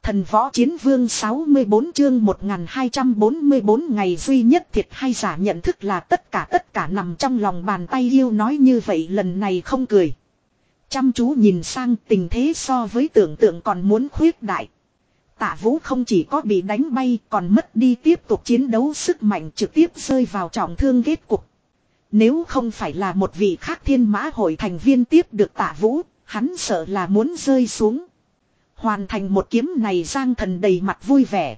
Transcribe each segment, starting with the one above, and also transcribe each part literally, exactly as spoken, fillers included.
Thần võ chiến vương sáu mươi bốn chương một nghìn hai trăm bốn mươi bốn ngày duy nhất thiệt hay giả nhận thức là tất cả tất cả nằm trong lòng bàn tay yêu nói như vậy lần này không cười. Chăm chú nhìn sang tình thế so với tưởng tượng còn muốn khuyết đại. Tạ Vũ không chỉ có bị đánh bay còn mất đi tiếp tục chiến đấu sức mạnh trực tiếp rơi vào trọng thương kết cục. Nếu không phải là một vị khác thiên mã hội thành viên tiếp được Tạ Vũ, hắn sợ là muốn rơi xuống. Hoàn thành một kiếm này Giang Thần đầy mặt vui vẻ.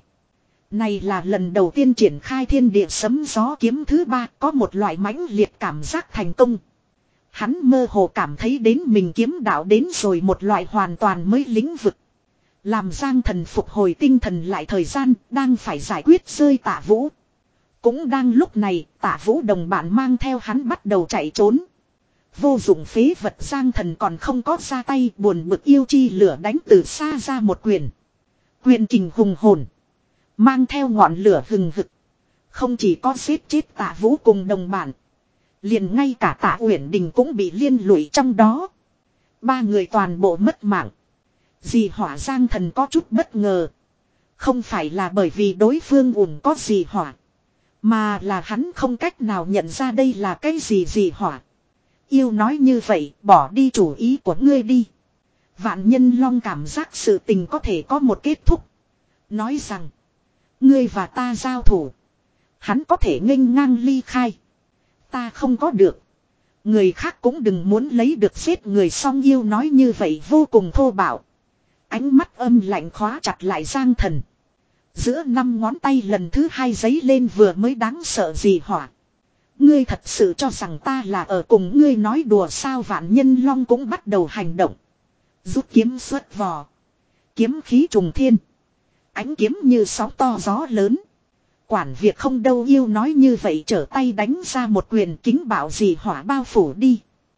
Này là lần đầu tiên triển khai thiên địa sấm gió kiếm thứ ba, có một loại mãnh liệt cảm giác thành công. Hắn mơ hồ cảm thấy đến mình kiếm đạo đến rồi một loại hoàn toàn mới lĩnh vực. Làm Giang Thần phục hồi tinh thần lại thời gian đang phải giải quyết rơi Tạ Vũ. Cũng đang lúc này Tạ Vũ đồng bạn mang theo hắn bắt đầu chạy trốn. Vô dụng phế vật Giang Thần còn không có ra tay buồn bực yêu chi lửa đánh từ xa ra một quyền. Quyền kình hùng hồn. Mang theo ngọn lửa hừng hực. Không chỉ có giết chết Tạ Vũ cùng đồng bạn. Liền ngay cả Tạ Uyển Đình cũng bị liên lụy trong đó. Ba người toàn bộ mất mạng. Dì hỏa Giang Thần có chút bất ngờ. Không phải là bởi vì đối phương ủng có dì hỏa. Mà là hắn không cách nào nhận ra đây là cái gì dì hỏa. Yêu nói như vậy, bỏ đi chủ ý của ngươi đi. Vạn Nhân Long cảm giác sự tình có thể có một kết thúc. Nói rằng, ngươi và ta giao thủ. Hắn có thể nghênh ngang ly khai. Ta không có được. Người khác cũng đừng muốn lấy được giết người song yêu nói như vậy vô cùng thô bạo. Ánh mắt âm lạnh khóa chặt lại Giang Thần. Giữa năm ngón tay lần thứ hai giấy lên vừa mới đáng sợ gì hỏa. Ngươi thật sự cho rằng ta là ở cùng ngươi nói đùa sao Vạn Nhân Long cũng bắt đầu hành động. Rút kiếm xuất vò. Kiếm khí trùng thiên. Ánh kiếm như sóng to gió lớn. Quản việc không đâu yêu nói như vậy trở tay đánh ra một quyền kính bảo dì hỏa bao phủ đi.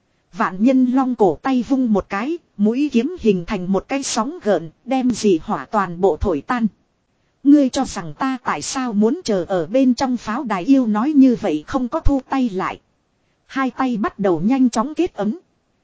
Vạn Nhân Long cổ tay vung một cái, mũi kiếm hình thành một cái sóng gợn, đem dì hỏa toàn bộ thổi tan. Ngươi cho rằng ta tại sao muốn chờ ở bên trong pháo đài yêu nói như vậy không có thu tay lại. Hai tay bắt đầu nhanh chóng kết ấm.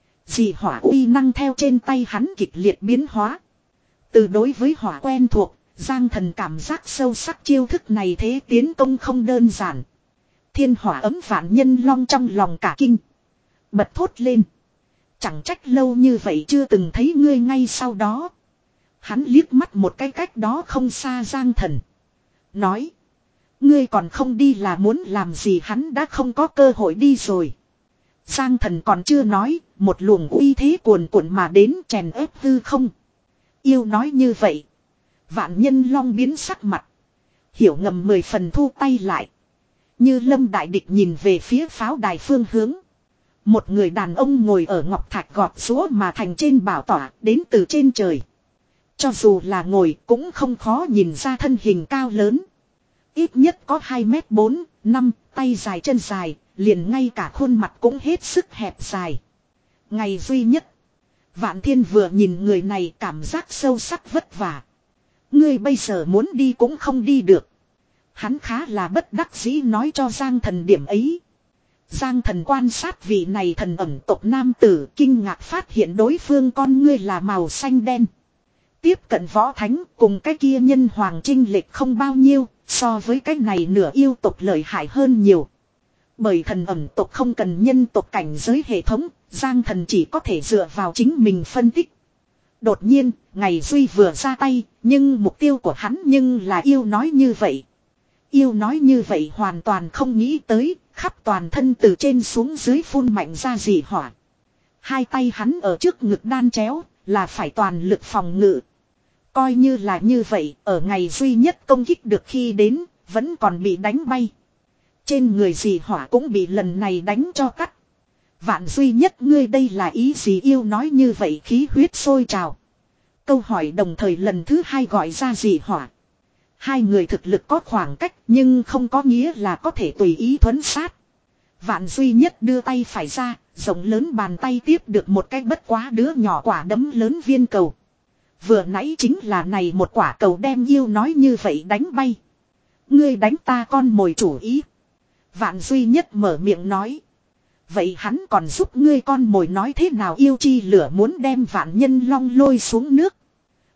Dì hỏa uy năng theo trên tay hắn kịch liệt biến hóa. Từ đối với hỏa quen thuộc, Giang Thần cảm giác sâu sắc chiêu thức này thế tiến công không đơn giản. Thiên hỏa ấm Vạn Nhân Long trong lòng cả kinh. Bật thốt lên. Chẳng trách lâu như vậy chưa từng thấy ngươi ngay sau đó. Hắn liếc mắt một cái cách đó không xa Giang Thần. Nói. Ngươi còn không đi là muốn làm gì hắn đã không có cơ hội đi rồi. Giang Thần còn chưa nói. Một luồng uy thế cuồn cuộn mà đến chèn ép hư không. Yêu nói như vậy. Vạn Nhân Long biến sắc mặt. Hiểu ngầm mười phần thu tay lại. Như lâm đại địch nhìn về phía pháo đài phương hướng. Một người đàn ông ngồi ở ngọc thạch gọt rũa mà thành trên bảo tỏa đến từ trên trời. Cho dù là ngồi cũng không khó nhìn ra thân hình cao lớn. Ít nhất có hai mét bốn, năm, tay dài chân dài, liền ngay cả khuôn mặt cũng hết sức hẹp dài. Ngày duy nhất. Vạn Thiên vừa nhìn người này cảm giác sâu sắc vất vả. Ngươi bây giờ muốn đi cũng không đi được. Hắn khá là bất đắc dĩ nói cho Giang Thần điểm ấy. Giang Thần quan sát vị này thần ẩm tộc nam tử kinh ngạc phát hiện đối phương con ngươi là màu xanh đen. Tiếp cận võ thánh cùng cái kia nhân hoàng chênh lệch không bao nhiêu, so với cái này nửa yêu tộc lợi hại hơn nhiều. Bởi thần ẩm tộc không cần nhân tộc cảnh giới hệ thống, Giang Thần chỉ có thể dựa vào chính mình phân tích. Đột nhiên, ngày Duy vừa ra tay, nhưng mục tiêu của hắn nhưng là yêu nói như vậy. Yêu nói như vậy hoàn toàn không nghĩ tới, khắp toàn thân từ trên xuống dưới phun mạnh ra dị hỏa. Hai tay hắn ở trước ngực đan chéo, là phải toàn lực phòng ngự. Coi như là như vậy, ở ngày duy nhất công kích được khi đến, vẫn còn bị đánh bay. Trên người dị hỏa cũng bị lần này đánh cho cắt. Vạn duy nhất ngươi đây là ý gì yêu nói như vậy khí huyết sôi trào. Câu hỏi đồng thời lần thứ hai gọi ra dị hỏa. Hai người thực lực có khoảng cách nhưng không có nghĩa là có thể tùy ý thuấn sát. Vạn duy nhất đưa tay phải ra, rộng lớn bàn tay tiếp được một cái bất quá đứa nhỏ quả đấm lớn viên cầu. Vừa nãy chính là này một quả cầu đem yêu nói như vậy đánh bay. Ngươi đánh ta con mồi chủ ý. Vạn duy nhất mở miệng nói. Vậy hắn còn giúp ngươi con mồi nói thế nào yêu chi lửa muốn đem Vạn Nhân Long lôi xuống nước.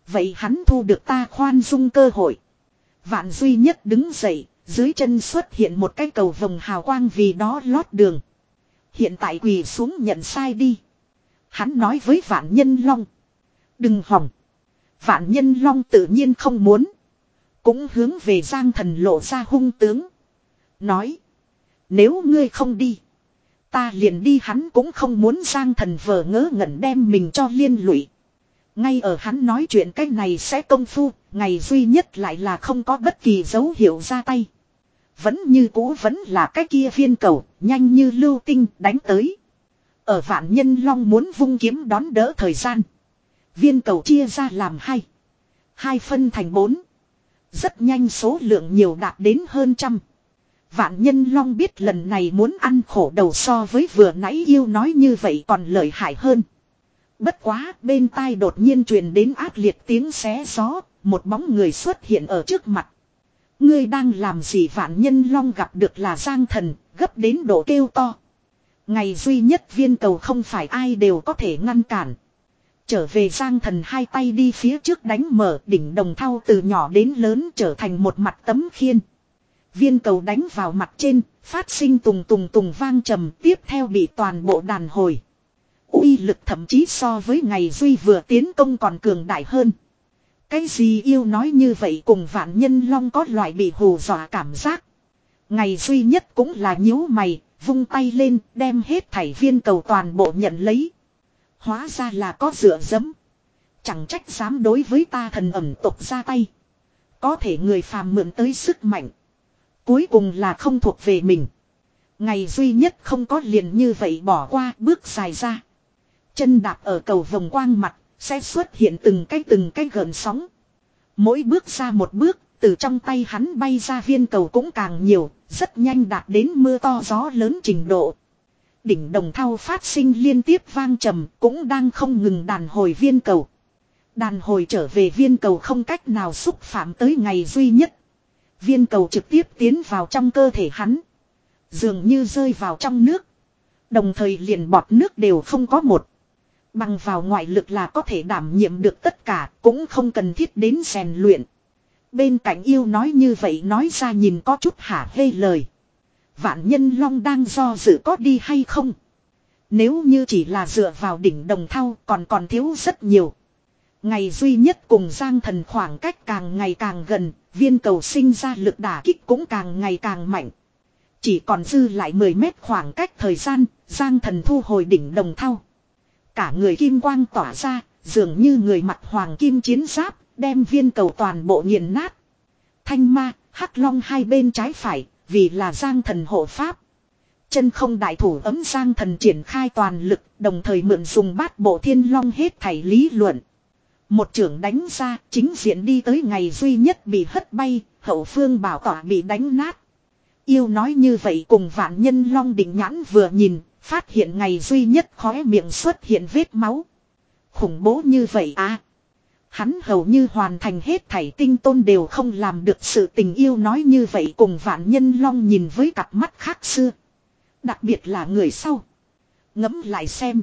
Vậy hắn thu được ta khoan dung cơ hội. Vạn duy nhất đứng dậy, dưới chân xuất hiện một cái cầu vồng hào quang vì đó lót đường. Hiện tại quỳ xuống nhận sai đi. Hắn nói với Vạn Nhân Long. Đừng hỏng. Vạn Nhân Long tự nhiên không muốn. Cũng hướng về Giang Thần lộ ra hung tướng. Nói. Nếu ngươi không đi. Ta liền đi, hắn cũng không muốn Giang Thần vờ ngớ ngẩn đem mình cho liên lụy. Ngay ở hắn nói chuyện cái này sẽ công phu, ngày duy nhất lại là không có bất kỳ dấu hiệu ra tay. Vẫn như cũ vẫn là cái kia viên cầu, nhanh như lưu tinh đánh tới. Ở Vạn Nhân Long muốn vung kiếm đón đỡ thời gian. Viên cầu chia ra làm hai. Hai phân thành bốn. Rất nhanh số lượng nhiều đạt đến hơn trăm. Vạn Nhân Long biết lần này muốn ăn khổ đầu so với vừa nãy yêu nói như vậy còn lợi hại hơn. Bất quá bên tai đột nhiên truyền đến ác liệt tiếng xé gió, một bóng người xuất hiện ở trước mặt. Ngươi đang làm gì? Vạn Nhân Long gặp được là Giang Thần, gấp đến độ kêu to. Ngày duy nhất viên cầu không phải ai đều có thể ngăn cản. Trở về Giang Thần hai tay đi phía trước đánh mở, đỉnh đồng thau từ nhỏ đến lớn trở thành một mặt tấm khiên. Viên cầu đánh vào mặt trên, phát sinh tùng tùng tùng vang trầm, tiếp theo bị toàn bộ đàn hồi. Uy lực thậm chí so với ngày duy vừa tiến công còn cường đại hơn. Cái gì yêu nói như vậy cùng Vạn Nhân Long có loại bị hù dọa cảm giác. Ngày duy nhất cũng là nhíu mày, vung tay lên đem hết thảy viên cầu toàn bộ nhận lấy. Hóa ra là có dựa dẫm. Chẳng trách dám đối với ta thần ẩm tộc ra tay. Có thể người phàm mượn tới sức mạnh. Cuối cùng là không thuộc về mình. Ngày duy nhất không có liền như vậy bỏ qua, bước dài ra. Chân đạp ở cầu vòng quang mặt, sẽ xuất hiện từng cái từng cái gợn sóng. Mỗi bước ra một bước, từ trong tay hắn bay ra viên cầu cũng càng nhiều, rất nhanh đạt đến mưa to gió lớn trình độ. Đỉnh đồng thau phát sinh liên tiếp vang trầm, cũng đang không ngừng đàn hồi viên cầu. Đàn hồi trở về viên cầu không cách nào xúc phạm tới ngày duy nhất. Viên cầu trực tiếp tiến vào trong cơ thể hắn. Dường như rơi vào trong nước. Đồng thời liền bọt nước đều không có một. Bằng vào ngoại lực là có thể đảm nhiệm được tất cả, cũng không cần thiết đến rèn luyện. Bên cạnh yêu nói như vậy nói ra nhìn có chút hả hê lời. Vạn Nhân Long đang do dự có đi hay không. Nếu như chỉ là dựa vào đỉnh đồng thau còn còn thiếu rất nhiều. Ngày duy nhất cùng Giang Thần khoảng cách càng ngày càng gần, viên cầu sinh ra lực đả kích cũng càng ngày càng mạnh. Chỉ còn dư lại mười mét khoảng cách thời gian, Giang Thần thu hồi đỉnh đồng thau. Cả người kim quang tỏa ra, dường như người mặc hoàng kim chiến giáp, đem viên cầu toàn bộ nghiền nát. Thanh ma, hắc long hai bên trái phải, vì là Giang Thần hộ pháp. Chân không đại thủ ấm Giang Thần triển khai toàn lực, đồng thời mượn dùng bát bộ thiên long hết thảy lý luận. Một trưởng đánh ra, chính diện đi tới ngày duy nhất bị hất bay, hậu phương bảo tỏa bị đánh nát. Yêu nói như vậy cùng Vạn Nhân Long định nhãn vừa nhìn, phát hiện ngày duy nhất khóe miệng xuất hiện vết máu. Khủng bố như vậy à? Hắn hầu như hoàn thành hết thảy tinh tôn đều không làm được sự tình. Yêu nói như vậy cùng Vạn Nhân Long nhìn với cặp mắt khác xưa. Đặc biệt là người sau. Ngẫm lại xem.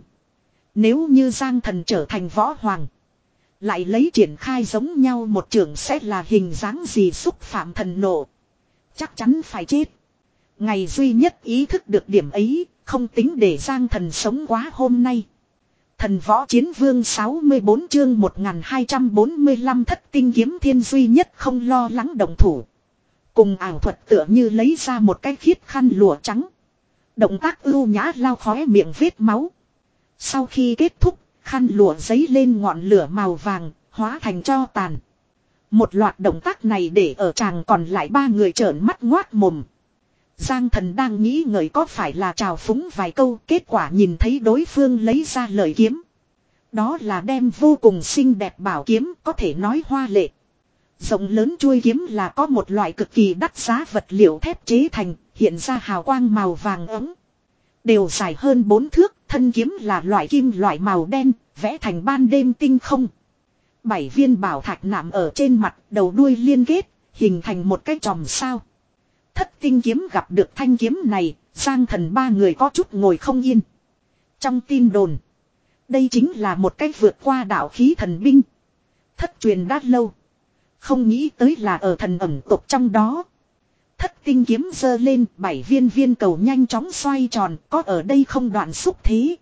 Nếu như Giang Thần trở thành võ hoàng. Lại lấy triển khai giống nhau một trường sẽ là hình dáng gì? Xúc phạm thần nộ. Chắc chắn phải chết. Ngày duy nhất ý thức được điểm ấy, không tính để Giang Thần sống quá hôm nay. Thần võ chiến vương sáu mươi bốn chương một nghìn hai trăm bốn mươi lăm thất tinh kiếm thiên duy nhất không lo lắng động thủ. Cùng ảo thuật tựa như lấy ra một cái khiết khăn lụa trắng. Động tác ưu nhã lau khóe miệng vết máu. Sau khi kết thúc, khăn lụa giấy lên ngọn lửa màu vàng, hóa thành tro tàn. Một loạt động tác này để ở chàng còn lại ba người trợn mắt ngoác mồm. Giang Thần đang nghĩ ngợi có phải là trào phúng vài câu, kết quả nhìn thấy đối phương lấy ra lời kiếm. Đó là đem vô cùng xinh đẹp bảo kiếm, có thể nói hoa lệ. Rộng lớn chuôi kiếm là có một loại cực kỳ đắt giá vật liệu thép chế thành, hiện ra hào quang màu vàng ấm. Đều dài hơn bốn thước, thân kiếm là loại kim loại màu đen, vẽ thành ban đêm tinh không. Bảy viên bảo thạch nạm ở trên mặt, đầu đuôi liên kết, hình thành một cái chòm sao. Thất tinh kiếm gặp được thanh kiếm này, Giang Thần ba người có chút ngồi không yên. Trong tin đồn, đây chính là một cách vượt qua đạo khí thần binh. thất truyền đã lâu. Không nghĩ tới là ở thần ẩm tộc trong đó. Thất tinh kiếm giơ lên, bảy viên viên cầu nhanh chóng xoay tròn, có ở đây không đoạn xúc thế.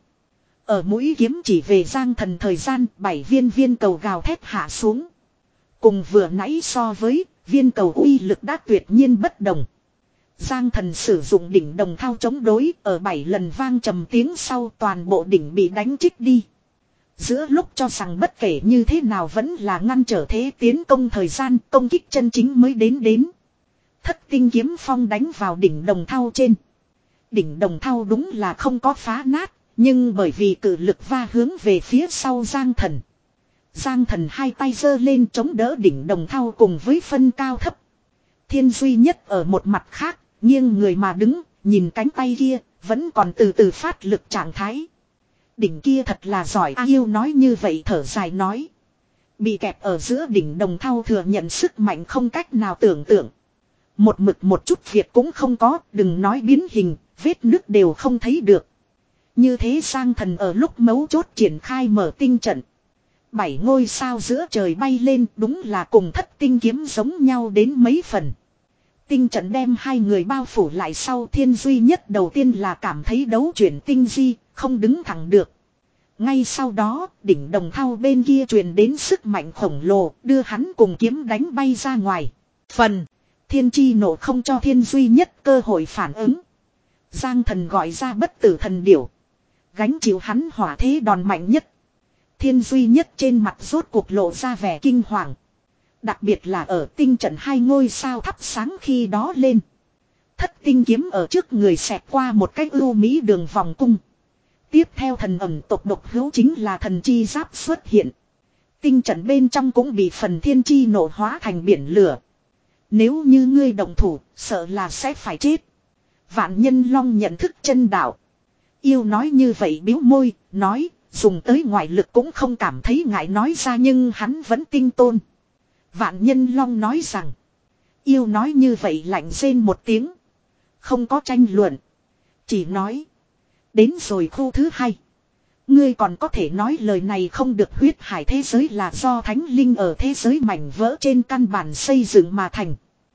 Ở mũi kiếm chỉ về Giang Thần thời gian, bảy viên viên cầu gào thét hạ xuống. Cùng vừa nãy so với, viên cầu uy lực đã tuyệt nhiên bất đồng. Giang Thần sử dụng đỉnh đồng thao chống đối, ở bảy lần vang trầm tiếng sau toàn bộ đỉnh bị đánh trích đi. Giữa lúc cho rằng bất kể như thế nào vẫn là ngăn trở thế tiến công thời gian, công kích chân chính mới đến đến. Thất tinh kiếm phong đánh vào đỉnh đồng thau trên. Đỉnh đồng thau đúng là không có phá nát, nhưng bởi vì cự lực va hướng về phía sau Giang Thần. Giang Thần hai tay giơ lên chống đỡ đỉnh đồng thau cùng với phân cao thấp. Thiên Duy Nhất ở một mặt khác, nghiêng người mà đứng, nhìn cánh tay kia, vẫn còn từ từ phát lực trạng thái. Đỉnh kia thật là giỏi, A Yêu nói như vậy thở dài nói. Bị kẹp ở giữa đỉnh đồng thau thừa nhận sức mạnh không cách nào tưởng tượng. Một mực một chút việc cũng không có, đừng nói biến hình, vết nứt đều không thấy được. Như thế Giang Thần ở lúc mấu chốt triển khai mở tinh trận. Bảy ngôi sao giữa trời bay lên, đúng là cùng thất tinh kiếm giống nhau đến mấy phần. Tinh trận đem hai người bao phủ lại sau, Thiên Duy Nhất đầu tiên là cảm thấy đấu chuyển tinh di, không đứng thẳng được. Ngay sau đó, đỉnh đồng thau bên kia truyền đến sức mạnh khổng lồ, đưa hắn cùng kiếm đánh bay ra ngoài. Phần, thiên chi nộ không cho Thiên Duy Nhất cơ hội phản ứng. Giang Thần gọi ra bất tử thần điểu. Gánh chịu hắn hỏa thế đòn mạnh nhất. Thiên Duy Nhất trên mặt rốt cuộc lộ ra vẻ kinh hoàng. Đặc biệt là ở tinh trận hai ngôi sao thắp sáng khi đó lên. Thất tinh kiếm ở trước người xẹt qua một cái ưu mỹ đường vòng cung. Tiếp theo thần ẩm tộc độc hữu chính là thần chi giáp xuất hiện. Tinh trận bên trong cũng bị phần thiên chi nổ hóa thành biển lửa. Nếu như ngươi động thủ, sợ là sẽ phải chết. Vạn Nhân Long nhận thức chân đạo. Yêu nói như vậy biếu môi, nói, dùng tới ngoại lực cũng không cảm thấy ngại nói ra, nhưng hắn vẫn tinh tôn. Vạn Nhân Long nói rằng, yêu nói như vậy lạnh rên một tiếng. Không có tranh luận. Chỉ nói, đến rồi khu thứ hai. Ngươi còn có thể nói lời này không được, huyết hải thế giới là do thánh linh ở thế giới mảnh vỡ trên căn bản xây dựng mà thành.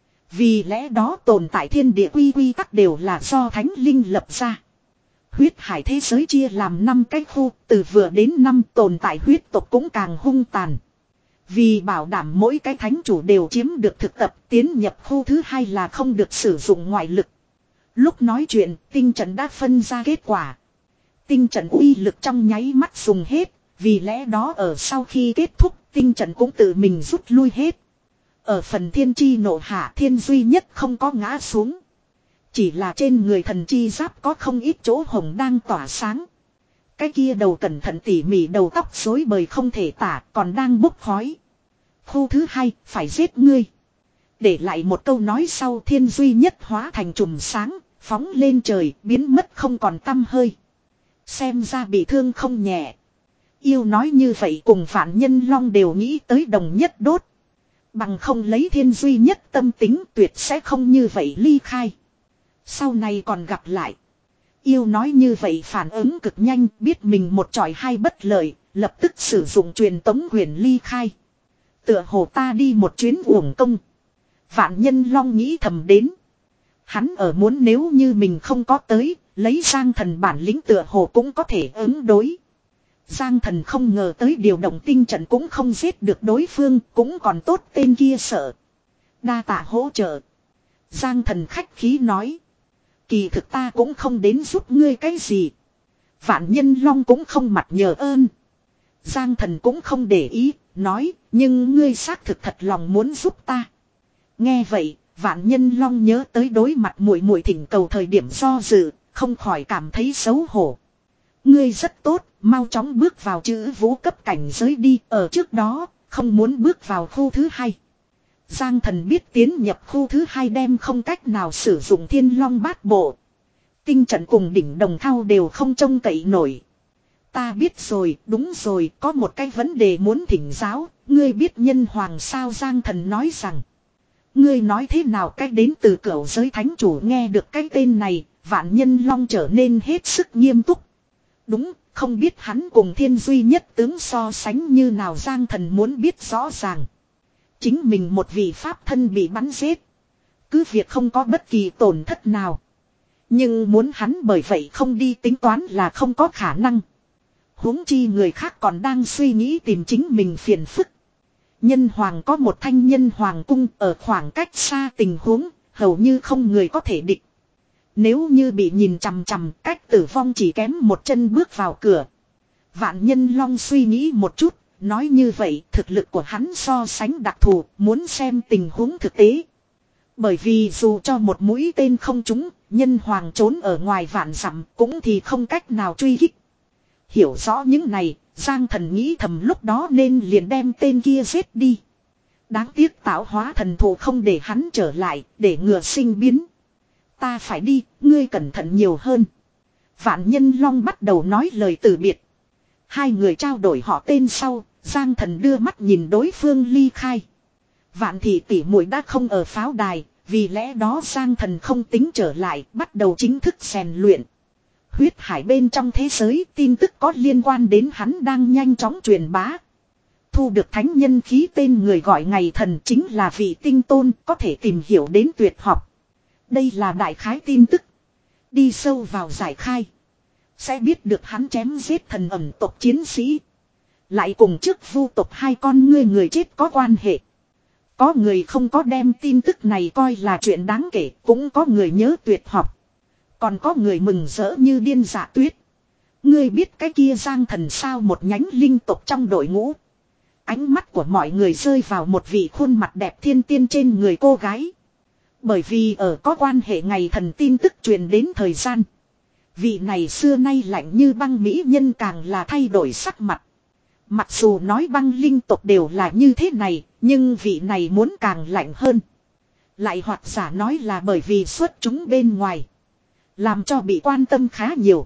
Vì lẽ đó tồn tại thiên địa quy quy tắc đều là do thánh linh lập ra. Huyết hải thế giới chia làm năm cái khu, từ vừa đến năm tồn tại huyết tộc cũng càng hung tàn. Vì bảo đảm mỗi cái thánh chủ đều chiếm được thực tập, tiến nhập khu thứ hai là không được sử dụng ngoại lực. Lúc nói chuyện, tinh trận đã phân ra kết quả. Tinh trận uy lực trong nháy mắt dùng hết, vì lẽ đó ở sau khi kết thúc, tinh trận cũng tự mình rút lui hết. Ở phần thiên chi nộ hạ, Thiên Duy Nhất không có ngã xuống. Chỉ là trên người thần chi giáp có không ít chỗ hồng đang tỏa sáng. Cái kia đầu cẩn thận tỉ mỉ đầu tóc rối bời không thể tả, còn đang bốc khói. Khu thứ hai, phải giết ngươi. Để lại một câu nói sau, Thiên Duy Nhất hóa thành chùm sáng, phóng lên trời, biến mất không còn tăm hơi. Xem ra bị thương không nhẹ. Yêu nói như vậy cùng Vạn Nhân Long đều nghĩ tới đồng nhất đốt. Bằng không lấy Thiên Duy Nhất tâm tính tuyệt sẽ không như vậy ly khai. Sau này còn gặp lại. Yêu nói như vậy phản ứng cực nhanh, biết mình một chọi hai bất lợi, lập tức sử dụng truyền tống quyền ly khai. Tựa hồ ta đi một chuyến uổng công. Vạn Nhân Long nghĩ thầm đến. Hắn ở muốn nếu như mình không có tới, lấy Giang Thần bản lĩnh tựa hồ cũng có thể ứng đối. Giang Thần không ngờ tới điều động tinh trận cũng không giết được đối phương, cũng còn tốt tên kia sợ. Đa tạ hỗ trợ. Giang Thần khách khí nói. Kỳ thực ta cũng không đến giúp ngươi cái gì. Vạn Nhân Long cũng không mặt nhờ ơn. Giang Thần cũng không để ý, nói, nhưng ngươi xác thực thật lòng muốn giúp ta. Nghe vậy, Vạn Nhân Long nhớ tới đối mặt muội muội thỉnh cầu thời điểm do dự, không khỏi cảm thấy xấu hổ. Ngươi rất tốt, mau chóng bước vào chữ vũ cấp cảnh giới đi, ở trước đó, không muốn bước vào khu thứ hai. Giang Thần biết tiến nhập khu thứ hai đem không cách nào sử dụng Thiên Long bát bộ. Tinh trận cùng đỉnh đồng thau đều không trông cậy nổi. Ta biết rồi, đúng rồi, có một cái vấn đề muốn thỉnh giáo, ngươi biết nhân hoàng sao? Giang Thần nói rằng. Ngươi nói thế nào cách đến từ cửu giới thánh chủ? Nghe được cái tên này, Vạn Nhân Long trở nên hết sức nghiêm túc. Đúng, không biết hắn cùng thiên duy nhất tướng so sánh như nào. Giang Thần muốn biết rõ ràng. Chính mình một vị pháp thân bị bắn giết. Cứ việc không có bất kỳ tổn thất nào. Nhưng muốn hắn bởi vậy không đi tính toán là không có khả năng. Huống chi người khác còn đang suy nghĩ tìm chính mình phiền phức. Nhân hoàng có một thanh nhân hoàng cung ở khoảng cách xa tình huống, hầu như không người có thể địch. Nếu như bị nhìn chằm chằm, cách tử vong chỉ kém một chân bước vào cửa. Vạn Nhân Long suy nghĩ một chút, nói như vậy thực lực của hắn so sánh đặc thù, muốn xem tình huống thực tế. Bởi vì dù cho một mũi tên không trúng, nhân hoàng trốn ở ngoài vạn dặm cũng thì không cách nào truy kích. Hiểu rõ những này, Giang Thần nghĩ thầm lúc đó nên liền đem tên kia giết đi. Đáng tiếc tạo hóa thần thụ không để hắn trở lại, để ngừa sinh biến. Ta phải đi, ngươi cẩn thận nhiều hơn. Vạn Nhân Long bắt đầu nói lời từ biệt. Hai người trao đổi họ tên sau, Giang Thần đưa mắt nhìn đối phương ly khai. Vạn thị tỷ muội đã không ở pháo đài, vì lẽ đó Giang Thần không tính trở lại, bắt đầu chính thức rèn luyện. Huyết hải bên trong thế giới tin tức có liên quan đến hắn đang nhanh chóng truyền bá. Thu được thánh nhân khí tên người gọi ngày thần chính là vị tinh tôn có thể tìm hiểu đến tuyệt học. Đây là đại khái tin tức. Đi sâu vào giải khai. Sẽ biết được hắn chém giết thần ẩm tộc chiến sĩ. Lại cùng trước vu tộc hai con ngươi người chết có quan hệ. Có người không có đem tin tức này coi là chuyện đáng kể, cũng có người nhớ tuyệt học. Còn có người mừng rỡ như điên Dạ Tuyết. Ngươi biết cái kia Giang Thần sao, một nhánh linh tộc trong đội ngũ. Ánh mắt của mọi người rơi vào một vị khuôn mặt đẹp thiên tiên trên người cô gái. Bởi vì ở có quan hệ ngày thần tin tức truyền đến thời gian. Vị này xưa nay lạnh như băng mỹ nhân càng là thay đổi sắc mặt. Mặc dù nói băng linh tộc đều là như thế này, nhưng vị này muốn càng lạnh hơn. Lại hoặc giả nói là bởi vì xuất chúng bên ngoài. Làm cho bị quan tâm khá nhiều.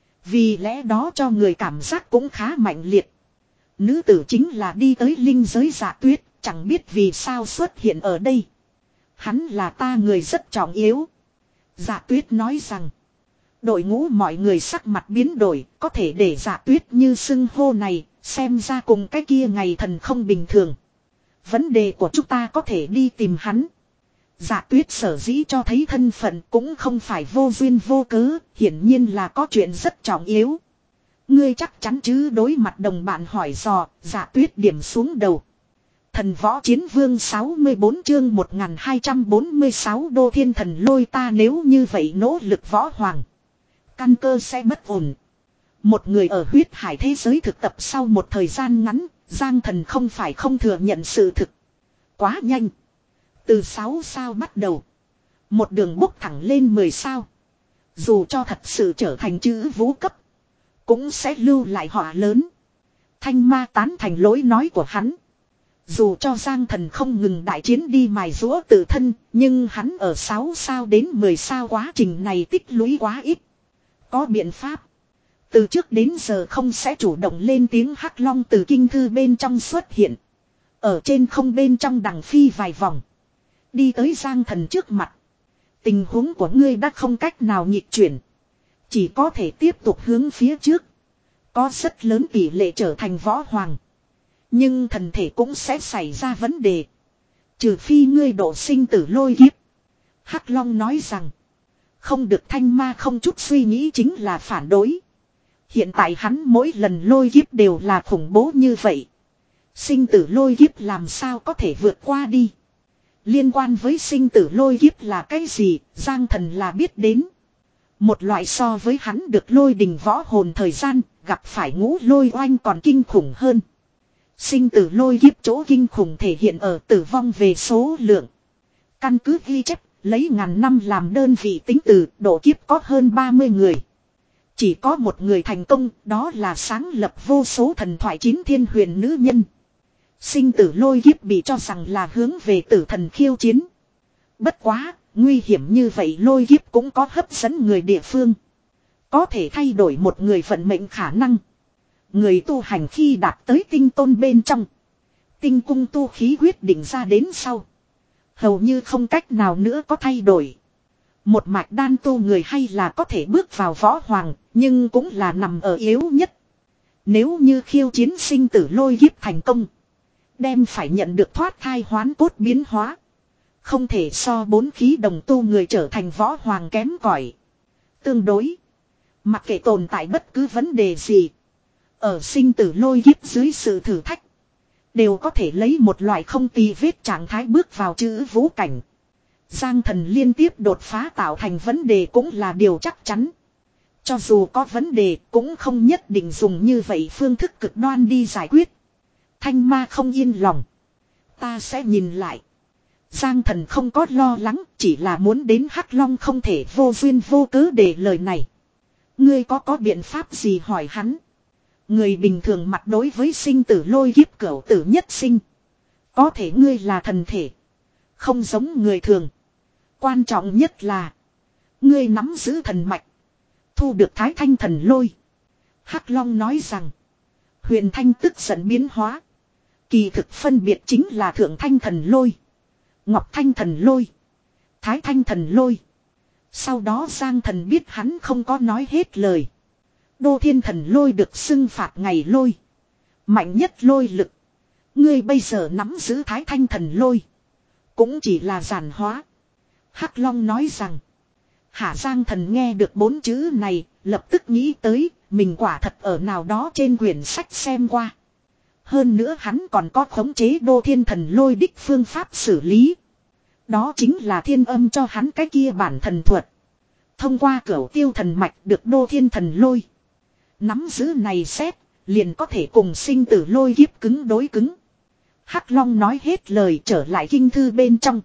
Vì lẽ đó cho người cảm giác cũng khá mạnh liệt. Nữ tử chính là đi tới linh giới Dạ Tuyết, chẳng biết vì sao xuất hiện ở đây. Hắn là ta người rất trọng yếu. Dạ Tuyết nói rằng. Đội ngũ mọi người sắc mặt biến đổi, có thể để Dạ Tuyết như xưng hô này, xem ra cùng cái kia ngày thần không bình thường. Vấn đề của chúng ta có thể đi tìm hắn. Dạ Tuyết sở dĩ cho thấy thân phận cũng không phải vô duyên vô cớ, hiển nhiên là có chuyện rất trọng yếu. Ngươi chắc chắn chứ, đối mặt đồng bạn hỏi dò, Dạ Tuyết điểm xuống đầu. Thần võ chiến vương sáu mươi bốn chương một nghìn hai trăm bốn mươi sáu đô thiên thần lôi ta, nếu như vậy nỗ lực võ hoàng. Căn cơ sẽ bất ổn. Một người ở huyết hải thế giới thực tập sau một thời gian ngắn, Giang Thần không phải không thừa nhận sự thực. Quá nhanh. Từ sáu sao bắt đầu. Một đường bốc thẳng lên mười sao. Dù cho thật sự trở thành chữ vũ cấp. Cũng sẽ lưu lại họa lớn. Thanh ma tán thành lối nói của hắn. Dù cho Giang Thần không ngừng đại chiến đi mài rũa tự thân. Nhưng hắn ở sáu sao đến mười sao quá trình này tích lũy quá ít. Có biện pháp. Từ trước đến giờ không sẽ chủ động lên tiếng. Hắc Long từ kinh thư bên trong xuất hiện. Ở trên không bên trong đằng phi vài vòng. Đi tới Giang Thần trước mặt. Tình huống của ngươi đã không cách nào nghịch chuyển. Chỉ có thể tiếp tục hướng phía trước. Có rất lớn tỷ lệ trở thành võ hoàng. Nhưng thần thể cũng sẽ xảy ra vấn đề. Trừ phi ngươi độ sinh tử lôi kiếp. Hắc Long nói rằng. Không được. Thanh ma không chút suy nghĩ chính là phản đối. Hiện tại hắn mỗi lần lôi kiếp đều là khủng bố như vậy. Sinh tử lôi kiếp làm sao có thể vượt qua đi. Liên quan với sinh tử lôi kiếp là cái gì, Giang Thần là biết đến. Một loại so với hắn được lôi đình võ hồn thời gian, gặp phải ngũ lôi oanh còn kinh khủng hơn. Sinh tử lôi kiếp chỗ kinh khủng thể hiện ở tử vong về số lượng. Căn cứ ghi chép, lấy ngàn năm làm đơn vị tính từ, độ kiếp có hơn ba mươi người. Chỉ có một người thành công, đó là sáng lập vô số thần thoại chín thiên huyền nữ nhân. Sinh tử lôi kiếp bị cho rằng là hướng về tử thần khiêu chiến. Bất quá, nguy hiểm như vậy lôi kiếp cũng có hấp dẫn người địa phương. Có thể thay đổi một người vận mệnh khả năng. Người tu hành khi đạt tới tinh tôn bên trong. Tinh cung tu khí quyết định ra đến sau. Hầu như không cách nào nữa có thay đổi. Một mạch đan tu người hay là có thể bước vào võ hoàng, nhưng cũng là nằm ở yếu nhất. Nếu như khiêu chiến sinh tử lôi kiếp thành công, đem phải nhận được thoát thai hoán cốt biến hóa. Không thể so bốn khí đồng tu người trở thành võ hoàng kém cỏi. Tương đối, mặc kệ tồn tại bất cứ vấn đề gì, ở sinh tử lôi kiếp dưới sự thử thách, đều có thể lấy một loại không tì vết trạng thái bước vào chữ vũ cảnh. Giang Thần liên tiếp đột phá tạo thành vấn đề cũng là điều chắc chắn. Cho dù có vấn đề cũng không nhất định dùng như vậy phương thức cực đoan đi giải quyết. Thanh ma không yên lòng. Ta sẽ nhìn lại. Giang Thần không có lo lắng, chỉ là muốn đến Hắc Long không thể vô duyên vô cớ để lời này. Ngươi có có biện pháp gì hỏi hắn. Người bình thường mặt đối với sinh tử lôi kiếp cửu tử nhất sinh. Có thể ngươi là thần thể. Không giống người thường. Quan trọng nhất là ngươi nắm giữ thần mạch. Thu được thái thanh thần lôi. Hắc Long nói rằng Huyền Thanh tức giận biến hóa. Kỳ thực phân biệt chính là thượng thanh thần lôi, ngọc thanh thần lôi, thái thanh thần lôi. Sau đó Giang Thần biết hắn không có nói hết lời. Đô thiên thần lôi được xưng phạt ngày lôi, mạnh nhất lôi lực. Ngươi bây giờ nắm giữ thái thanh thần lôi, cũng chỉ là giản hóa. Hắc Long nói rằng Hạ Giang Thần nghe được bốn chữ này, lập tức nghĩ tới, mình quả thật ở nào đó trên quyển sách xem qua. Hơn nữa hắn còn có khống chế đô thiên thần lôi đích phương pháp xử lý. Đó chính là thiên âm cho hắn cái kia bản thần thuật. Thông qua cửu tiêu thần mạch được đô thiên thần lôi. Nắm giữ này xét, liền có thể cùng sinh tử lôi kiếp cứng đối cứng. Hắc Long nói hết lời trở lại kinh thư bên trong.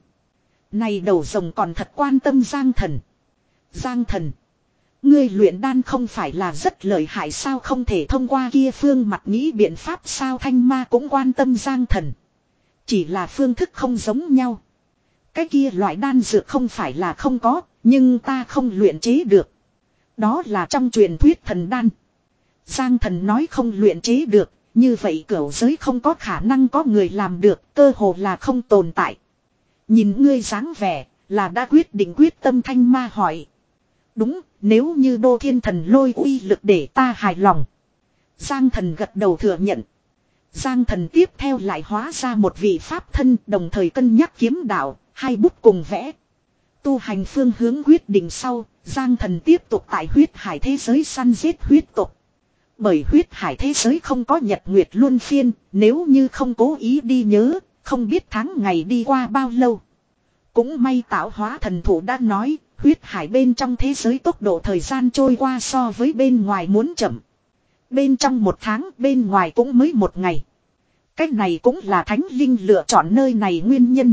Này đầu rồng còn thật quan tâm Giang Thần. Giang Thần, ngươi luyện đan không phải là rất lợi hại sao, không thể thông qua kia phương mặt nghĩ biện pháp sao? Thanh ma cũng quan tâm Giang Thần. Chỉ là phương thức không giống nhau. Cái kia loại đan dược không phải là không có, nhưng ta không luyện chế được. Đó là trong truyền thuyết thần đan. Giang Thần nói không luyện chế được, như vậy cửu giới không có khả năng có người làm được, cơ hồ là không tồn tại. Nhìn ngươi dáng vẻ, là đã quyết định quyết tâm. Thanh ma hỏi. Đúng, nếu như đô thiên thần lôi uy lực để ta hài lòng. Giang Thần gật đầu thừa nhận. Giang Thần tiếp theo lại hóa ra một vị pháp thân, đồng thời cân nhắc kiếm đạo, hai bút cùng vẽ. Tu hành phương hướng quyết định sau, Giang Thần tiếp tục tại huyết hải thế giới săn giết huyết tục. Bởi huyết hải thế giới không có nhật nguyệt luân phiên, nếu như không cố ý đi nhớ, không biết tháng ngày đi qua bao lâu. Cũng may tạo hóa thần thủ đã nói, huyết hải bên trong thế giới tốc độ thời gian trôi qua so với bên ngoài muốn chậm. Bên trong một tháng, bên ngoài cũng mới một ngày. Cách này cũng là thánh linh lựa chọn nơi này nguyên nhân.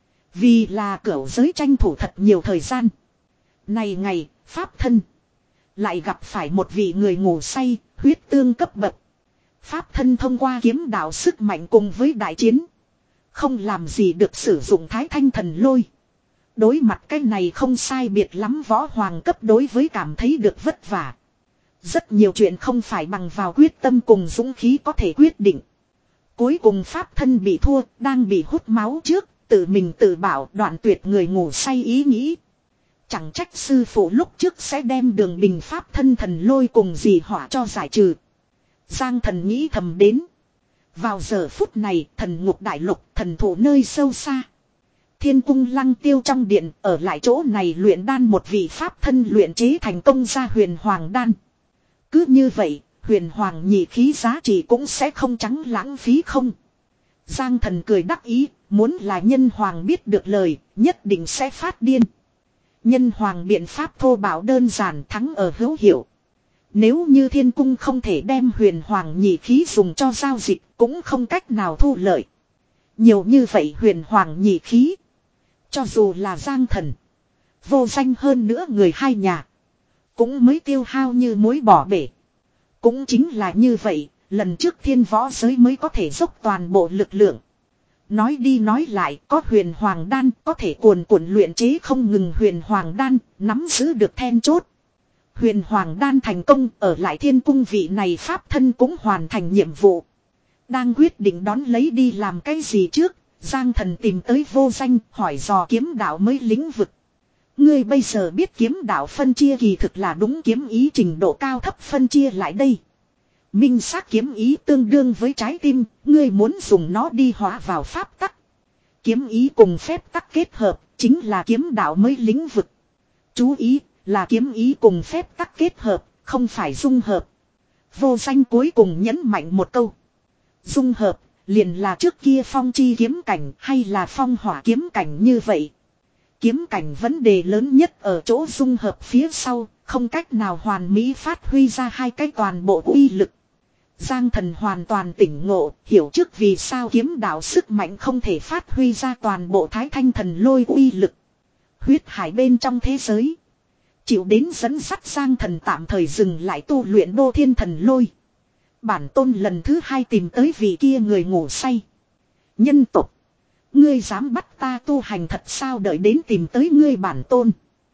Vì là cửu giới tranh thủ thật nhiều thời gian. Này ngày, pháp thân lại gặp phải một vị người ngủ say, huyết tương cấp bậc. Pháp thân thông qua kiếm đạo sức mạnh cùng với đại chiến, không làm gì được sử dụng thái thanh thần lôi. Đối mặt cái này không sai biệt lắm võ hoàng cấp đối với cảm thấy được vất vả. Rất nhiều chuyện không phải bằng vào quyết tâm cùng dũng khí có thể quyết định. Cuối cùng pháp thân bị thua, đang bị hút máu trước, tự mình tự bảo đoạn tuyệt người ngủ say ý nghĩ. Chẳng trách sư phụ lúc trước sẽ đem đường bình pháp thân thần lôi cùng dì hỏa cho giải trừ. Giang Thần nghĩ thầm đến. Vào giờ phút này, thần ngục đại lục, thần thủ nơi sâu xa. Thiên cung lăng tiêu trong điện, ở lại chỗ này luyện đan một vị pháp thân luyện chế thành công ra huyền hoàng đan. Cứ như vậy, huyền hoàng nhị khí giá trị cũng sẽ không trắng lãng phí không. Giang Thần cười đắc ý, muốn là nhân hoàng biết được lời, nhất định sẽ phát điên. Nhân hoàng biện pháp thô bạo đơn giản, thắng ở hữu hiệu. Nếu như thiên cung không thể đem huyền hoàng nhị khí dùng cho giao dịch, cũng không cách nào thu lợi. Nhiều như vậy huyền hoàng nhị khí, cho dù là Giang Thần, vô danh hơn nữa người hai nhà, cũng mới tiêu hao như muối bỏ bể. Cũng chính là như vậy, lần trước thiên võ giới mới có thể dốc toàn bộ lực lượng. Nói đi nói lại, có huyền hoàng đan, có thể cuồn cuộn luyện chế không ngừng huyền hoàng đan, nắm giữ được then chốt. Huyền hoàng đan thành công, ở lại thiên cung vị này pháp thân cũng hoàn thành nhiệm vụ. Đang quyết định đón lấy đi làm cái gì trước, Giang Thần tìm tới vô danh, hỏi dò kiếm đạo mới lĩnh vực. Ngươi bây giờ biết kiếm đạo phân chia kỳ thực là đúng kiếm ý trình độ cao thấp phân chia lại đây. Minh xác kiếm ý tương đương với trái tim, ngươi muốn dùng nó đi hóa vào pháp tắc. Kiếm ý cùng phép tắc kết hợp, chính là kiếm đạo mới lĩnh vực. Chú ý, là kiếm ý cùng phép tắc kết hợp, không phải dung hợp. Vô danh cuối cùng nhấn mạnh một câu. Dung hợp, liền là trước kia phong chi kiếm cảnh hay là phong hỏa kiếm cảnh như vậy. Kiếm cảnh vấn đề lớn nhất ở chỗ dung hợp phía sau, không cách nào hoàn mỹ phát huy ra hai cái toàn bộ uy lực. Giang Thần hoàn toàn tỉnh ngộ, hiểu trước vì sao kiếm đạo sức mạnh không thể phát huy ra toàn bộ Thái Thanh Thần Lôi uy lực. Huyết hải bên trong thế giới, chịu đến dẫn dắt Giang Thần tạm thời dừng lại tu luyện Đô Thiên Thần Lôi. Bản tôn lần thứ hai tìm tới vị kia người ngủ say. Nhân tộc, ngươi dám bắt ta tu hành thật sao? Đợi đến tìm tới ngươi bản tôn,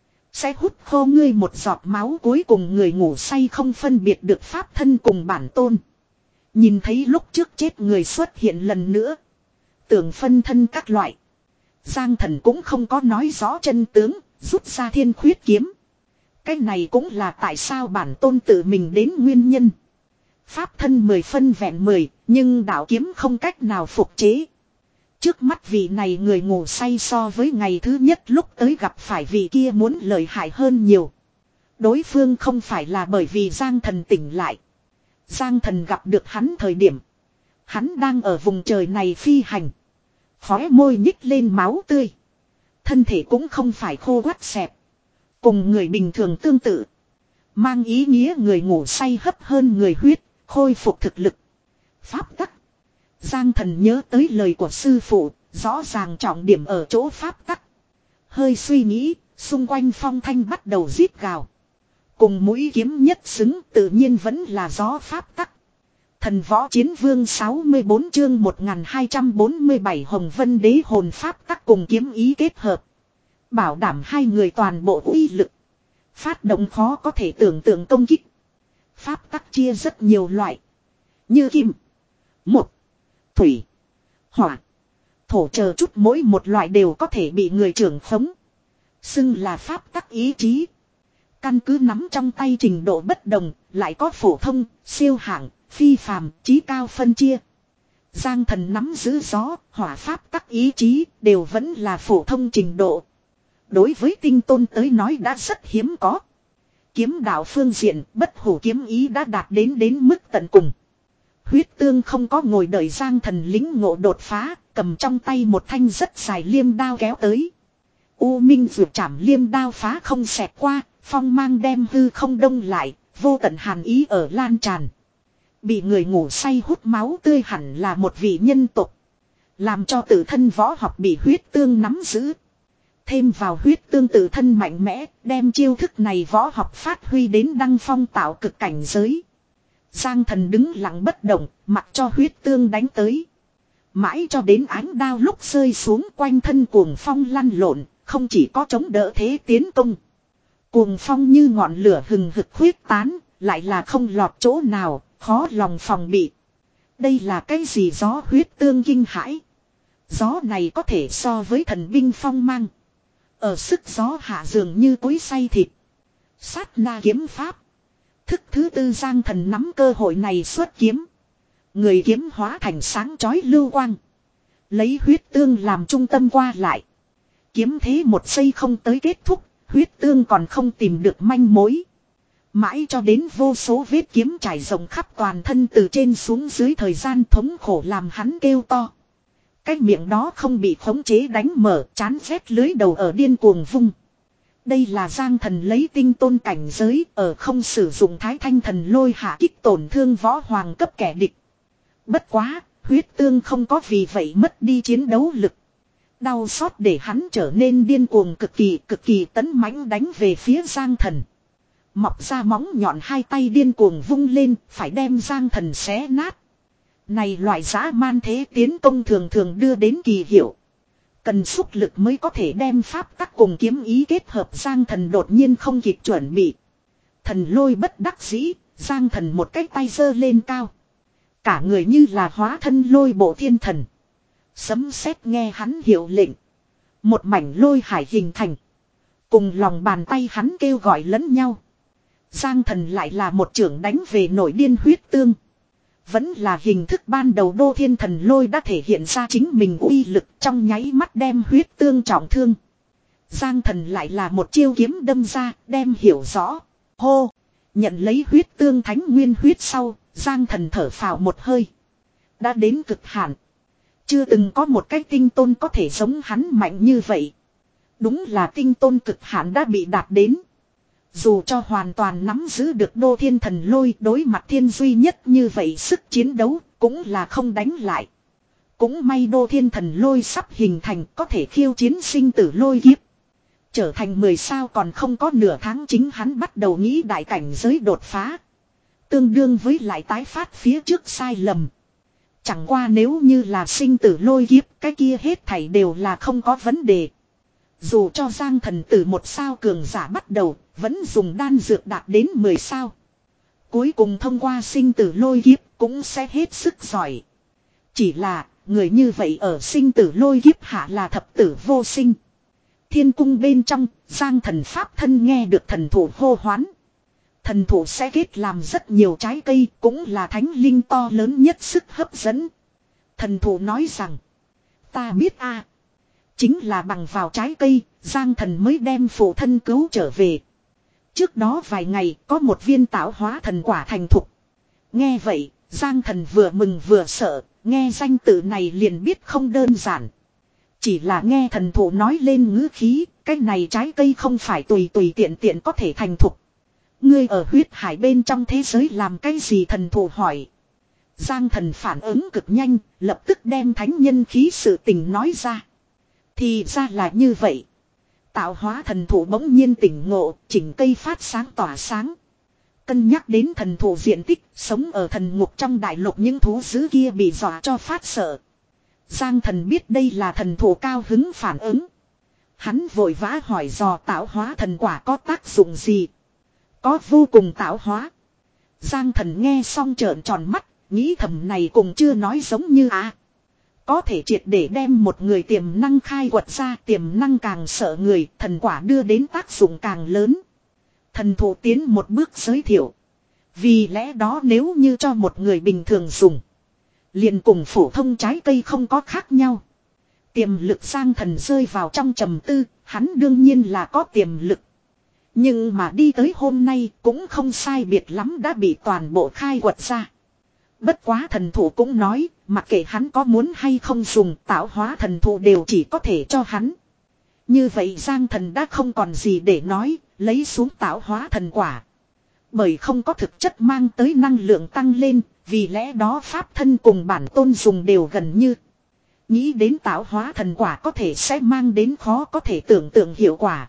sẽ hút khô ngươi một giọt máu. Cuối cùng người ngủ say không phân biệt được pháp thân cùng bản tôn. Nhìn thấy lúc trước chết người xuất hiện lần nữa, tưởng phân thân các loại. Giang Thần cũng không có nói rõ chân tướng, rút ra thiên khuyết kiếm. Cái này cũng là tại sao bản tôn tự mình đến nguyên nhân. Pháp thân mười phân vẹn mười, nhưng đạo kiếm không cách nào phục chế. Trước mắt vị này người ngủ say so với ngày thứ nhất lúc tới gặp phải vị kia muốn lợi hại hơn nhiều. Đối phương không phải là bởi vì Giang Thần tỉnh lại. Giang Thần gặp được hắn thời điểm, hắn đang ở vùng trời này phi hành. Khóe môi nhích lên máu tươi. Thân thể cũng không phải khô quắt xẹp. Cùng người bình thường tương tự. Mang ý nghĩa người ngủ say hấp hơn người huyết, khôi phục thực lực. Pháp tắc. Giang Thần nhớ tới lời của sư phụ, rõ ràng trọng điểm ở chỗ pháp tắc. Hơi suy nghĩ, xung quanh phong thanh bắt đầu rít gào. Cùng mũi kiếm nhất xứng tự nhiên vẫn là gió pháp tắc. Thần võ chiến vương sáu mươi bốn chương một nghìn hai trăm bốn mươi bảy Hồng Vân đế hồn pháp tắc cùng kiếm ý kết hợp. Bảo đảm hai người toàn bộ uy lực. Phát động khó có thể tưởng tượng công kích. Pháp tắc chia rất nhiều loại. Như kim, một, thủy, hỏa, thổ chờ chút, mỗi một loại đều có thể bị người trưởng khống. Xưng là pháp tắc ý chí. Căn cứ nắm trong tay trình độ bất đồng, lại có phổ thông, siêu hạng, phi phàm, chí cao phân chia. Giang Thần nắm giữ gió, hỏa pháp tắc ý chí, đều vẫn là phổ thông trình độ. Đối với tinh tôn tới nói đã rất hiếm có. Kiếm đạo phương diện, bất hủ kiếm ý đã đạt đến đến mức tận cùng. Huyết Tương không có ngồi đợi Giang Thần lính ngộ đột phá, cầm trong tay một thanh rất dài liêm đao kéo tới. U Minh vượt chảm liêm đao phá không xẹt qua, phong mang đem hư không đông lại, vô tận hàn ý ở lan tràn. Bị người ngủ say hút máu tươi hẳn là một vị nhân tộc. Làm cho tự thân võ học bị Huyết Tương nắm giữ. Thêm vào Huyết Tương tự thân mạnh mẽ, đem chiêu thức này võ học phát huy đến đăng phong tạo cực cảnh giới. Giang Thần đứng lặng bất động, mặc cho Huyết Tương đánh tới. Mãi cho đến ánh đao lúc rơi xuống, quanh thân cuồng phong lăn lộn, không chỉ có chống đỡ thế tiến công. Cuồng phong như ngọn lửa hừng hực khuyết tán, lại là không lọt chỗ nào, khó lòng phòng bị. Đây là cái gì? Gió? Huyết Tương kinh hãi. Gió này có thể so với thần binh phong mang. Ở sức gió hạ dường như cối xay thịt. Sát na kiếm pháp. Thức thứ tư Giang Thần nắm cơ hội này xuất kiếm. Người kiếm hóa thành sáng chói lưu quang. Lấy Huyết Tương làm trung tâm qua lại. Kiếm thế một giây không tới kết thúc. Huyết Tương còn không tìm được manh mối. Mãi cho đến vô số vết kiếm trải rộng khắp toàn thân từ trên xuống dưới, thời gian thống khổ làm hắn kêu to. Cái miệng đó không bị khống chế đánh mở, chán rét lưới đầu ở điên cuồng vung. Đây là Giang Thần lấy tinh tôn cảnh giới, ở không sử dụng Thái Thanh Thần Lôi hạ kích tổn thương võ hoàng cấp kẻ địch. Bất quá, Huyết Tương không có vì vậy mất đi chiến đấu lực. Đau xót để hắn trở nên điên cuồng, cực kỳ cực kỳ tấn mãnh đánh về phía Giang Thần. Mọc ra móng nhọn hai tay điên cuồng vung lên, phải đem Giang Thần xé nát. Này loại dã man thế tiến công thường thường đưa đến kỳ hiệu. Cần xúc lực mới có thể đem pháp tắc cùng kiếm ý kết hợp. Giang Thần đột nhiên không kịp chuẩn bị. Thần lôi bất đắc dĩ, Giang Thần một cái tay giơ lên cao. Cả người như là hóa thân lôi bộ thiên thần. Sấm sét nghe hắn hiệu lệnh. Một mảnh lôi hải hình thành. Cùng lòng bàn tay hắn kêu gọi lẫn nhau. Giang Thần lại là một trưởng đánh về nổi điên huyết tương. Vẫn là hình thức ban đầu Đô Thiên Thần Lôi đã thể hiện ra chính mình uy lực trong nháy mắt đem huyết tương trọng thương. Giang Thần lại là một chiêu kiếm đâm ra đem hiểu rõ. Hô! Nhận lấy huyết tương thánh nguyên huyết sau, Giang Thần thở phào một hơi. Đã đến cực hạn. Chưa từng có một cái tinh tôn có thể giống hắn mạnh như vậy. Đúng là tinh tôn cực hạn đã bị đạt đến. Dù cho hoàn toàn nắm giữ được Đô Thiên Thần Lôi đối mặt thiên duy nhất như vậy sức chiến đấu cũng là không đánh lại. Cũng may Đô Thiên Thần Lôi sắp hình thành có thể khiêu chiến sinh tử lôi kiếp. Trở thành mười sao còn không có nửa tháng chính hắn bắt đầu nghĩ đại cảnh giới đột phá. Tương đương với lại tái phát phía trước sai lầm. Chẳng qua nếu như là sinh tử lôi kiếp cái kia hết thảy đều là không có vấn đề. Dù cho Giang Thần từ một sao cường giả bắt đầu, vẫn dùng đan dược đạt đến mười sao. Cuối cùng thông qua sinh tử lôi kiếp cũng sẽ hết sức giỏi. Chỉ là, người như vậy ở sinh tử lôi kiếp hạ là thập tử vô sinh. Thiên cung bên trong, Giang Thần pháp thân nghe được thần thủ hô hoán. Thần thủ sẽ kết làm rất nhiều trái cây, cũng là thánh linh to lớn nhất sức hấp dẫn. Thần thủ nói rằng, ta biết a, chính là bằng vào trái cây, Giang Thần mới đem phụ thân cứu trở về. Trước đó vài ngày có một viên tạo hóa thần quả thành thục. Nghe vậy, Giang Thần vừa mừng vừa sợ, nghe danh tự này liền biết không đơn giản. Chỉ là nghe thần thủ nói lên ngữ khí, cái này trái cây không phải tùy tùy tiện tiện có thể thành thục. Ngươi ở huyết hải bên trong thế giới làm cái gì thần thủ hỏi. Giang Thần phản ứng cực nhanh, lập tức đem thánh nhân khí sự tình nói ra. Thì ra là như vậy. Tạo hóa thần thủ bỗng nhiên tỉnh ngộ, chỉnh cây phát sáng tỏa sáng. Cân nhắc đến thần thủ diện tích, sống ở thần ngục trong đại lục những thú dữ kia bị dọa cho phát sợ. Giang Thần biết đây là thần thủ cao hứng phản ứng. Hắn vội vã hỏi dò tạo hóa thần quả có tác dụng gì. Có vô cùng tạo hóa. Giang Thần nghe xong trợn tròn mắt, nghĩ thầm này cũng chưa nói giống như à. Có thể triệt để đem một người tiềm năng khai quật ra, tiềm năng càng sợ người, thần quả đưa đến tác dụng càng lớn. Thần thủ tiến một bước giới thiệu. Vì lẽ đó nếu như cho một người bình thường dùng, liền cùng phổ thông trái cây không có khác nhau. Tiềm lực Giang Thần rơi vào trong trầm tư, hắn đương nhiên là có tiềm lực. Nhưng mà đi tới hôm nay cũng không sai biệt lắm đã bị toàn bộ khai quật ra. Bất quá thần thủ cũng nói, mặc kệ hắn có muốn hay không dùng, tạo hóa thần thủ đều chỉ có thể cho hắn. Như vậy Giang Thần đã không còn gì để nói, lấy xuống tạo hóa thần quả. Bởi không có thực chất mang tới năng lượng tăng lên, vì lẽ đó pháp thân cùng bản tôn dùng đều gần như. Nghĩ đến tạo hóa thần quả có thể sẽ mang đến khó có thể tưởng tượng hiệu quả.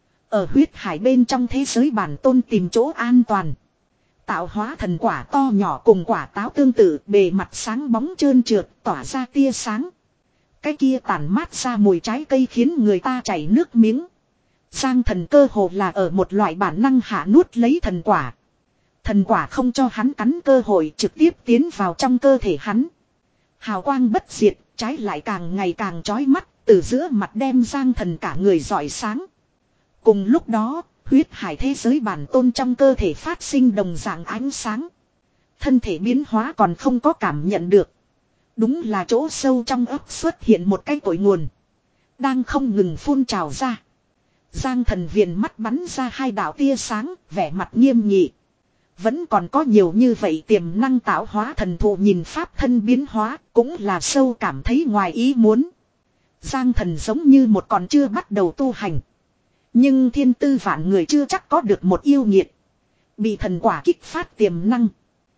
Ở huyết hải bên trong thế giới bản tôn tìm chỗ an toàn. Tạo hóa thần quả to nhỏ cùng quả táo tương tự, bề mặt sáng bóng trơn trượt, tỏa ra tia sáng. Cái kia tản mát ra mùi trái cây khiến người ta chảy nước miếng. Giang Thần cơ hồ là ở một loại bản năng hạ nuốt lấy thần quả. Thần quả không cho hắn cắn cơ hội, trực tiếp tiến vào trong cơ thể hắn. Hào quang bất diệt, trái lại càng ngày càng chói mắt, từ giữa mặt đem Giang Thần cả người rọi sáng. Cùng lúc đó, huyết hải thế giới bản tôn trong cơ thể phát sinh đồng dạng ánh sáng. Thân thể biến hóa còn không có cảm nhận được. Đúng là chỗ sâu trong ấp xuất hiện một cái cội nguồn. Đang không ngừng phun trào ra. Giang Thần viền mắt bắn ra hai đạo tia sáng, vẻ mặt nghiêm nghị. Vẫn còn có nhiều như vậy tiềm năng tạo hóa thần thụ nhìn pháp thân biến hóa, cũng là sâu cảm thấy ngoài ý muốn. Giang Thần giống như một còn chưa bắt đầu tu hành. Nhưng thiên tư vạn người chưa chắc có được một yêu nghiệt. Bị thần quả kích phát tiềm năng.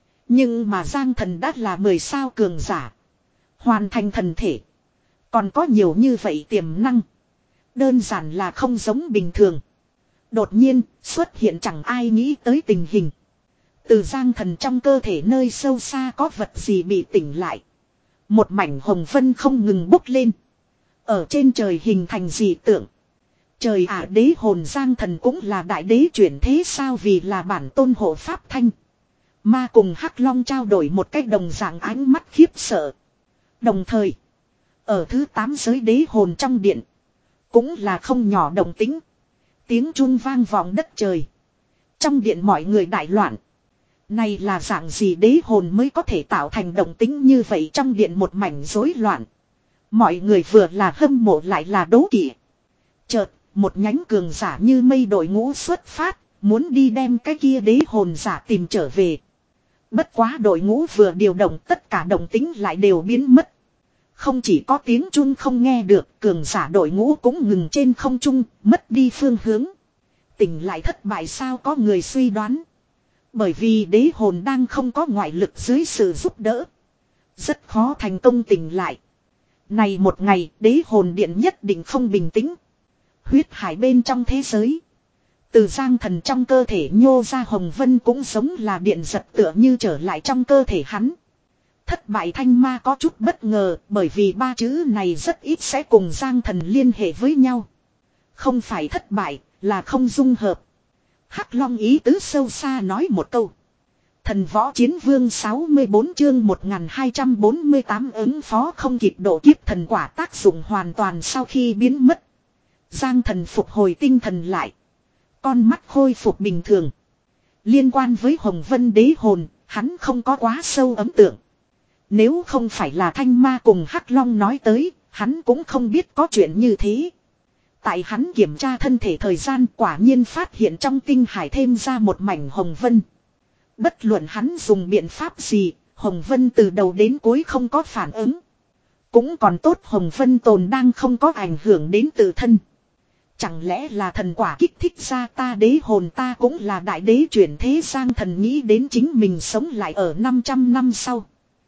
Nhưng mà Giang Thần đã là mười sao cường giả. Hoàn thành thần thể. Còn có nhiều như vậy tiềm năng. Đơn giản là không giống bình thường. Đột nhiên xuất hiện chẳng ai nghĩ tới tình hình. Từ Giang Thần trong cơ thể nơi sâu xa có vật gì bị tỉnh lại. Một mảnh hồng vân không ngừng bốc lên. Ở trên trời hình thành dị tượng. Trời ạ, đế hồn Giang Thần cũng là đại đế chuyển thế sao, vì là bản tôn hộ pháp thanh. Ma cùng Hắc Long trao đổi một cách đồng dạng ánh mắt khiếp sợ. Đồng thời, ở thứ tám giới đế hồn trong điện, cũng là không nhỏ động tính. Tiếng chuông vang vọng đất trời. Trong điện mọi người đại loạn. Này là dạng gì đế hồn mới có thể tạo thành động tính như vậy, trong điện một mảnh rối loạn. Mọi người vừa là hâm mộ lại là đố kỵ. Chợt, một nhánh cường giả như mây đội ngũ xuất phát, muốn đi đem cái kia đế hồn giả tìm trở về. Bất quá đội ngũ vừa điều động, tất cả động tính lại đều biến mất. Không chỉ có tiếng chuông không nghe được, cường giả đội ngũ cũng ngừng trên không trung, mất đi phương hướng. Tỉnh lại thất bại sao, có người suy đoán. Bởi vì đế hồn đang không có ngoại lực dưới sự giúp đỡ. Rất khó thành công tỉnh lại. Này một ngày, đế hồn điện nhất định không bình tĩnh. Huyết hải bên trong thế giới. Từ Giang Thần trong cơ thể nhô ra Hồng Vân cũng giống là điện giật tựa như trở lại trong cơ thể hắn. Thất bại thanh ma có chút bất ngờ, bởi vì ba chữ này rất ít sẽ cùng Giang Thần liên hệ với nhau. Không phải thất bại, là không dung hợp. Hắc Long ý tứ sâu xa nói một câu. Thần võ chiến vương sáu mươi bốn chương một nghìn hai trăm bốn mươi tám ứng phó không kịp độ kiếp thần quả tác dụng hoàn toàn sau khi biến mất. Giang Thần phục hồi tinh thần lại. Con mắt khôi phục bình thường. Liên quan với Hồng Vân đế hồn, hắn không có quá sâu ấn tượng. Nếu không phải là Thanh Ma cùng Hắc Long nói tới, hắn cũng không biết có chuyện như thế. Tại hắn kiểm tra thân thể thời gian, quả nhiên phát hiện trong tinh hải thêm ra một mảnh Hồng Vân. Bất luận hắn dùng biện pháp gì, Hồng Vân từ đầu đến cuối không có phản ứng. Cũng còn tốt Hồng Vân tồn đang không có ảnh hưởng đến tự thân. Chẳng lẽ là thần quả kích thích ra ta đế hồn, ta cũng là đại đế chuyển thế. Giang Thần nghĩ đến chính mình sống lại ở năm trăm năm sau.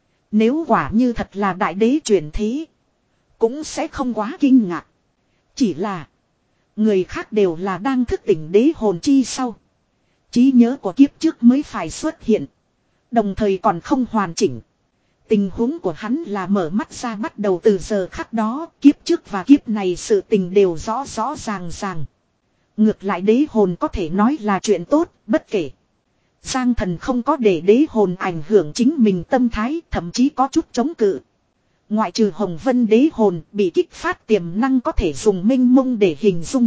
Nếu quả như thật là đại đế chuyển thế, cũng sẽ không quá kinh ngạc. Chỉ là người khác đều là đang thức tỉnh đế hồn chi sau. Trí nhớ của kiếp trước mới phải xuất hiện. Đồng thời còn không hoàn chỉnh. Tình huống của hắn là mở mắt ra bắt đầu từ giờ khắc đó, kiếp trước và kiếp này sự tình đều rõ rõ ràng ràng. Ngược lại đế hồn có thể nói là chuyện tốt, bất kể. Giang Thần không có để đế hồn ảnh hưởng chính mình tâm thái, thậm chí có chút chống cự. Ngoại trừ Hồng Vân đế hồn bị kích phát tiềm năng có thể dùng minh mông để hình dung.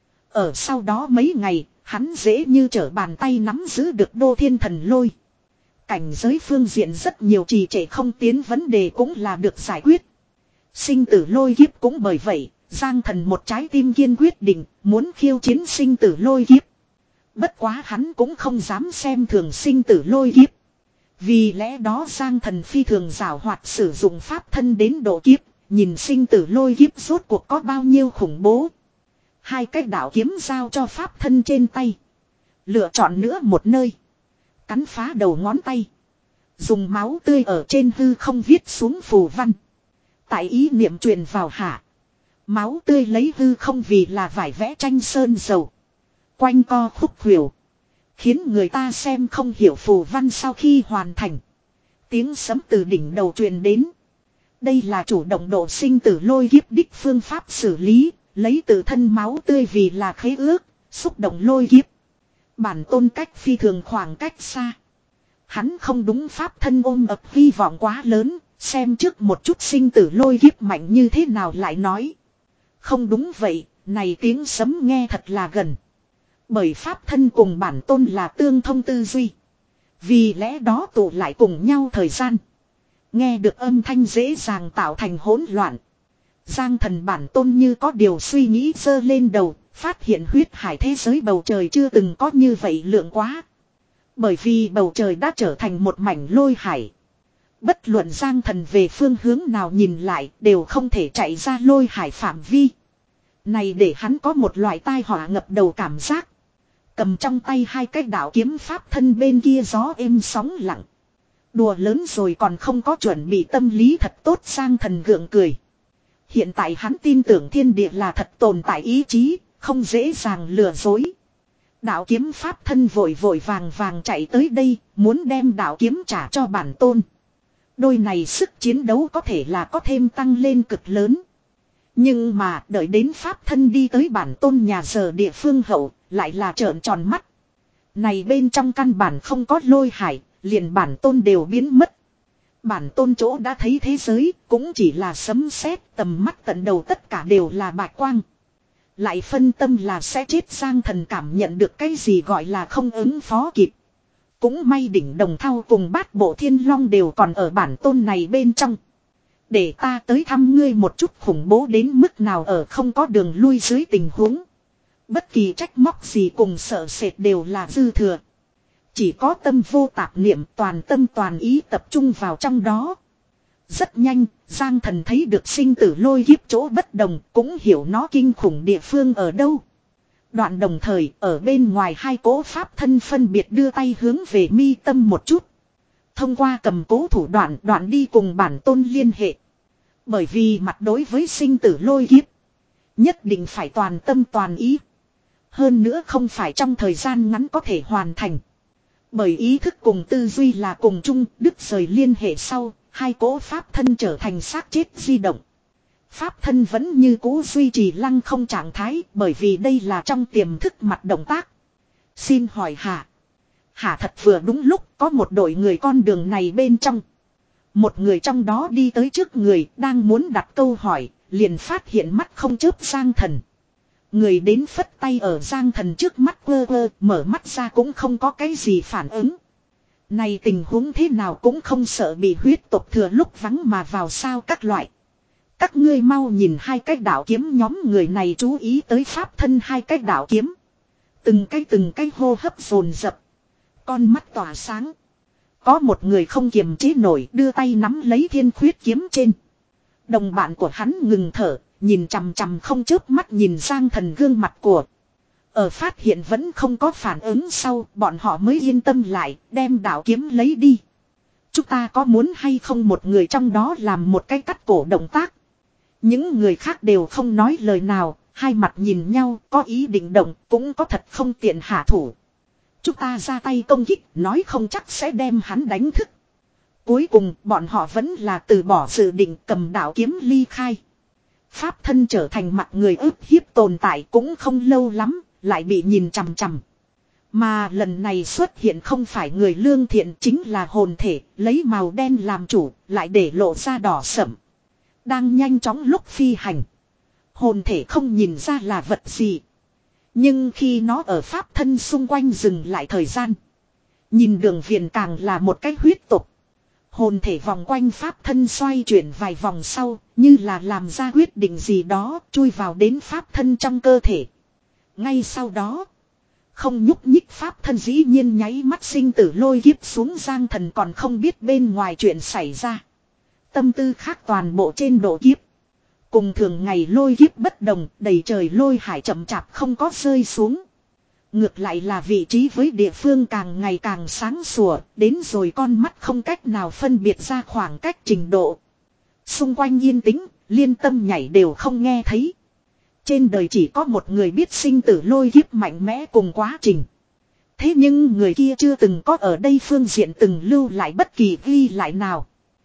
Ở sau đó mấy ngày, hắn dễ như trở bàn tay nắm giữ được Đô Thiên Thần Lôi. Cảnh giới phương diện rất nhiều trì trệ không tiến vấn đề cũng là được giải quyết. Sinh tử lôi kiếp cũng bởi vậy, Giang Thần một trái tim kiên quyết định muốn khiêu chiến sinh tử lôi kiếp. Bất quá hắn cũng không dám xem thường sinh tử lôi kiếp. Vì lẽ đó Giang Thần phi thường giảo hoạt sử dụng pháp thân đến độ kiếp, nhìn sinh tử lôi kiếp rốt cuộc có bao nhiêu khủng bố. Hai cái đạo kiếm giao cho pháp thân trên tay. Lựa chọn nữa một nơi. Cắn phá đầu ngón tay. Dùng máu tươi ở trên hư không viết xuống phù văn. Tại ý niệm truyền vào hạ. Máu tươi lấy hư không vì là vải vẽ tranh sơn dầu. Quanh co khúc khuỷu. Khiến người ta xem không hiểu phù văn sau khi hoàn thành. Tiếng sấm từ đỉnh đầu truyền đến. Đây là chủ động độ sinh tử lôi kiếp đích phương pháp xử lý. Lấy tự thân máu tươi vì là khế ước. Xúc động lôi kiếp. Bản tôn cách phi thường khoảng cách xa. Hắn không đúng pháp thân ôm ập hy vọng quá lớn. Xem trước một chút sinh tử lôi kiếp mạnh như thế nào lại nói. Không đúng vậy, này tiếng sấm nghe thật là gần. Bởi pháp thân cùng bản tôn là tương thông tư duy. Vì lẽ đó tụ lại cùng nhau thời gian. Nghe được âm thanh dễ dàng tạo thành hỗn loạn. Giang Thần bản tôn như có điều suy nghĩ giơ lên đầu. Phát hiện huyết hải thế giới bầu trời chưa từng có như vậy lượng quá. Bởi vì bầu trời đã trở thành một mảnh lôi hải. Bất luận Giang Thần về phương hướng nào nhìn lại đều không thể chạy ra lôi hải phạm vi. Này để hắn có một loại tai họa ngập đầu cảm giác. Cầm trong tay hai cái đạo kiếm pháp thân bên kia gió êm sóng lặng. Đùa lớn rồi còn không có chuẩn bị tâm lý thật tốt. Giang Thần gượng cười. Hiện tại hắn tin tưởng thiên địa là thật tồn tại ý chí, không dễ dàng lừa dối. Đạo kiếm pháp thân vội vội vàng vàng chạy tới đây, muốn đem đạo kiếm trả cho bản tôn. Đôi này sức chiến đấu có thể là có thêm tăng lên cực lớn. Nhưng mà đợi đến pháp thân đi tới bản tôn nhà giờ địa phương hậu, lại là trợn tròn mắt. Này bên trong căn bản không có lôi hải, liền bản tôn đều biến mất. Bản tôn chỗ đã thấy thế giới, cũng chỉ là sấm sét, tầm mắt tận đầu tất cả đều là bạch quang. Lại phân tâm là sẽ chết. Giang Thần cảm nhận được cái gì gọi là không ứng phó kịp. Cũng may đỉnh đồng thau cùng bát bộ thiên long đều còn ở bản tôn này bên trong. Để ta tới thăm ngươi một chút, khủng bố đến mức nào ở không có đường lui dưới tình huống. Bất kỳ trách móc gì cùng sợ sệt đều là dư thừa. Chỉ có tâm vô tạp niệm, toàn tâm toàn ý tập trung vào trong đó. Rất nhanh, Giang Thần thấy được sinh tử lôi kiếp chỗ bất đồng, cũng hiểu nó kinh khủng địa phương ở đâu. Đoạn đồng thời, ở bên ngoài hai cỗ pháp thân phân biệt đưa tay hướng về mi tâm một chút. Thông qua cầm cố thủ đoạn, đoạn đi cùng bản tôn liên hệ. Bởi vì mặt đối với sinh tử lôi kiếp, nhất định phải toàn tâm toàn ý. Hơn nữa không phải trong thời gian ngắn có thể hoàn thành. Bởi ý thức cùng tư duy là cùng chung, đứt rời liên hệ sau, hai cỗ pháp thân trở thành xác chết di động. Pháp thân vẫn như cũ duy trì lăng không trạng thái, bởi vì đây là trong tiềm thức mặt động tác. Xin hỏi hả? Hả thật vừa đúng lúc có một đội người con đường này bên trong. Một người trong đó đi tới trước người, đang muốn đặt câu hỏi, liền phát hiện mắt không chớp Giang Thần. Người đến phất tay ở Giang Thần trước mắt quơ quơ, mở mắt ra cũng không có cái gì phản ứng. Này tình huống thế nào cũng không sợ bị huyết tộc thừa lúc vắng mà vào sao các loại. Các ngươi mau nhìn hai cái đạo kiếm, nhóm người này chú ý tới pháp thân hai cái đạo kiếm. Từng cái từng cái hô hấp dồn dập, con mắt tỏa sáng. Có một người không kiềm chế nổi đưa tay nắm lấy thiên khuyết kiếm trên. Đồng bạn của hắn ngừng thở, nhìn chằm chằm không chớp mắt nhìn Giang Thần gương mặt của. Ở phát hiện vẫn không có phản ứng sau, bọn họ mới yên tâm lại, đem đạo kiếm lấy đi. Chúng ta có muốn hay không một người trong đó làm một cái cắt cổ động tác. Những người khác đều không nói lời nào, hai mặt nhìn nhau, có ý định động, cũng có thật không tiện hạ thủ. Chúng ta ra tay công kích, nói không chắc sẽ đem hắn đánh thức. Cuối cùng, bọn họ vẫn là từ bỏ dự định cầm đạo kiếm ly khai. Pháp thân trở thành mặt người ức hiếp tồn tại cũng không lâu lắm, lại bị nhìn chằm chằm. Mà lần này xuất hiện không phải người lương thiện, chính là hồn thể, lấy màu đen làm chủ, lại để lộ ra đỏ sẫm. Đang nhanh chóng lúc phi hành. Hồn thể không nhìn ra là vật gì. Nhưng khi nó ở pháp thân xung quanh dừng lại thời gian, nhìn đường viền càng là một cái huyết tục. Hồn thể vòng quanh pháp thân xoay chuyển vài vòng sau, như là làm ra quyết định gì đó, chui vào đến pháp thân trong cơ thể. Ngay sau đó, không nhúc nhích pháp thân dĩ nhiên nháy mắt sinh tử lôi kiếp xuống. Giang Thần còn không biết bên ngoài chuyện xảy ra. Tâm tư khác toàn bộ trên độ kiếp. Cùng thường ngày lôi kiếp bất đồng, đầy trời lôi hải chậm chạp không có rơi xuống. Ngược lại là vị trí với địa phương càng ngày càng sáng sủa, đến rồi con mắt không cách nào phân biệt ra khoảng cách trình độ. Xung quanh yên tĩnh, liên tâm nhảy đều không nghe thấy. Trên đời chỉ có một người biết sinh tử lôi kiếp mạnh mẽ cùng quá trình. Thế nhưng người kia chưa từng có ở đây phương diện từng lưu lại bất kỳ ghi lại nào.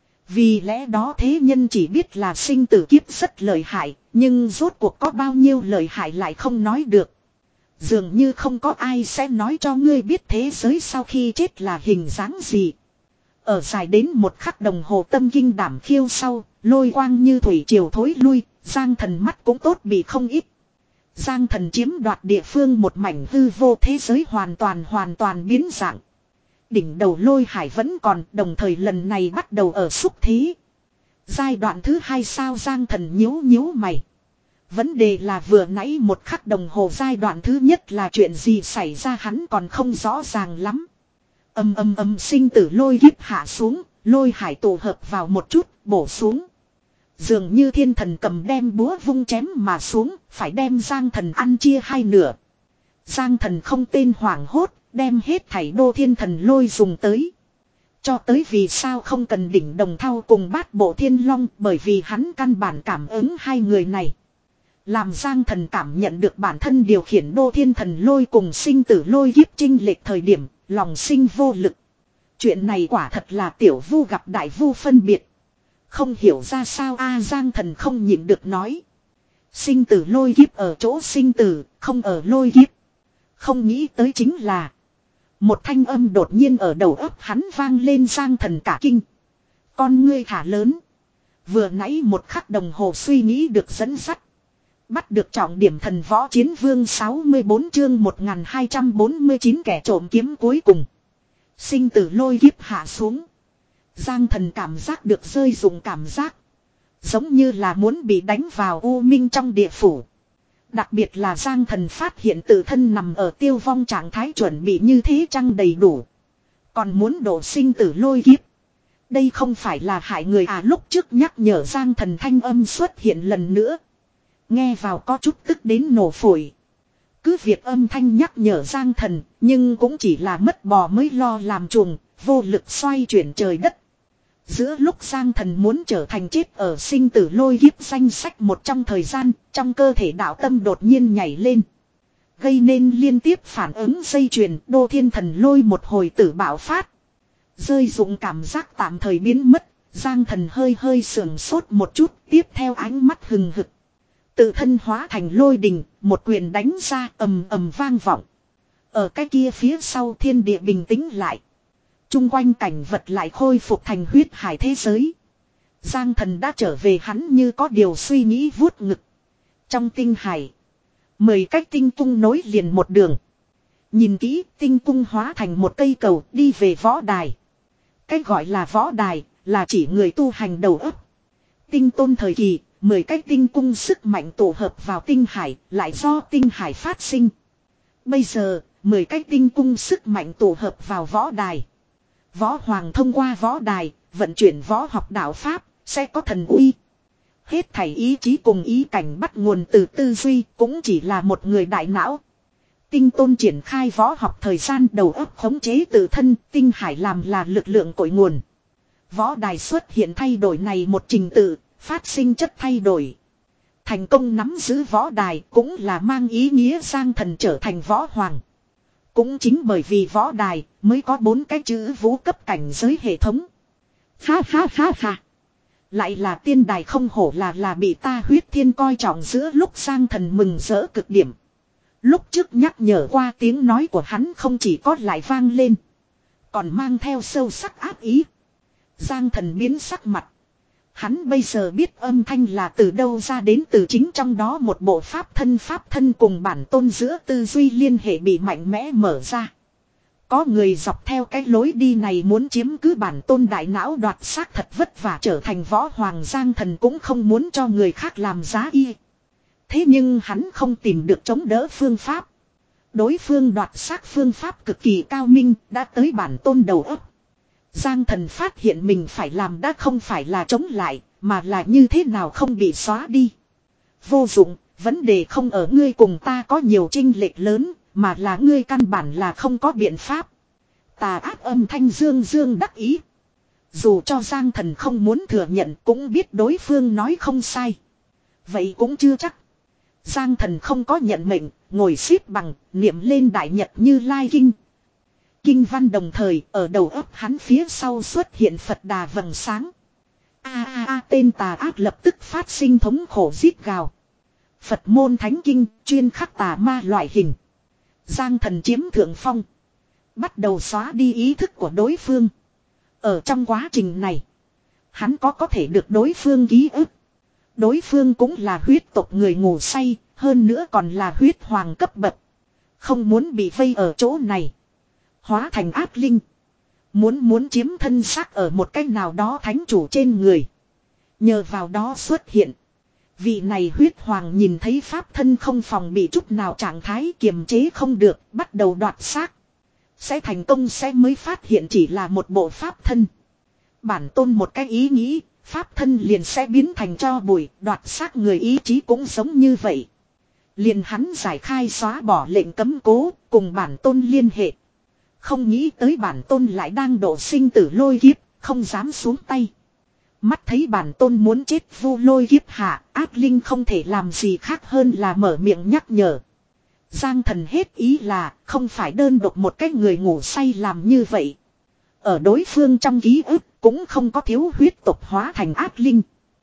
Vì lẽ đó thế nhân chỉ biết là sinh tử kiếp rất lợi hại, nhưng rốt cuộc có bao nhiêu lợi hại lại không nói được. Dường như không có ai sẽ nói cho ngươi biết thế giới sau khi chết là hình dáng gì. Ở dài đến một khắc đồng hồ tâm kinh đảm khiêu sau, lôi quang như thủy triều thối lui, Giang Thần mắt cũng tốt bị không ít. Giang Thần chiếm đoạt địa phương một mảnh hư vô, thế giới hoàn toàn hoàn toàn biến dạng. Đỉnh đầu lôi hải vẫn còn, đồng thời lần này bắt đầu ở xúc thế. Giai đoạn thứ hai sao? Giang Thần nhíu nhíu mày. Vấn đề là vừa nãy một khắc đồng hồ giai đoạn thứ nhất là chuyện gì xảy ra hắn còn không rõ ràng lắm. Âm âm âm sinh tử lôi kiếp hạ xuống, lôi hải tụ hợp vào một chút, bổ xuống. Dường như thiên thần cầm đem búa vung chém mà xuống, phải đem Giang Thần ăn chia hai nửa. Giang Thần không tên hoảng hốt, đem hết thảy đô thiên thần lôi dùng tới. Cho tới vì sao không cần đỉnh đồng thau cùng bát bộ thiên long, bởi vì hắn căn bản cảm ứng hai người này. Làm Giang Thần cảm nhận được bản thân điều khiển đô thiên thần lôi cùng sinh tử lôi kiếp chinh lệch thời điểm, lòng sinh vô lực. Chuyện này quả thật là tiểu vu gặp đại vu phân biệt. Không hiểu ra sao a Giang Thần không nhịn được nói. Sinh tử lôi kiếp ở chỗ sinh tử, không ở lôi kiếp. Không nghĩ tới chính là một thanh âm đột nhiên ở đầu óc hắn vang lên. Giang Thần cả kinh. Con ngươi thả lớn. Vừa nãy một khắc đồng hồ suy nghĩ được dẫn dắt. Bắt được trọng điểm thần võ chiến vương sáu mươi bốn chương một nghìn hai trăm bốn mươi chín kẻ trộm kiếm cuối cùng. Sinh tử lôi kiếp hạ xuống. Giang thần cảm giác được rơi dụng cảm giác. Giống như là muốn bị đánh vào u minh trong địa phủ. Đặc biệt là Giang thần phát hiện tự thân nằm ở tiêu vong trạng thái chuẩn bị như thế chăng đầy đủ. Còn muốn đổ sinh tử lôi kiếp. Đây không phải là hại người à, lúc trước nhắc nhở Giang thần thanh âm xuất hiện lần nữa. Nghe vào có chút tức đến nổ phổi. Cứ việc âm thanh nhắc nhở Giang thần, nhưng cũng chỉ là mất bò mới lo làm chuồng, vô lực xoay chuyển trời đất. Giữa lúc Giang thần muốn trở thành chết ở sinh tử lôi kiếp danh sách một trong thời gian, trong cơ thể đạo tâm đột nhiên nhảy lên. Gây nên liên tiếp phản ứng dây chuyền, đô thiên thần lôi một hồi tử bạo phát. Rơi dụng cảm giác tạm thời biến mất, Giang thần hơi hơi sườn sốt một chút, tiếp theo ánh mắt hừng hực. Tự thân hóa thành lôi đình, một quyền đánh ra ầm ầm vang vọng. Ở cái kia phía sau thiên địa bình tĩnh lại. Trung quanh cảnh vật lại khôi phục thành huyết hải thế giới. Giang thần đã trở về, hắn như có điều suy nghĩ vuốt ngực. Trong tinh hải, mười cách tinh cung nối liền một đường. Nhìn kỹ, tinh cung hóa thành một cây cầu đi về võ đài. Cái gọi là võ đài, là chỉ người tu hành đầu óc. Tinh tôn thời kỳ, mười cái tinh cung sức mạnh tổ hợp vào tinh hải, lại do tinh hải phát sinh. Bây giờ, mười cái tinh cung sức mạnh tổ hợp vào võ đài. Võ hoàng thông qua võ đài, vận chuyển võ học đạo pháp, sẽ có thần uy. Hết thảy ý chí cùng ý cảnh bắt nguồn từ tư duy, cũng chỉ là một người đại não. Tinh tôn triển khai võ học thời gian đầu óc khống chế tự thân, tinh hải làm là lực lượng cội nguồn. Võ đài xuất hiện thay đổi này một trình tự, phát sinh chất thay đổi. Thành công nắm giữ võ đài cũng là mang ý nghĩa Giang thần trở thành võ hoàng. Cũng chính bởi vì võ đài mới có bốn cái chữ vũ cấp cảnh giới hệ thống. Ha ha ha ha. Lại là tiên đài không hổ là là bị ta huyết thiên coi trọng, giữa lúc Giang thần mừng rỡ cực điểm. Lúc trước nhắc nhở qua tiếng nói của hắn không chỉ có lại vang lên, còn mang theo sâu sắc ác ý. Giang thần biến sắc mặt. Hắn bây giờ biết âm thanh là từ đâu ra, đến từ chính trong đó một bộ pháp thân pháp thân cùng bản tôn giữa tư duy liên hệ bị mạnh mẽ mở ra. Có người dọc theo cái lối đi này muốn chiếm cứ bản tôn đại não, đoạt xác thật vất vả trở thành võ hoàng. Giang thần cũng không muốn cho người khác làm giá y. Thế nhưng hắn không tìm được chống đỡ phương pháp. Đối phương đoạt xác phương pháp cực kỳ cao minh, đã tới bản tôn đầu óc. Giang thần phát hiện mình phải làm đã không phải là chống lại, mà là như thế nào không bị xóa đi. Vô dụng, vấn đề không ở ngươi cùng ta có nhiều chênh lệch lớn, mà là ngươi căn bản là không có biện pháp. Tà ác âm thanh dương dương đắc ý. Dù cho Giang thần không muốn thừa nhận, cũng biết đối phương nói không sai. Vậy cũng chưa chắc. Giang thần không có nhận mệnh, ngồi xếp bằng, niệm lên đại nhật Như Lai kinh. Kinh văn đồng thời, ở đầu óc hắn phía sau xuất hiện Phật đà vầng sáng. A a a, tên tà ác lập tức phát sinh thống khổ rít gào. Phật môn thánh kinh, chuyên khắc tà ma loại hình. Giang thần chiếm thượng phong. Bắt đầu xóa đi ý thức của đối phương. Ở trong quá trình này, hắn có có thể được đối phương ký ức. Đối phương cũng là huyết tộc người ngủ say, hơn nữa còn là huyết hoàng cấp bậc. Không muốn bị vây ở chỗ này, hóa thành ác linh. Muốn muốn chiếm thân xác ở một cách nào đó thánh chủ trên người. Nhờ vào đó xuất hiện. Vị này huyết hoàng nhìn thấy pháp thân không phòng bị chút nào, trạng thái kiềm chế không được, bắt đầu đoạt xác. Sẽ thành công sẽ mới phát hiện chỉ là một bộ pháp thân. Bản tôn một cái ý nghĩ, pháp thân liền sẽ biến thành tro bụi, đoạt xác người ý chí cũng giống như vậy. Liền hắn giải khai xóa bỏ lệnh cấm cố, cùng bản tôn liên hệ. Không nghĩ tới bản tôn lại đang độ sinh tử lôi kiếp, không dám xuống tay. Mắt thấy bản tôn muốn chết vu lôi kiếp hạ, ác linh không thể làm gì khác hơn là mở miệng nhắc nhở. Giang thần hết ý là không phải đơn độc một cái người ngủ say làm như vậy. Ở đối phương trong ký ức cũng không có thiếu huyết tộc hóa thành ác linh.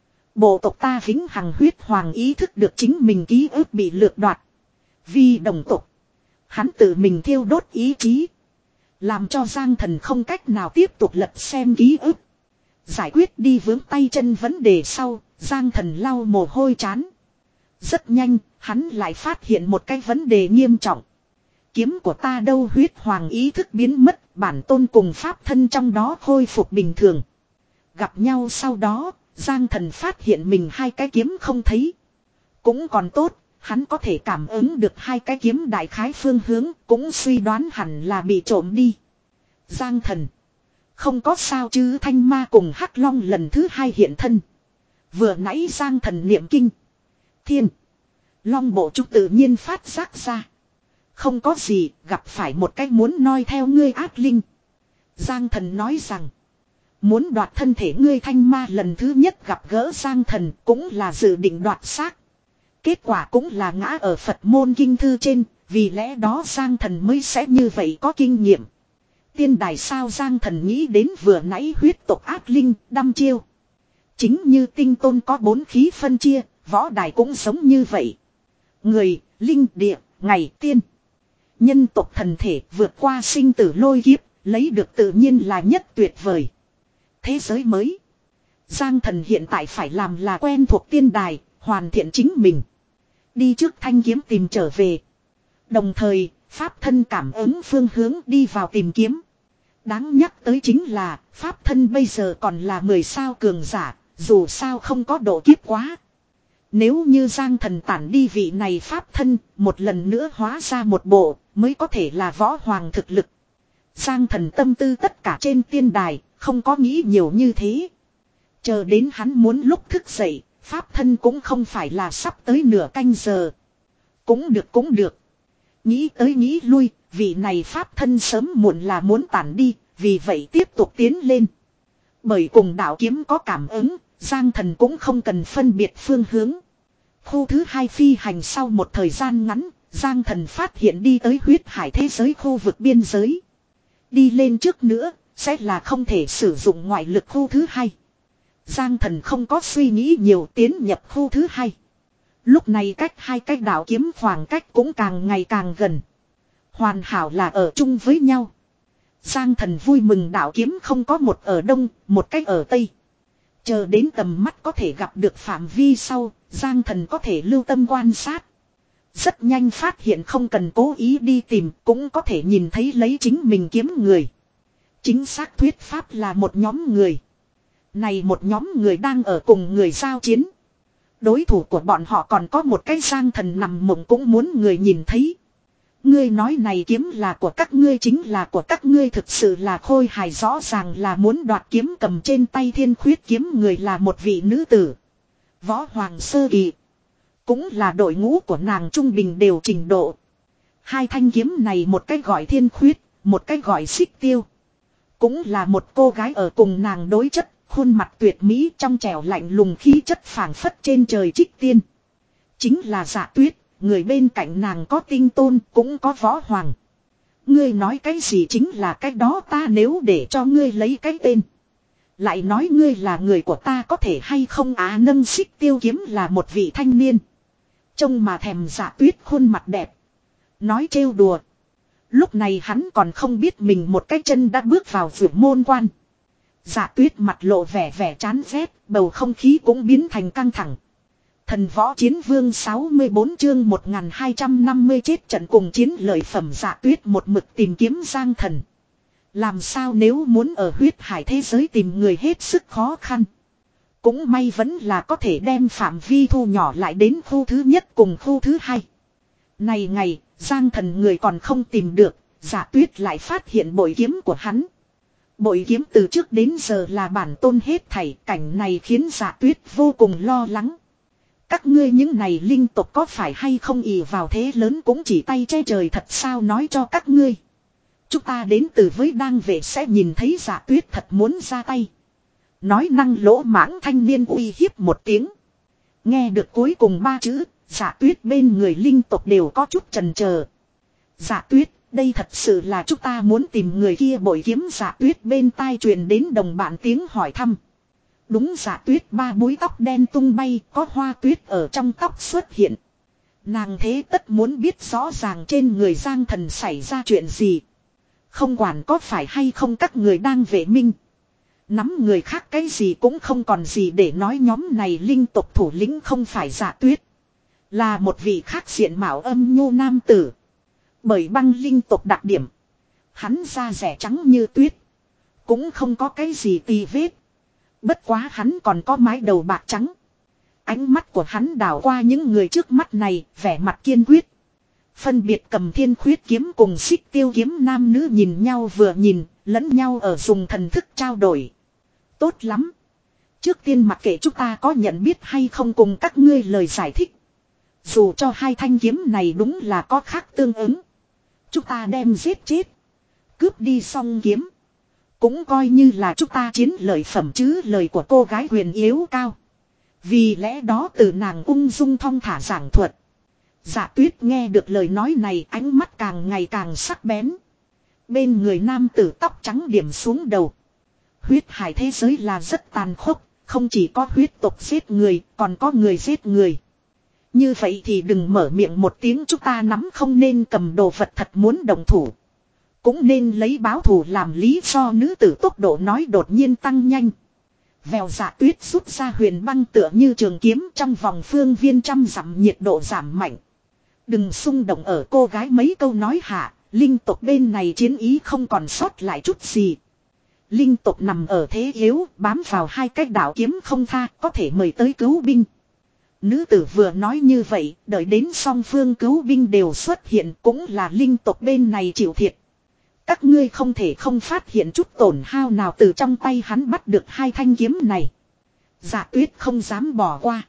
Bộ tộc ta vĩnh hằng huyết hoàng ý thức được chính mình ký ức bị lược đoạt. Vì đồng tộc, hắn tự mình thiêu đốt ý chí. Làm cho Giang thần không cách nào tiếp tục lật xem ký ức. Giải quyết đi vướng tay chân vấn đề sau, Giang thần lau mồ hôi chán. Rất nhanh, hắn lại phát hiện một cái vấn đề nghiêm trọng. Kiếm của ta đâu, huyết hoàng ý thức biến mất, bản tôn cùng pháp thân trong đó khôi phục bình thường. Gặp nhau sau đó, Giang Thần phát hiện mình hai cái kiếm không thấy. Cũng còn tốt, hắn có thể cảm ứng được hai cái kiếm đại khái phương hướng, cũng suy đoán hẳn là bị trộm đi. Giang Thần, không có sao chứ? Thanh ma cùng Hắc Long lần thứ hai hiện thân. Vừa nãy Giang Thần niệm kinh, Thiên Long bộ trúc tự nhiên phát giác ra. Không có gì, gặp phải một cái muốn noi theo ngươi ác linh. Giang Thần nói rằng, muốn đoạt thân thể ngươi. Thanh ma lần thứ nhất gặp gỡ Giang Thần cũng là dự định đoạt xác. Kết quả cũng là ngã ở Phật môn kinh thư trên, vì lẽ đó Giang Thần mới sẽ như vậy có kinh nghiệm. Tiên đài sao? Giang Thần nghĩ đến vừa nãy huyết tộc ác linh đăm chiêu. Chính như tinh tôn có bốn khí phân chia, võ đài cũng giống như vậy. Người, linh, địa, ngày, tiên. Nhân tộc thần thể vượt qua sinh tử lôi kiếp, lấy được tự nhiên là nhất tuyệt vời. Thế giới mới. Giang Thần hiện tại phải làm là quen thuộc tiên đài, hoàn thiện chính mình. Đi trước thanh kiếm tìm trở về. Đồng thời, pháp thân cảm ứng phương hướng đi vào tìm kiếm. Đáng nhắc tới chính là, pháp thân bây giờ còn là mười sao cường giả, dù sao không có độ kiếp quá. Nếu như Giang Thần tản đi vị này pháp thân, một lần nữa hóa ra một bộ, mới có thể là võ hoàng thực lực. Giang Thần tâm tư tất cả trên tiên đài, không có nghĩ nhiều như thế. Chờ đến hắn muốn lúc thức dậy, pháp thân cũng không phải là sắp tới nửa canh giờ. Cũng được cũng được. Nghĩ tới nghĩ lui, vị này pháp thân sớm muộn là muốn tản đi, vì vậy tiếp tục tiến lên. Bởi cùng đạo kiếm có cảm ứng, Giang Thần cũng không cần phân biệt phương hướng. Khu thứ hai phi hành sau một thời gian ngắn, Giang Thần phát hiện đi tới huyết hải thế giới khu vực biên giới. Đi lên trước nữa, sẽ là không thể sử dụng ngoại lực khu thứ hai. Giang Thần không có suy nghĩ nhiều, tiến nhập khu thứ hai. Lúc này cách hai cái đạo kiếm khoảng cách cũng càng ngày càng gần. Hoàn hảo là ở chung với nhau. Giang Thần vui mừng đạo kiếm không có một ở đông, một cách ở tây. Chờ đến tầm mắt có thể gặp được phạm vi sau, Giang Thần có thể lưu tâm quan sát. Rất nhanh phát hiện không cần cố ý đi tìm, cũng có thể nhìn thấy lấy chính mình kiếm người. Chính xác thuyết pháp là một nhóm người. Này một nhóm người đang ở cùng người giao chiến. Đối thủ của bọn họ còn có một cái Giang Thần nằm mộng cũng muốn người nhìn thấy. Ngươi nói này kiếm là của các ngươi, chính là của các ngươi, thực sự là khôi hài, rõ ràng là muốn đoạt kiếm. Cầm trên tay thiên khuyết kiếm người là một vị nữ tử, võ hoàng sơ kỳ. Cũng là đội ngũ của nàng trung bình đều trình độ. Hai thanh kiếm này, một cái gọi thiên khuyết, một cái gọi xích tiêu. Cũng là một cô gái ở cùng nàng đối chất, khuôn mặt tuyệt mỹ trong trẻo lạnh lùng, khí chất phảng phất trên trời trích tiên. Chính là Dạ Tuyết, người bên cạnh nàng có tinh tôn, cũng có võ hoàng. Ngươi nói cái gì chính là cái đó, ta nếu để cho ngươi lấy cái tên, lại nói ngươi là người của ta có thể hay không? Á, nâng xích tiêu kiếm là một vị thanh niên. Trông mà thèm Dạ Tuyết khuôn mặt đẹp. Nói trêu đùa. Lúc này hắn còn không biết mình một cái chân đã bước vào vượt môn quan. Dạ Tuyết mặt lộ vẻ vẻ chán ghét, bầu không khí cũng biến thành căng thẳng. Thần võ chiến vương sáu mươi bốn chương một nghìn hai trăm năm mươi chết trận cùng chiến lợi phẩm. Dạ Tuyết một mực tìm kiếm Giang Thần. Làm sao nếu muốn ở huyết hải thế giới tìm người hết sức khó khăn. Cũng may vẫn là có thể đem phạm vi thu nhỏ lại đến khu thứ nhất cùng khu thứ hai. Này ngày, Giang Thần người còn không tìm được, Dạ Tuyết lại phát hiện bội kiếm của hắn. Bội kiếm từ trước đến giờ là bản tôn hết thảy, cảnh này khiến Dạ Tuyết vô cùng lo lắng. Các ngươi những này linh tộc có phải hay không ỷ vào thế lớn cũng chỉ tay che trời thật sao? Nói cho các ngươi, chúng ta đến từ với đang vệ sẽ nhìn thấy. Dạ Tuyết thật muốn ra tay. Nói năng lỗ mãng thanh niên uy hiếp một tiếng. Nghe được cuối cùng ba chữ, Dạ Tuyết bên người linh tộc đều có chút chần chờ. Dạ Tuyết, đây thật sự là chúng ta muốn tìm người kia bội kiếm. Dạ Tuyết bên tai truyền đến đồng bạn tiếng hỏi thăm. Đúng, Dạ Tuyết ba búi tóc đen tung bay, có hoa tuyết ở trong tóc xuất hiện. Nàng thế tất muốn biết rõ ràng trên người Giang Thần xảy ra chuyện gì. Không quản có phải hay không các người đang vệ minh. Nắm người khác cái gì cũng không còn gì để nói. Nhóm này linh tộc thủ lĩnh không phải Dạ Tuyết, Là một vị khác diện mạo âm nhu nam tử. Bởi băng linh tộc đặc điểm. Hắn da rẻ trắng như tuyết. Cũng không có cái gì tì vết. Bất quá hắn còn có mái đầu bạc trắng. Ánh mắt của hắn đảo qua những người trước mắt này, vẻ mặt kiên quyết. Phân biệt cầm thiên khuyết kiếm cùng xích tiêu kiếm nam nữ nhìn nhau vừa nhìn, lẫn nhau ở dùng thần thức trao đổi. Tốt lắm. Trước tiên mặc kệ chúng ta có nhận biết hay không cùng các ngươi lời giải thích. Dù cho hai thanh kiếm này đúng là có khác tương ứng. Chúng ta đem giết chết. Cướp đi xong kiếm. Cũng coi như là chúng ta chiến lợi phẩm chứ lời của cô gái huyền yếu cao. Vì lẽ đó từ nàng ung dung thong thả giảng thuật. Dạ Tuyết nghe được lời nói này ánh mắt càng ngày càng sắc bén. Bên người nam tử tóc trắng điểm xuống đầu. Huyết hải thế giới là rất tàn khốc. Không chỉ có huyết tộc giết người còn có người giết người. Như vậy thì đừng mở miệng một tiếng chúng ta nắm không nên cầm đồ vật thật muốn đồng thủ. Cũng nên lấy báo thù làm lý do nữ tử tốc độ nói đột nhiên tăng nhanh. Vèo Dạ Tuyết rút ra huyền băng tựa như trường kiếm trong vòng phương viên trăm dặm nhiệt độ giảm mạnh. Đừng xung động ở cô gái mấy câu nói hạ, linh tộc bên này chiến ý không còn sót lại chút gì. Linh tộc nằm ở thế yếu, bám vào hai cái đạo kiếm không tha, có thể mời tới cứu binh. Nữ tử vừa nói như vậy, đợi đến song phương cứu binh đều xuất hiện cũng là linh tộc bên này chịu thiệt. Các ngươi không thể không phát hiện chút tổn hao nào từ trong tay hắn bắt được hai thanh kiếm này. Dạ Tuyết không dám bỏ qua.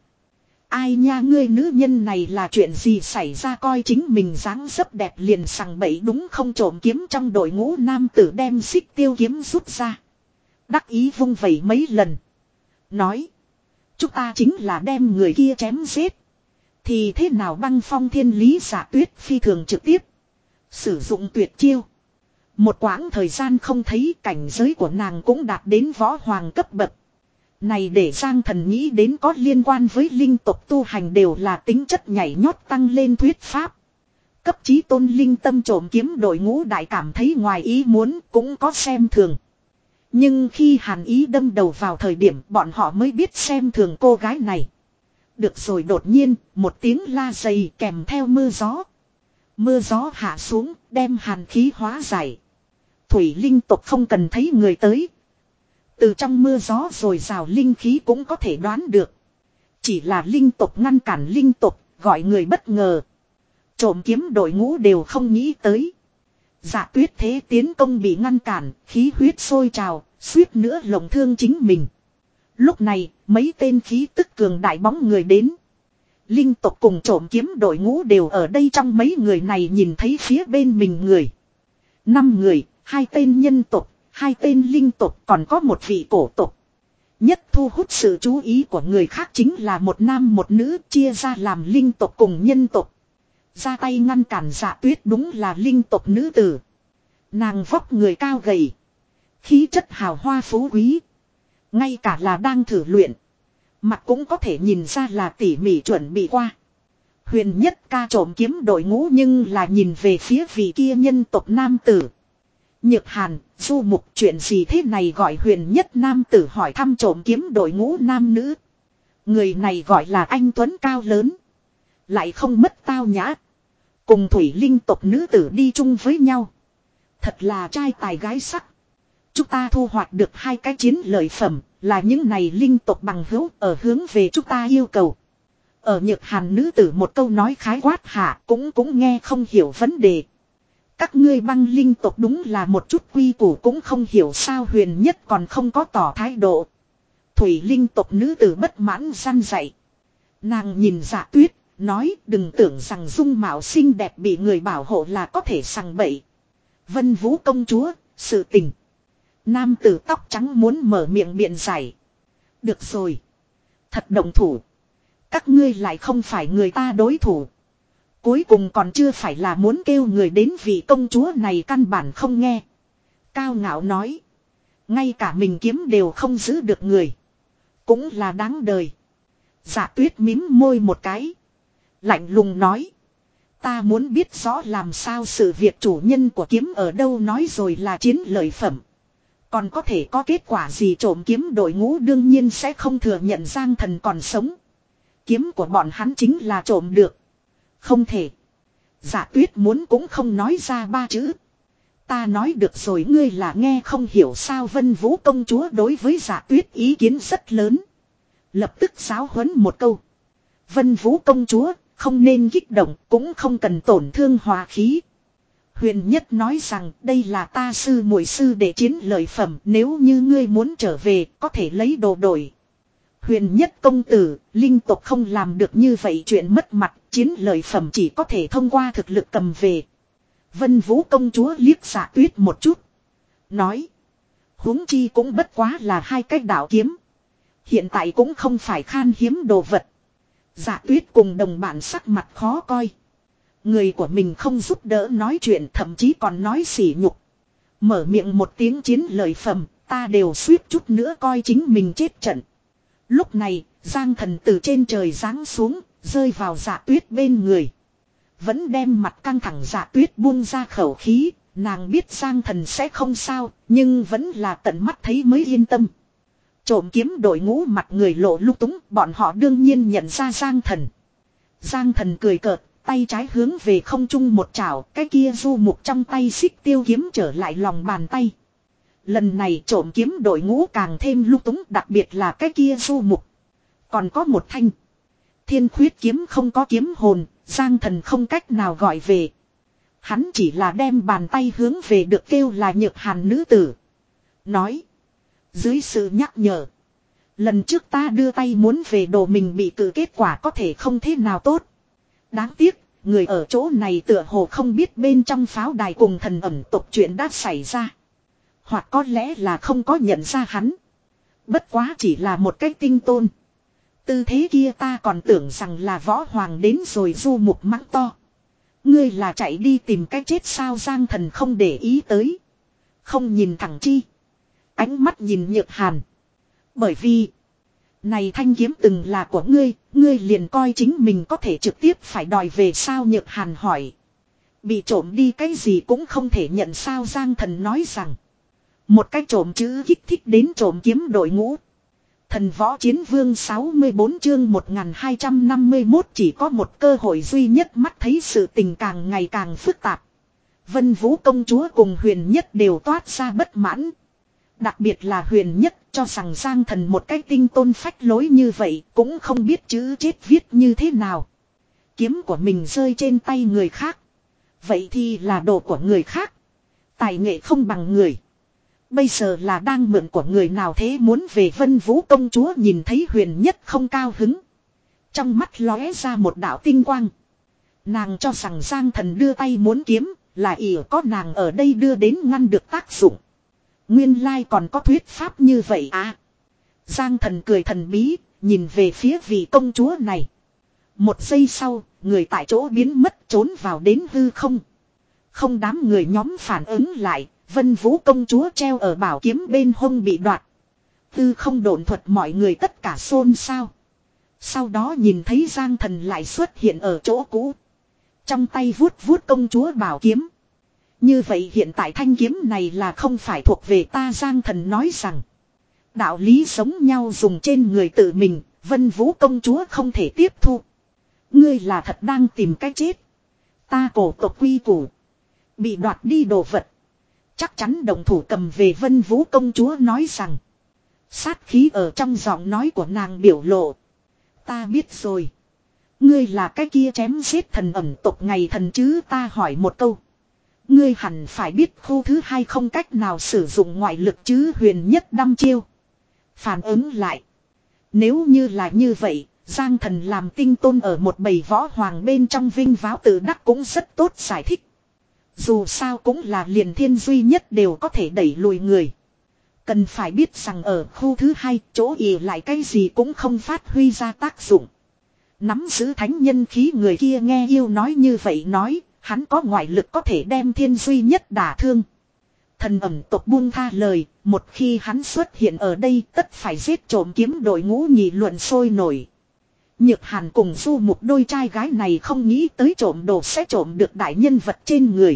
Ai nha ngươi nữ nhân này là chuyện gì xảy ra coi chính mình dáng dấp đẹp liền sằng bậy đúng không trộm kiếm trong đội ngũ nam tử đem xích tiêu kiếm rút ra. Đắc ý vung vẩy mấy lần. Nói. Chúng ta chính là đem người kia chém giết. Thì thế nào băng phong thiên lý Dạ Tuyết phi thường trực tiếp. Sử dụng tuyệt chiêu. Một quãng thời gian không thấy cảnh giới của nàng cũng đạt đến võ hoàng cấp bậc. Này để Giang Thần nghĩ đến có liên quan với linh tộc tu hành đều là tính chất nhảy nhót tăng lên thuyết pháp. Cấp chí tôn linh tâm trộm kiếm đội ngũ đại cảm thấy ngoài ý muốn cũng có xem thường. Nhưng khi Hàn Ý đâm đầu vào thời điểm bọn họ mới biết xem thường cô gái này. Được rồi đột nhiên một tiếng la dày kèm theo mưa gió. Mưa gió hạ xuống đem hàn khí hóa giải. Thủy linh tộc không cần thấy người tới. Từ trong mưa gió rồi rào linh khí cũng có thể đoán được. Chỉ là linh tộc ngăn cản linh tộc, gọi người bất ngờ. Trộm kiếm đội ngũ đều không nghĩ tới. Dạ Tuyết thế tiến công bị ngăn cản, khí huyết sôi trào, suýt nữa lồng thương chính mình. Lúc này, mấy tên khí tức cường đại bóng người đến. Linh tộc cùng trộm kiếm đội ngũ đều ở đây trong mấy người này nhìn thấy phía bên mình người. Năm người, hai tên nhân tộc. Hai tên linh tộc còn có một vị cổ tộc. Nhất thu hút sự chú ý của người khác chính là một nam một nữ chia ra làm linh tộc cùng nhân tộc. Ra tay ngăn cản Dạ Tuyết đúng là linh tộc nữ tử. Nàng vóc người cao gầy. Khí chất hào hoa phú quý. Ngay cả là đang thử luyện. Mặt cũng có thể nhìn ra là tỉ mỉ chuẩn bị qua. Huyền nhất ca trộm kiếm đội ngũ nhưng là nhìn về phía vị kia nhân tộc nam tử. Nhược Hàn, Du Mục chuyện gì thế này gọi huyền nhất nam tử hỏi thăm trộm kiếm đội ngũ nam nữ. Người này gọi là anh Tuấn cao lớn. Lại không mất tao nhã. Cùng thủy linh tộc nữ tử đi chung với nhau. Thật là trai tài gái sắc. Chúng ta thu hoạch được hai cái chiến lợi phẩm là những này linh tộc bằng hữu ở hướng về chúng ta yêu cầu. Ở Nhược Hàn nữ tử một câu nói khái quát hạ cũng cũng nghe không hiểu vấn đề. Các ngươi băng linh tộc đúng là một chút quy củ cũng không hiểu sao huyền nhất còn không có tỏ thái độ. Thủy linh tộc nữ tử bất mãn răn dạy. Nàng nhìn Dạ Tuyết, nói đừng tưởng rằng dung mạo xinh đẹp bị người bảo hộ là có thể sằng bậy. Vân Vũ công chúa, sự tình. Nam tử tóc trắng muốn mở miệng biện giải. Được rồi. Thật động thủ. Các ngươi lại không phải người ta đối thủ. Cuối cùng còn chưa phải là muốn kêu người đến vị công chúa này căn bản không nghe. Cao ngạo nói. Ngay cả mình kiếm đều không giữ được người. Cũng là đáng đời. Dạ Tuyết mím môi một cái. Lạnh lùng nói. Ta muốn biết rõ làm sao sự việc chủ nhân của kiếm ở đâu nói rồi là chiến lợi phẩm. Còn có thể có kết quả gì trộm kiếm đội ngũ đương nhiên sẽ không thừa nhận Giang Thần còn sống. Kiếm của bọn hắn chính là trộm được. Không thể. Dạ Tuyết muốn cũng không nói ra ba chữ. Ta nói được rồi, ngươi là nghe không hiểu sao? Vân Vũ công chúa đối với Dạ Tuyết ý kiến rất lớn. Lập tức giáo huấn một câu. Vân Vũ công chúa, không nên kích động, cũng không cần tổn thương hòa khí. Huyền Nhất nói rằng đây là ta sư muội sư để chiến lợi phẩm, nếu như ngươi muốn trở về có thể lấy đồ đổi. Huyền Nhất công tử, linh tộc không làm được như vậy chuyện mất mặt, chiến lợi phẩm chỉ có thể thông qua thực lực cầm về. Vân Vũ công chúa liếc Dạ Tuyết một chút. Nói. Huống chi cũng bất quá là hai cái đạo kiếm. Hiện tại cũng không phải khan hiếm đồ vật. Dạ Tuyết cùng đồng bạn sắc mặt khó coi. Người của mình không giúp đỡ nói chuyện, thậm chí còn nói sỉ nhục. Mở miệng một tiếng chiến lợi phẩm, ta đều suýt chút nữa coi chính mình chết trận. Lúc này, Giang Thần từ trên trời giáng xuống, rơi vào Dạ Tuyết bên người. Vẫn đem mặt căng thẳng Dạ Tuyết buông ra khẩu khí, nàng biết Giang Thần sẽ không sao, nhưng vẫn là tận mắt thấy mới yên tâm. Trộm kiếm đội ngũ mặt người lộ lung túng, bọn họ đương nhiên nhận ra Giang Thần. Giang Thần cười cợt, tay trái hướng về không trung một chảo, cái kia du mục trong tay xích tiêu kiếm trở lại lòng bàn tay. Lần này trộm kiếm đội ngũ càng thêm lung túng, đặc biệt là cái kia du mục. Còn có một thanh Thiên Khuyết kiếm không có kiếm hồn, Giang Thần không cách nào gọi về. Hắn chỉ là đem bàn tay hướng về được kêu là Nhược Hàn nữ tử. Nói. Dưới sự nhắc nhở. Lần trước ta đưa tay muốn về đồ mình bị cự, kết quả có thể không thế nào tốt. Đáng tiếc, người ở chỗ này tựa hồ không biết bên trong pháo đài cùng thần ẩn tộc chuyện đã xảy ra. Hoặc có lẽ là không có nhận ra hắn. Bất quá chỉ là một cái tinh tôn. Tư thế kia ta còn tưởng rằng là võ hoàng đến rồi, du mục mắng to. Ngươi là chạy đi tìm cái chết sao? Giang Thần không để ý tới. Không nhìn thẳng chi. Ánh mắt nhìn Nhược Hàn. Bởi vì. Này thanh kiếm từng là của ngươi. Ngươi liền coi chính mình có thể trực tiếp phải đòi về sao? Nhược Hàn hỏi. Bị trộm đi cái gì cũng không thể nhận sao? Giang Thần nói rằng. Một cái trộm chữ kích thích đến trộm kiếm đội ngũ. Thần võ chiến vương sáu mươi bốn chương một nghìn hai trăm năm mươi mốt chỉ có một cơ hội duy nhất, mắt thấy sự tình càng ngày càng phức tạp. Vân Vũ công chúa cùng Huyền Nhất đều toát ra bất mãn. Đặc biệt là Huyền Nhất cho rằng Giang Thần một cái tinh tôn phách lối như vậy cũng không biết chữ chết viết như thế nào. Kiếm của mình rơi trên tay người khác. Vậy thì là đồ của người khác. Tài nghệ không bằng người. Bây giờ là đang mượn của người nào thế? Muốn về? Vân Vũ công chúa nhìn thấy Huyền Nhất không cao hứng. Trong mắt lóe ra một đạo tinh quang. Nàng cho rằng Giang Thần đưa tay muốn kiếm là ỷ có nàng ở đây đưa đến ngăn được tác dụng. Nguyên lai còn có thuyết pháp như vậy à? Giang Thần cười thần bí, nhìn về phía vị công chúa này. Một giây sau, người tại chỗ biến mất, trốn vào đến hư không. Không đám người nhóm phản ứng lại. Vân Vũ công chúa treo ở bảo kiếm bên hông bị đoạt. Tư không độn thuật, mọi người tất cả xôn xao. Sau đó nhìn thấy Giang Thần lại xuất hiện ở chỗ cũ. Trong tay vuốt vuốt công chúa bảo kiếm. Như vậy hiện tại thanh kiếm này là không phải thuộc về ta? Giang Thần nói rằng. Đạo lý giống nhau dùng trên người tự mình, Vân Vũ công chúa không thể tiếp thu. Ngươi là thật đang tìm cách chết. Ta cổ tộc quy củ. Bị đoạt đi đồ vật. Chắc chắn đồng thủ cầm về. Vân Vũ công chúa nói rằng. Sát khí ở trong giọng nói của nàng biểu lộ. Ta biết rồi. Ngươi là cái kia chém giết thần ẩn tộc ngày thần chứ? Ta hỏi một câu. Ngươi hẳn phải biết khu thứ hai không cách nào sử dụng ngoại lực chứ? Huyền Nhất đăm chiêu. Phản ứng lại. Nếu như là như vậy, Giang Thần làm tinh tôn ở một bầy võ hoàng bên trong vinh váo tự đắc cũng rất tốt giải thích. Dù sao cũng là liền thiên duy nhất đều có thể đẩy lùi người. Cần phải biết rằng ở khu thứ hai, chỗ ỉ lại cái gì cũng không phát huy ra tác dụng. Nắm giữ thánh nhân khí người kia nghe yêu nói như vậy nói, hắn có ngoại lực có thể đem thiên duy nhất đả thương. Thần ẩm tộc buông tha lời, một khi hắn xuất hiện ở đây tất phải giết trộm kiếm đội ngũ nghị luận sôi nổi. Nhược Hàn cùng Du Mục đôi trai gái này không nghĩ tới trộm đồ sẽ trộm được đại nhân vật trên người.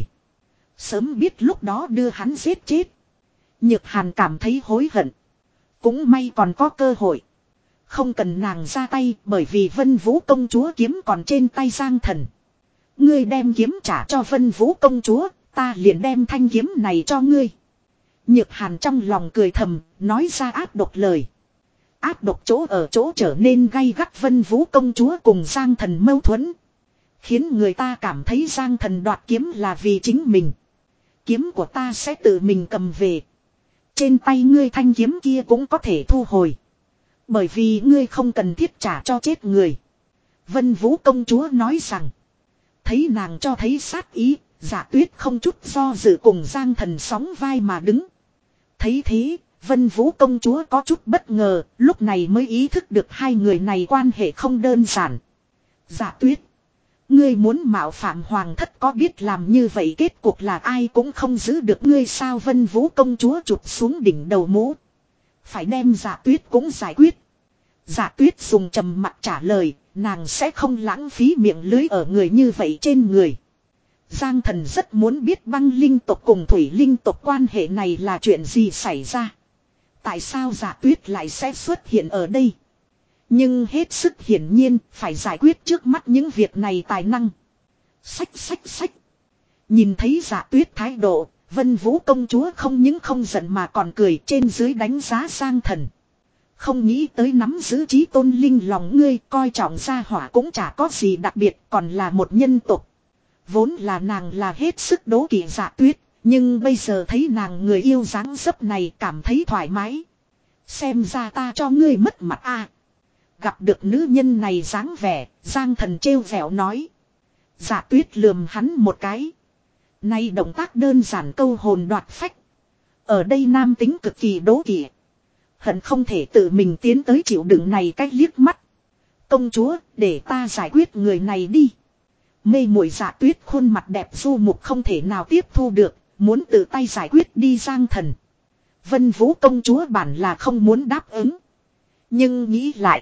Sớm biết lúc đó đưa hắn giết chết. Nhược Hàn cảm thấy hối hận. Cũng may còn có cơ hội. Không cần nàng ra tay bởi vì Vân Vũ công chúa kiếm còn trên tay Giang Thần. Ngươi đem kiếm trả cho Vân Vũ công chúa, ta liền đem thanh kiếm này cho ngươi. Nhược Hàn trong lòng cười thầm, nói ra ác độc lời. Ác độc chỗ ở chỗ trở nên gay gắt. Vân Vũ công chúa cùng Giang Thần mâu thuẫn, khiến người ta cảm thấy Giang Thần đoạt kiếm là vì chính mình. Kiếm của ta sẽ tự mình cầm về. Trên tay ngươi thanh kiếm kia cũng có thể thu hồi. Bởi vì ngươi không cần thiết trả cho chết người. Vân Vũ công chúa nói rằng. Thấy nàng cho thấy sát ý, Dạ Tuyết không chút do dự cùng Giang Thần sóng vai mà đứng. Thấy thế, Vân Vũ công chúa có chút bất ngờ, lúc này mới ý thức được hai người này quan hệ không đơn giản. Dạ Tuyết, ngươi muốn mạo phạm hoàng thất, có biết làm như vậy kết cục là ai cũng không giữ được ngươi sao? Vân Vũ công chúa chụp xuống đỉnh đầu mũ. Phải đem Dạ Tuyết cũng giải quyết. Dạ Tuyết dùng trầm mặc trả lời, nàng sẽ không lãng phí miệng lưới ở người như vậy trên người. Giang Thần rất muốn biết băng linh tộc cùng thủy linh tộc quan hệ này là chuyện gì xảy ra. Tại sao Dạ Tuyết lại sẽ xuất hiện ở đây? Nhưng hết sức hiển nhiên phải giải quyết trước mắt những việc này tài năng. Xách xách xách. Nhìn thấy Dạ Tuyết thái độ, Vân Vũ công chúa không những không giận mà còn cười, trên dưới đánh giá Giang Thần. Không nghĩ tới nắm giữ trí tôn linh lòng ngươi, coi trọng gia hỏa cũng chả có gì đặc biệt, còn là một nhân tộc. Vốn là nàng là hết sức đố kỵ Dạ Tuyết, nhưng bây giờ thấy nàng người yêu dáng dấp này cảm thấy thoải mái. Xem ra ta cho ngươi mất mặt a. À, gặp được nữ nhân này dáng vẻ, Giang Thần trêu vẻo nói. Dạ Tuyết lườm hắn một cái. Nay động tác đơn giản câu hồn đoạt phách. Ở đây nam tính cực kỳ đố kỵ. Hận không thể tự mình tiến tới chịu đựng này cách liếc mắt. Công chúa, để ta giải quyết người này đi. Mê muội Dạ Tuyết khuôn mặt đẹp du mục không thể nào tiếp thu được, muốn tự tay giải quyết đi Giang Thần. Vân Vũ công chúa bản là không muốn đáp ứng. Nhưng nghĩ lại,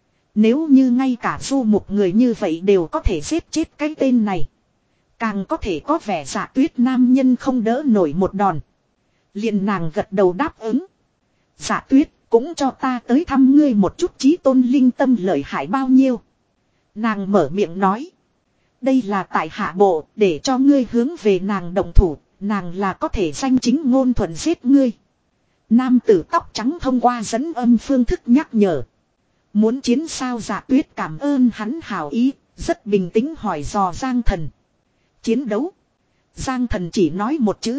nếu như ngay cả du mục người như vậy đều có thể giết chết cái tên này, càng có thể có vẻ Dạ Tuyết nam nhân không đỡ nổi một đòn. Liền nàng gật đầu đáp ứng. Dạ Tuyết, cũng cho ta tới thăm ngươi một chút, chí tôn linh tâm lợi hại bao nhiêu. Nàng mở miệng nói. Đây là tại hạ bộ, để cho ngươi hướng về nàng đồng thủ, nàng là có thể danh chính ngôn thuận giết ngươi. Nam tử tóc trắng thông qua dẫn âm phương thức nhắc nhở. Muốn chiến sao? Dạ Tuyết cảm ơn hắn hảo ý, rất bình tĩnh hỏi dò Giang Thần. Chiến đấu? Giang Thần chỉ nói một chữ.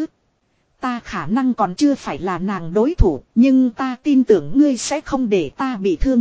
Ta khả năng còn chưa phải là nàng đối thủ, nhưng ta tin tưởng ngươi sẽ không để ta bị thương.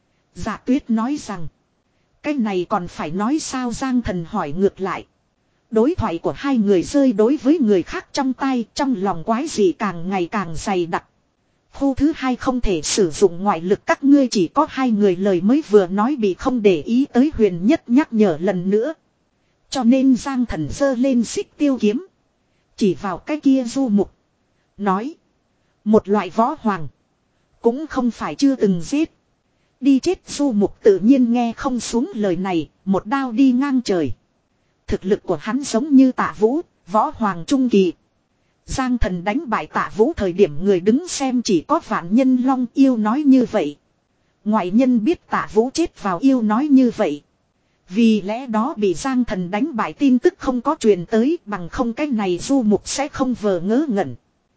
Dạ Tuyết nói rằng. Cái này còn phải nói sao? Giang Thần hỏi ngược lại. Đối thoại của hai người rơi đối với người khác trong tay, trong lòng quái gì càng ngày càng dày đặc. Khu thứ hai không thể sử dụng ngoại lực, các ngươi chỉ có hai người, lời mới vừa nói bị không để ý tới Huyền Nhất nhắc nhở lần nữa. Cho nên Giang Thần giơ lên xích tiêu kiếm. Chỉ vào cái kia du mục. Nói. Một loại võ hoàng. Cũng không phải chưa từng giết. Đi chết du mục tự nhiên nghe không xuống lời này. Một đao đi ngang trời. Thực lực của hắn giống như Tạ Vũ, võ hoàng trung kỳ. Giang Thần đánh bại Tạ Vũ thời điểm người đứng xem chỉ có Vạn Nhân Long yêu nói như vậy. Ngoại nhân biết Tạ Vũ chết vào yêu nói như vậy. Vì lẽ đó bị Giang Thần đánh bại tin tức không có truyền tới, bằng không cái này du mục sẽ không vờ ngớ ngẩn.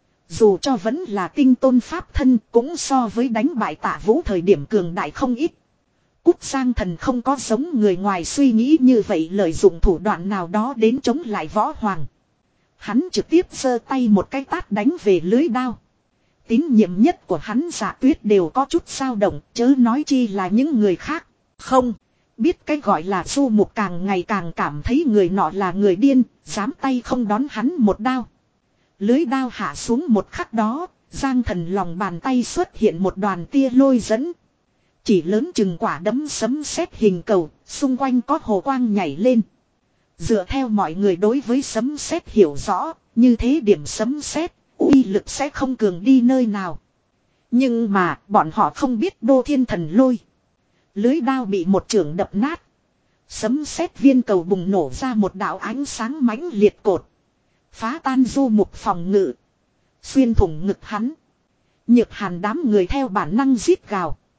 Dù cho vẫn là tinh tôn pháp thân cũng so với đánh bại Tạ Vũ thời điểm cường đại không ít. Cút. Giang Thần không có giống người ngoài suy nghĩ như vậy lợi dụng thủ đoạn nào đó đến chống lại võ hoàng. Hắn trực tiếp giơ tay một cái tát đánh về lưới đao. Tín nhiệm nhất của hắn Dạ Tuyết đều có chút dao động, chớ nói chi là những người khác. Không, biết cái gọi là du mục càng ngày càng cảm thấy người nọ là người điên, dám tay không đón hắn một đao. Lưới đao hạ xuống một khắc đó, Giang Thần lòng bàn tay xuất hiện một đoàn tia lôi dẫn. Chỉ lớn chừng quả đấm sấm sét hình cầu, xung quanh có hồ quang nhảy lên. Dựa theo mọi người đối với sấm sét hiểu rõ, như thế điểm sấm sét, uy lực sẽ không cường đi nơi nào. Nhưng mà, bọn họ không biết Đô Thiên Thần Lôi. Lưới đao bị một chưởng đập nát. Sấm sét viên cầu bùng nổ ra một đạo ánh sáng mãnh liệt cột. Phá tan du mục phòng ngự. Xuyên thủng ngực hắn. Nhược Hàn đám người theo bản năng rít gào.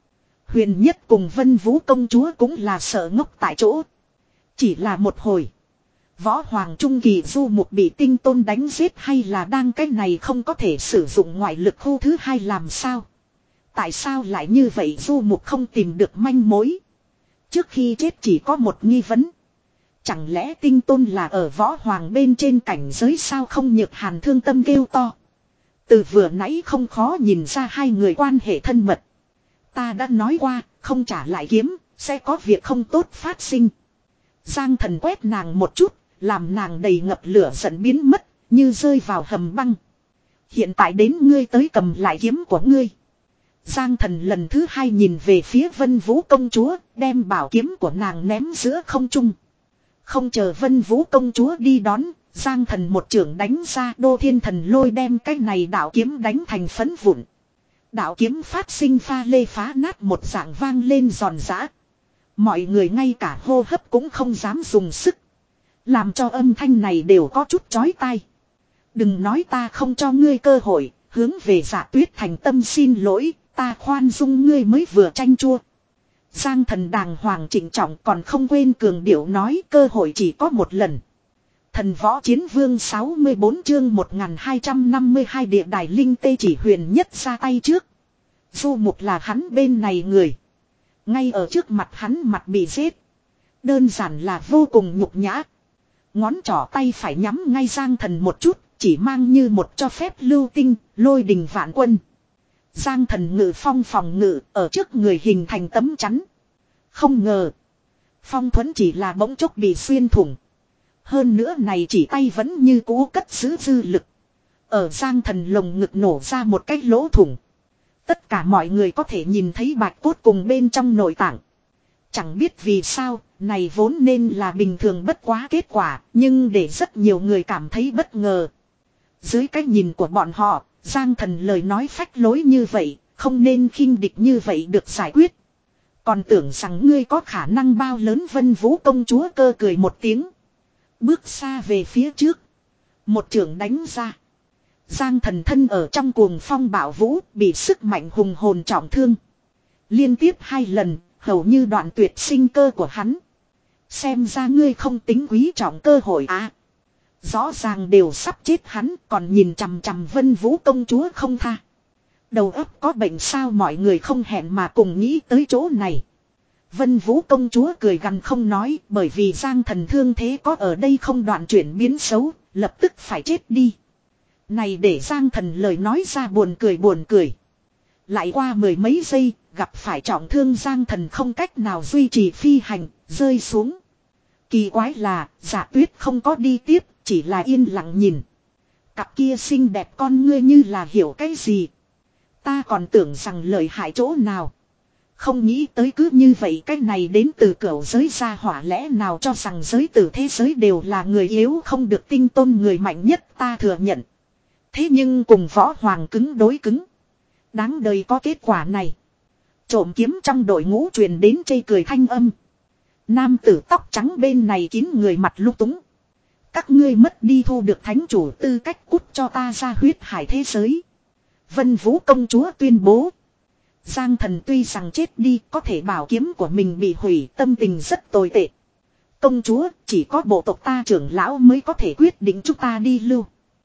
Huyền Nhất cùng Vân Vũ công chúa cũng là sợ ngốc tại chỗ. Chỉ là một hồi. Võ Hoàng Trung Kỳ du mục bị Tinh Tôn đánh giết hay là đang cái này không có thể sử dụng ngoại lực khu thứ hai làm sao? Tại sao lại như vậy du mục không tìm được manh mối? Trước khi chết chỉ có một nghi vấn. Chẳng lẽ Tinh Tôn là ở Võ Hoàng bên trên cảnh giới sao không? Nhược Hàn thương tâm kêu to. Từ vừa nãy không khó nhìn ra hai người quan hệ thân mật. Ta đã nói qua, không trả lại kiếm, sẽ có việc không tốt phát sinh. Giang Thần quét nàng một chút, làm nàng đầy ngập lửa giận biến mất, như rơi vào hầm băng. Hiện tại đến ngươi tới cầm lại kiếm của ngươi. Giang Thần lần thứ hai nhìn về phía Vân Vũ công chúa, đem bảo kiếm của nàng ném giữa không trung. Không chờ Vân Vũ công chúa đi đón, Giang Thần một chưởng đánh ra, Đô Thiên Thần Lôi đem cái này đạo kiếm đánh thành phấn vụn. Đạo kiếm phát sinh pha lê phá nát một dạng vang lên giòn giã. Mọi người ngay cả hô hấp cũng không dám dùng sức. Làm cho âm thanh này đều có chút chói tai. Đừng nói ta không cho ngươi cơ hội, hướng về Dạ Tuyết thành tâm xin lỗi, ta khoan dung ngươi mới vừa tranh chua. Giang Thần đàng hoàng trịnh trọng còn không quên cường điệu nói cơ hội chỉ có một lần. Thần Võ Chiến Vương sáu mươi bốn chương một nghìn hai trăm năm mươi hai địa đài linh tê chỉ Huyền Nhất ra tay trước. Du mục là hắn bên này người. Ngay ở trước mặt hắn mặt bị giết. Đơn giản là vô cùng nhục nhã. Ngón trỏ tay phải nhắm ngay Giang Thần một chút, chỉ mang như một cho phép lưu tinh, lôi đình vạn quân. Giang Thần ngự phong phòng ngự ở trước người hình thành tấm chắn. Không ngờ. Phong thuẫn chỉ là bỗng chốc bị xuyên thủng. Hơn nữa này chỉ tay vẫn như cũ cất giữ dư lực. Ở Giang Thần lồng ngực nổ ra một cái lỗ thủng. Tất cả mọi người có thể nhìn thấy bạch cốt cùng bên trong nội tạng. Chẳng biết vì sao, này vốn nên là bình thường bất quá kết quả, nhưng để rất nhiều người cảm thấy bất ngờ. Dưới cái nhìn của bọn họ, Giang Thần lời nói phách lối như vậy, không nên khinh địch như vậy được giải quyết. Còn tưởng rằng ngươi có khả năng bao lớn. Vân Vũ công chúa cơ cười một tiếng. Bước xa về phía trước. Một chưởng đánh ra. Giang Thần thân ở trong cuồng phong bạo vũ, bị sức mạnh hùng hồn trọng thương. Liên tiếp hai lần, hầu như đoạn tuyệt sinh cơ của hắn. Xem ra ngươi không tính quý trọng cơ hội à. Rõ ràng đều sắp chết hắn, còn nhìn chằm chằm Vân Vũ công chúa không tha. Đầu óc có bệnh sao? Mọi người không hẹn mà cùng nghĩ tới chỗ này. Vân Vũ công chúa cười gằn không nói, bởi vì Giang Thần thương thế có ở đây không đoạn chuyển biến xấu, lập tức phải chết đi. Này để Giang Thần lời nói ra buồn cười buồn cười. Lại qua mười mấy giây, gặp phải trọng thương Giang Thần không cách nào duy trì phi hành, rơi xuống. Kỳ quái là, Dạ Tuyết không có đi tiếp, chỉ là yên lặng nhìn. Cặp kia xinh đẹp con ngươi như là hiểu cái gì. Ta còn tưởng rằng lợi hại chỗ nào. Không nghĩ tới cứ như vậy, cái này đến từ cửu giới gia hỏa lẽ nào cho rằng giới tử thế giới đều là người yếu không được tinh tôn người mạnh nhất. Ta thừa nhận. Thế nhưng cùng Võ Hoàng cứng đối cứng. Đáng đời có kết quả này. Trộm kiếm trong đội ngũ truyền đến chê cười thanh âm. Nam tử tóc trắng bên này kín người mặt lúc túng. Các ngươi mất đi thu được thánh chủ tư cách, cút cho ta ra huyết hải thế giới. Vân Vũ công chúa tuyên bố. Giang Thần tuy rằng chết đi, có thể bảo kiếm của mình bị hủy, tâm tình rất tồi tệ. Công chúa, chỉ có bộ tộc ta trưởng lão mới có thể quyết định chúng ta đi lưu.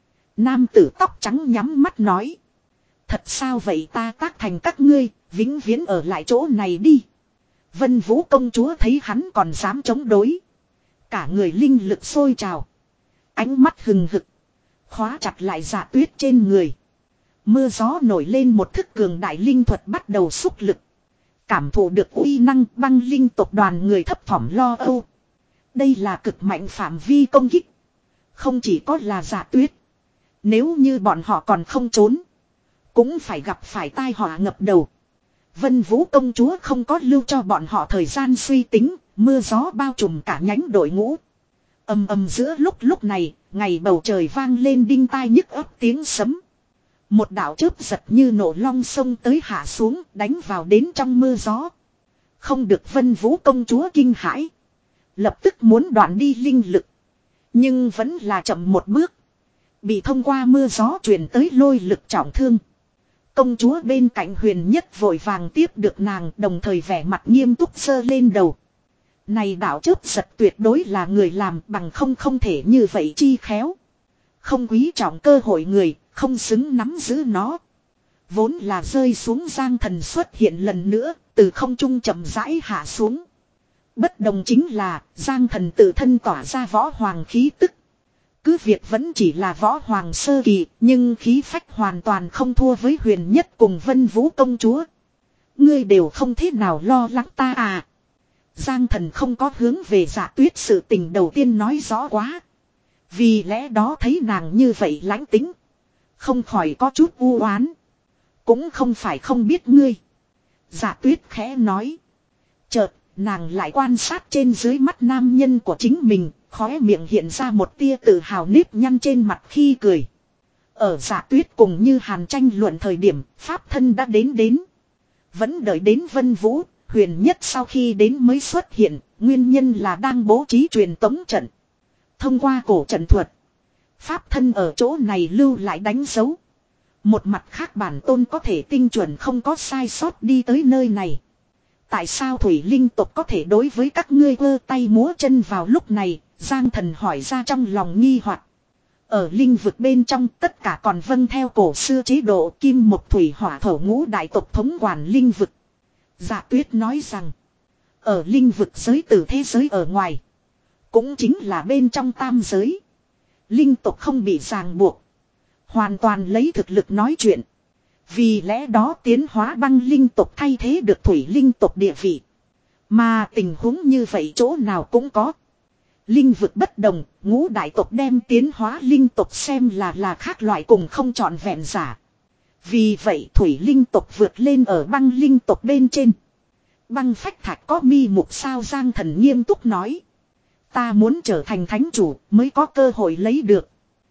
Nam tử tóc trắng nhắm mắt nói. Thật sao vậy? Ta tác thành các ngươi, vĩnh viễn ở lại chỗ này đi. Vân Vũ công chúa thấy hắn còn dám chống đối. Cả người linh lực sôi trào. Ánh mắt hừng hực. Khóa chặt lại Dạ Tuyết trên người. Mưa gió nổi lên, một thức cường đại linh thuật bắt đầu xúc lực. Cảm thụ được uy năng, băng linh tộc đoàn người thấp thỏm lo âu. Đây là cực mạnh phạm vi công kích. Không chỉ có là Dạ Tuyết. Nếu như bọn họ còn không trốn, cũng phải gặp phải tai họa ngập đầu. Vân Vũ công chúa không có lưu cho bọn họ thời gian suy tính, mưa gió bao trùm cả nhánh đội ngũ. Ầm ầm giữa lúc lúc này, ngày bầu trời vang lên đinh tai nhức ấp tiếng sấm. Một đạo chớp giật như nổ long sông tới hạ xuống, đánh vào đến trong mưa gió. Không được, Vân Vũ công chúa kinh hãi. Lập tức muốn đoạn đi linh lực. Nhưng vẫn là chậm một bước. Bị thông qua mưa gió truyền tới lôi lực trọng thương. Công chúa bên cạnh Huyền Nhất vội vàng tiếp được nàng, đồng thời vẻ mặt nghiêm túc giơ lên đầu. Này đạo chớp giật tuyệt đối là người làm, bằng không không thể như vậy chi khéo. Không quý trọng cơ hội người, không xứng nắm giữ nó. Vốn là rơi xuống Giang Thần xuất hiện lần nữa, từ không trung chậm rãi hạ xuống. Bất đồng chính là, Giang Thần tự thân tỏa ra võ hoàng khí tức. Cứ việc vẫn chỉ là võ hoàng sơ kỳ, nhưng khí phách hoàn toàn không thua với Huyền Nhất cùng Vân Vũ công chúa. Ngươi đều không thế nào lo lắng ta à. Giang Thần không có hướng về Dạ Tuyết sự tình đầu tiên nói rõ quá. Vì lẽ đó thấy nàng như vậy lãnh tính. Không khỏi có chút u oán. Cũng không phải không biết ngươi. Dạ Tuyết khẽ nói. Chợt, nàng lại quan sát trên dưới mắt nam nhân của chính mình, khóe miệng hiện ra một tia tự hào nếp nhăn trên mặt khi cười. Ở Dạ Tuyết cùng Như Hàn tranh luận thời điểm, pháp thân đã đến đến. Vẫn đợi đến Vân Vũ, Huyền Nhất sau khi đến mới xuất hiện, nguyên nhân là đang bố trí truyền tống trận. Thông qua cổ trận thuật, pháp thân ở chỗ này lưu lại đánh dấu. Một mặt khác bản tôn có thể tinh chuẩn không có sai sót đi tới nơi này. Tại sao Thủy Linh tộc có thể đối với các ngươi vơ tay múa chân vào lúc này? Giang Thần hỏi ra trong lòng nghi hoặc. Ở linh vực bên trong tất cả còn vâng theo cổ xưa chế độ kim một thủy hỏa thổ ngũ đại tộc thống quản linh vực. Dạ Tuyết nói rằng, ở linh vực giới từ thế giới ở ngoài, cũng chính là bên trong tam giới, linh tộc không bị ràng buộc, hoàn toàn lấy thực lực nói chuyện. Vì lẽ đó tiến hóa băng linh tộc thay thế được thủy linh tộc địa vị. Mà tình huống như vậy chỗ nào cũng có. Linh vực bất đồng, ngũ đại tộc đem tiến hóa linh tộc xem là là khác loại cùng không trọn vẹn giả. Vì vậy thủy linh tộc vượt lên ở băng linh tộc bên trên. Băng phách thạch có mi mục sao? Giang Thần nghiêm túc nói. Ta muốn trở thành thánh chủ mới có cơ hội lấy được.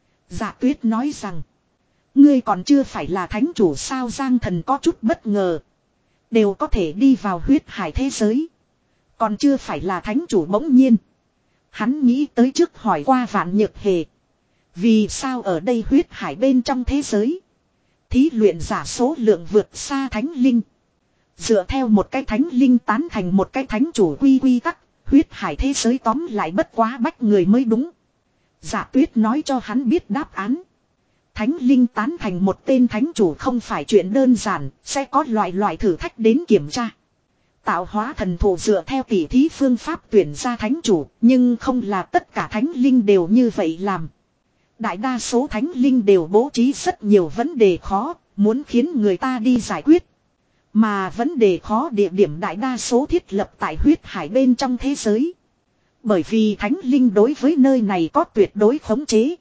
Dạ Tuyết nói rằng, ngươi còn chưa phải là thánh chủ sao? Giang Thần có chút bất ngờ. Đều có thể đi vào huyết hải thế giới, còn chưa phải là thánh chủ. Bỗng nhiên hắn nghĩ tới trước hỏi qua Vạn Nhược Hề, vì sao ở đây huyết hải bên trong thế giới, thí luyện giả số lượng vượt xa thánh linh. Dựa theo một cái thánh linh tán thành một cái thánh chủ quy quy tắc, huyết hải thế giới tóm lại bất quá bách người mới đúng. Dạ Tuyết nói cho hắn biết đáp án. Thánh linh tán thành một tên thánh chủ không phải chuyện đơn giản, sẽ có loại loại thử thách đến kiểm tra. Tạo hóa thần thụ dựa theo tỉ thí phương pháp tuyển ra thánh chủ, nhưng không là tất cả thánh linh đều như vậy làm. Đại đa số thánh linh đều bố trí rất nhiều vấn đề khó, muốn khiến người ta đi giải quyết. Mà vấn đề khó địa điểm đại đa số thiết lập tại huyết hải bên trong thế giới. Bởi vì thánh linh đối với nơi này có tuyệt đối khống chế.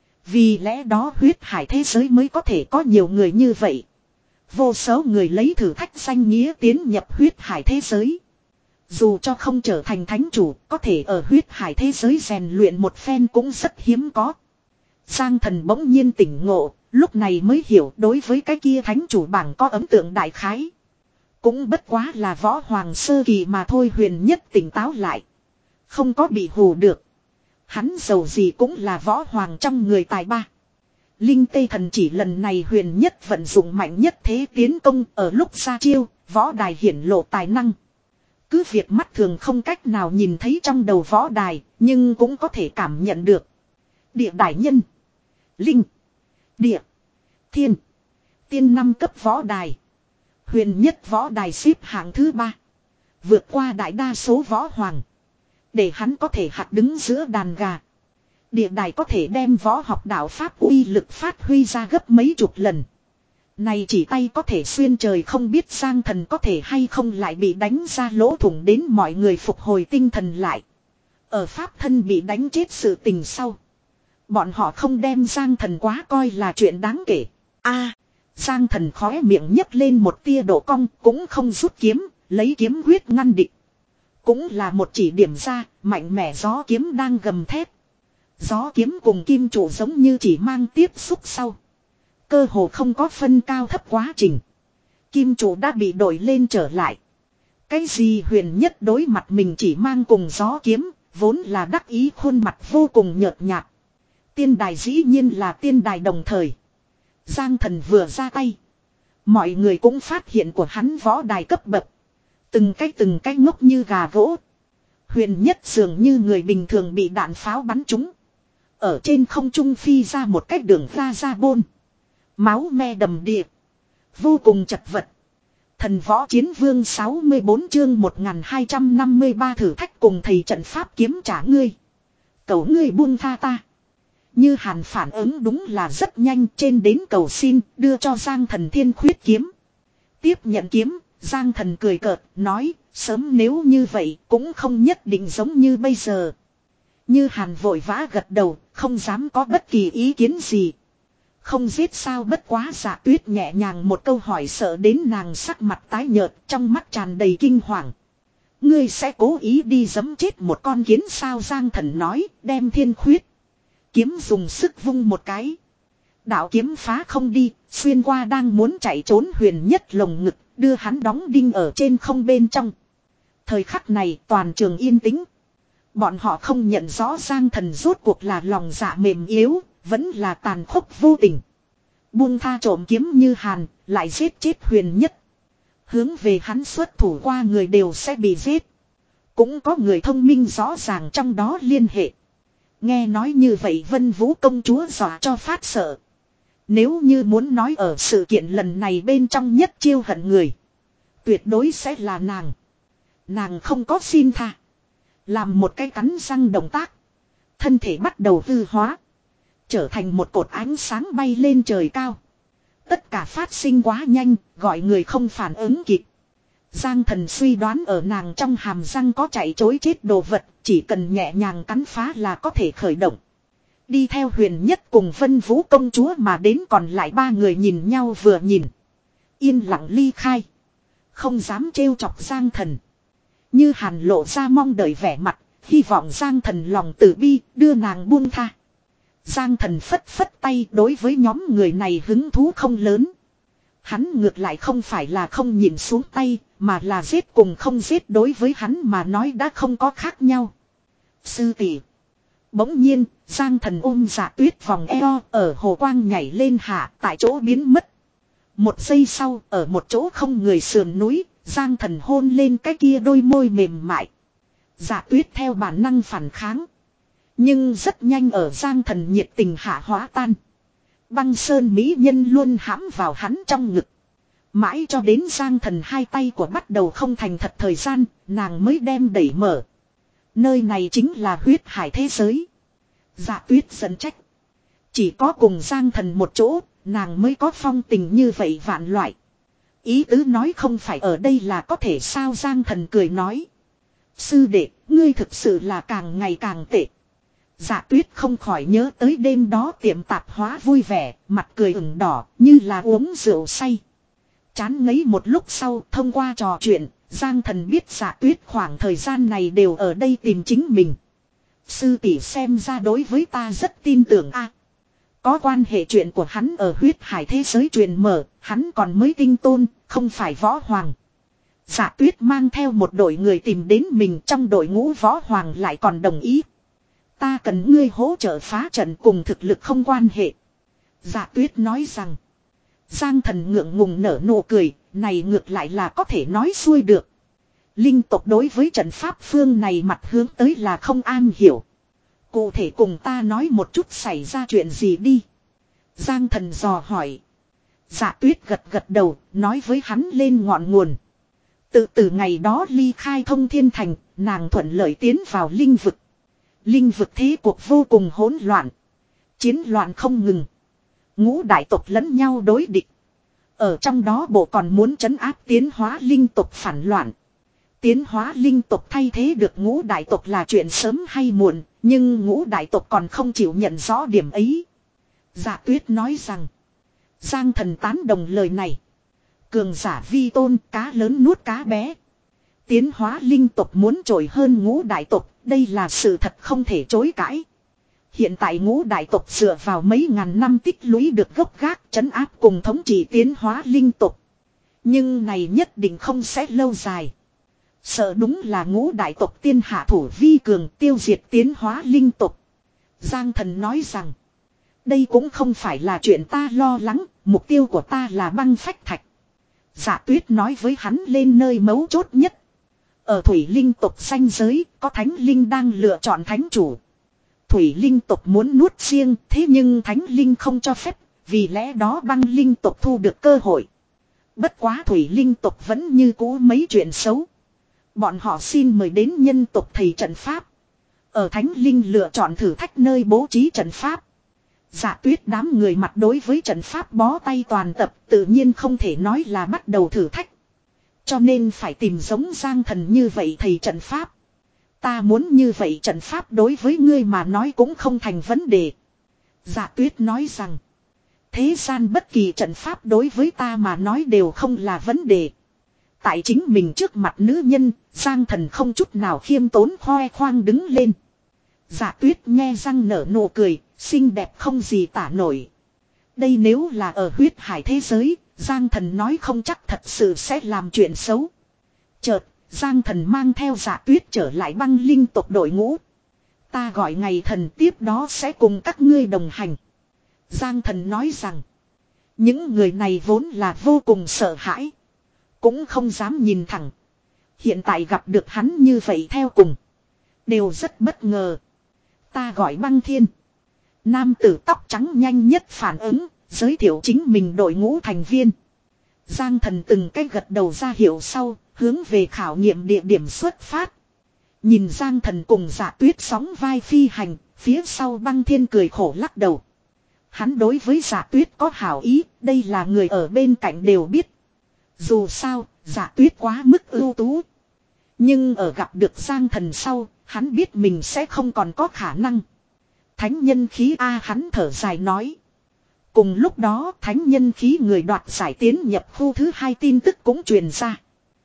Vì lẽ đó huyết hải thế giới mới có thể có nhiều người như vậy. Vô số người lấy thử thách danh nghĩa tiến nhập huyết hải thế giới. Dù cho không trở thành thánh chủ, có thể ở huyết hải thế giới rèn luyện một phen cũng rất hiếm có. Giang Thần bỗng nhiên tỉnh ngộ, lúc này mới hiểu đối với cái kia thánh chủ bảng có ấn tượng đại khái. Cũng bất quá là võ hoàng sơ kỳ mà thôi. Huyền Nhất tỉnh táo lại, không có bị hù được. Hắn dầu gì cũng là võ hoàng trong người tài ba. Linh tê thần chỉ lần này Huyền Nhất vận dụng mạnh nhất thế tiến công, ở lúc ra chiêu, võ đài hiển lộ tài năng. Cứ việc mắt thường không cách nào nhìn thấy trong đầu võ đài, nhưng cũng có thể cảm nhận được. Địa đại nhân, linh, địa, thiên, tiên năm cấp võ đài. Huyền Nhất võ đài xếp hạng thứ ba, vượt qua đại đa số võ hoàng, để hắn có thể hạt đứng giữa đàn gà. Địa đài có thể đem võ học đạo pháp uy lực phát huy ra gấp mấy chục lần. Này chỉ tay có thể xuyên trời, không biết Giang Thần có thể hay không lại bị đánh ra lỗ thủng. Đến mọi người phục hồi tinh thần lại. Ở pháp thân bị đánh chết sự tình sau, bọn họ không đem Giang Thần quá coi là chuyện đáng kể. A, Giang Thần khóe miệng nhấc lên một tia độ cong, cũng không rút kiếm, lấy kiếm quyết ngăn địch. Cũng là một chỉ điểm ra, mạnh mẽ gió kiếm đang gầm thét. Gió kiếm cùng kim trụ giống như chỉ mang tiếp xúc sau, cơ hồ không có phân cao thấp quá trình. Kim trụ đã bị đổi lên trở lại. Cái gì? Huyền Nhất đối mặt mình chỉ mang cùng gió kiếm, vốn là đắc ý khuôn mặt vô cùng nhợt nhạt. Tiên đài dĩ nhiên là tiên đài đồng thời. Giang Thần vừa ra tay, Mọi người cũng phát hiện của hắn võ đài cấp bậc. Từng cái từng cái ngốc như gà gỗ. Huyền Nhất dường như người bình thường bị đạn pháo bắn trúng. Ở trên không trung phi ra một cách đường ra ra bôn. Máu me đầm đìa. Vô cùng chật vật. Thần võ chiến vương sáu mươi bốn chương một nghìn hai trăm năm mươi ba thử thách cùng thầy trận pháp kiếm trả ngươi. Cầu ngươi buông tha ta. Như Hàn phản ứng đúng là rất nhanh, trên đến cầu xin đưa cho Giang Thần thiên khuyết kiếm. Tiếp nhận kiếm, Giang Thần cười cợt, nói, sớm nếu như vậy cũng không nhất định giống như bây giờ. Như Hàn vội vã gật đầu, không dám có bất kỳ ý kiến gì. Không giết sao bất quá Dạ Tuyết nhẹ nhàng một câu hỏi sợ đến nàng sắc mặt tái nhợt, trong mắt tràn đầy kinh hoàng. Ngươi sẽ cố ý đi giẫm chết một con kiến sao? Giang Thần nói, đem thiên khuyết kiếm dùng sức vung một cái. Đạo kiếm phá không đi, xuyên qua đang muốn chạy trốn Huyền Nhất lồng ngực, đưa hắn đóng đinh ở trên không bên trong. Thời khắc này toàn trường yên tĩnh. Bọn họ không nhận rõ Giang Thần rốt cuộc là lòng dạ mềm yếu, vẫn là tàn khốc vô tình. Buông tha trộm kiếm Như Hàn, lại giết chết Huyền Nhất. Hướng về hắn xuất thủ qua người đều sẽ bị giết. Cũng có người thông minh rõ ràng trong đó liên hệ. Nghe nói như vậy Vân Vũ công chúa dọa cho phát sợ. Nếu như muốn nói ở sự kiện lần này bên trong nhất chiêu hận người, tuyệt đối sẽ là nàng. Nàng không có xin tha. Làm một cái cắn răng động tác. Thân thể bắt đầu hư hóa. Trở thành một cột ánh sáng bay lên trời cao. Tất cả phát sinh quá nhanh, gọi người không phản ứng kịp. Giang Thần suy đoán ở nàng trong hàm răng có chạy chối chết đồ vật, chỉ cần nhẹ nhàng cắn phá là có thể khởi động. Đi theo Huyền Nhất cùng Vân Vũ công chúa mà đến còn lại ba người nhìn nhau vừa nhìn. Yên lặng ly khai. Không dám trêu chọc Giang Thần. Như Hàn lộ ra mong đợi vẻ mặt, hy vọng Giang Thần lòng từ bi, đưa nàng buông tha. Giang Thần phất phất tay, đối với nhóm người này hứng thú không lớn. Hắn ngược lại không phải là không nhìn xuống tay, mà là giết cùng không giết đối với hắn mà nói đã không có khác nhau. Sư tỷ. Bỗng nhiên, Giang Thần ôm Dạ Tuyết vòng eo, ở hồ quang nhảy lên hạ, tại chỗ biến mất. Một giây sau, ở một chỗ không người sườn núi, Giang Thần hôn lên cái kia đôi môi mềm mại. Dạ Tuyết theo bản năng phản kháng. Nhưng rất nhanh ở Giang Thần nhiệt tình hạ hóa tan. Băng sơn mỹ nhân luôn hãm vào hắn trong ngực. Mãi cho đến Giang Thần hai tay của bắt đầu không thành thật thời gian, nàng mới đem đẩy mở. Nơi này chính là huyết hải thế giới. Dạ Tuyết giận trách. Chỉ có cùng Giang Thần một chỗ, nàng mới có phong tình như vậy vạn loại. Ý tứ nói không phải ở đây là có thể sao? Giang Thần cười nói. Sư đệ, ngươi thực sự là càng ngày càng tệ. Dạ Tuyết không khỏi nhớ tới đêm đó tiệm tạp hóa vui vẻ, mặt cười ửng đỏ như là uống rượu say. Chán ngấy một lúc sau, thông qua trò chuyện, Giang Thần biết Dạ Tuyết khoảng thời gian này đều ở đây tìm chính mình. Sư tỷ xem ra đối với ta rất tin tưởng a. Có quan hệ chuyện của hắn ở huyết hải thế giới truyền mở, hắn còn mới tinh tôn, không phải võ hoàng. Dạ Tuyết mang theo một đội người tìm đến mình, trong đội ngũ võ hoàng lại còn đồng ý. Ta cần ngươi hỗ trợ phá trận, cùng thực lực không quan hệ. Dạ Tuyết nói rằng. Giang Thần ngượng ngùng nở nụ cười, này ngược lại là có thể nói xuôi được. Linh tộc đối với trận pháp phương này mặt hướng tới là không an hiểu. Cụ thể cùng ta nói một chút xảy ra chuyện gì đi. Giang Thần dò hỏi. Dạ Tuyết gật gật đầu, nói với hắn lên ngọn nguồn. Từ từ ngày đó ly khai Thông Thiên Thành, nàng thuận lợi tiến vào linh vực. Linh vực thế cuộc vô cùng hỗn loạn. Chiến loạn không ngừng. Ngũ đại tộc lẫn nhau đối địch. Ở trong đó bộ còn muốn trấn áp tiến hóa linh tộc phản loạn. Tiến hóa linh tộc thay thế được ngũ đại tộc là chuyện sớm hay muộn, nhưng ngũ đại tộc còn không chịu nhận rõ điểm ấy. Dạ Tuyết nói rằng. Giang Thần tán đồng lời này. Cường giả vi tôn, cá lớn nuốt cá bé. Tiến hóa linh tộc muốn trội hơn ngũ đại tộc, đây là sự thật không thể chối cãi. Hiện tại ngũ đại tộc dựa vào mấy ngàn năm tích lũy được gốc gác trấn áp cùng thống trị tiến hóa linh tộc. Nhưng này nhất định không sẽ lâu dài. Sợ đúng là ngũ đại tộc tiên hạ thủ vi cường tiêu diệt tiến hóa linh tộc. Giang Thần nói rằng. Đây cũng không phải là chuyện ta lo lắng, mục tiêu của ta là băng phách thạch. Dạ Tuyết nói với hắn lên nơi mấu chốt nhất. Ở thủy linh tộc ranh giới có thánh linh đang lựa chọn thánh chủ. Thủy linh tộc muốn nuốt riêng thế nhưng thánh linh không cho phép. Vì lẽ đó băng linh tộc thu được cơ hội. Bất quá thủy linh tộc vẫn như cũ mấy chuyện xấu. Bọn họ xin mời đến nhân tộc thầy trận pháp. Ở thánh linh lựa chọn thử thách nơi bố trí trận pháp. Dạ Tuyết đám người mặt đối với trận pháp bó tay toàn tập tự nhiên không thể nói là bắt đầu thử thách. Cho nên phải tìm giống Giang Thần như vậy thầy trận pháp. Ta muốn như vậy trận pháp đối với ngươi mà nói cũng không thành vấn đề. Dạ Tuyết nói rằng. Thế gian bất kỳ trận pháp đối với ta mà nói đều không là vấn đề. Tại chính mình trước mặt nữ nhân, Giang Thần không chút nào khiêm tốn khoe khoang đứng lên. Dạ Tuyết nghe răng nở nụ cười, xinh đẹp không gì tả nổi. Đây nếu là ở huyết hải thế giới, Giang Thần nói không chắc thật sự sẽ làm chuyện xấu. Chợt, Giang Thần mang theo Dạ Tuyết trở lại băng linh tộc đội ngũ. Ta gọi ngày thần tiếp đó sẽ cùng các ngươi đồng hành. Giang Thần nói rằng, những người này vốn là vô cùng sợ hãi. Cũng không dám nhìn thẳng. Hiện tại gặp được hắn như vậy theo cùng. Đều rất bất ngờ. Ta gọi băng thiên. Nam tử tóc trắng nhanh nhất phản ứng, giới thiệu chính mình đội ngũ thành viên. Giang Thần từng cái gật đầu ra hiệu sau, hướng về khảo nghiệm địa điểm xuất phát. Nhìn Giang Thần cùng Dạ Tuyết sóng vai phi hành, phía sau băng thiên cười khổ lắc đầu. Hắn đối với Dạ Tuyết có hảo ý, đây là người ở bên cạnh đều biết. Dù sao, Dạ Tuyết quá mức ưu tú. Nhưng ở gặp được Giang Thần sau, hắn biết mình sẽ không còn có khả năng. Thánh nhân khí A hắn thở dài nói. Cùng lúc đó thánh nhân khí người đoạt giải tiến nhập khu thứ hai tin tức cũng truyền ra.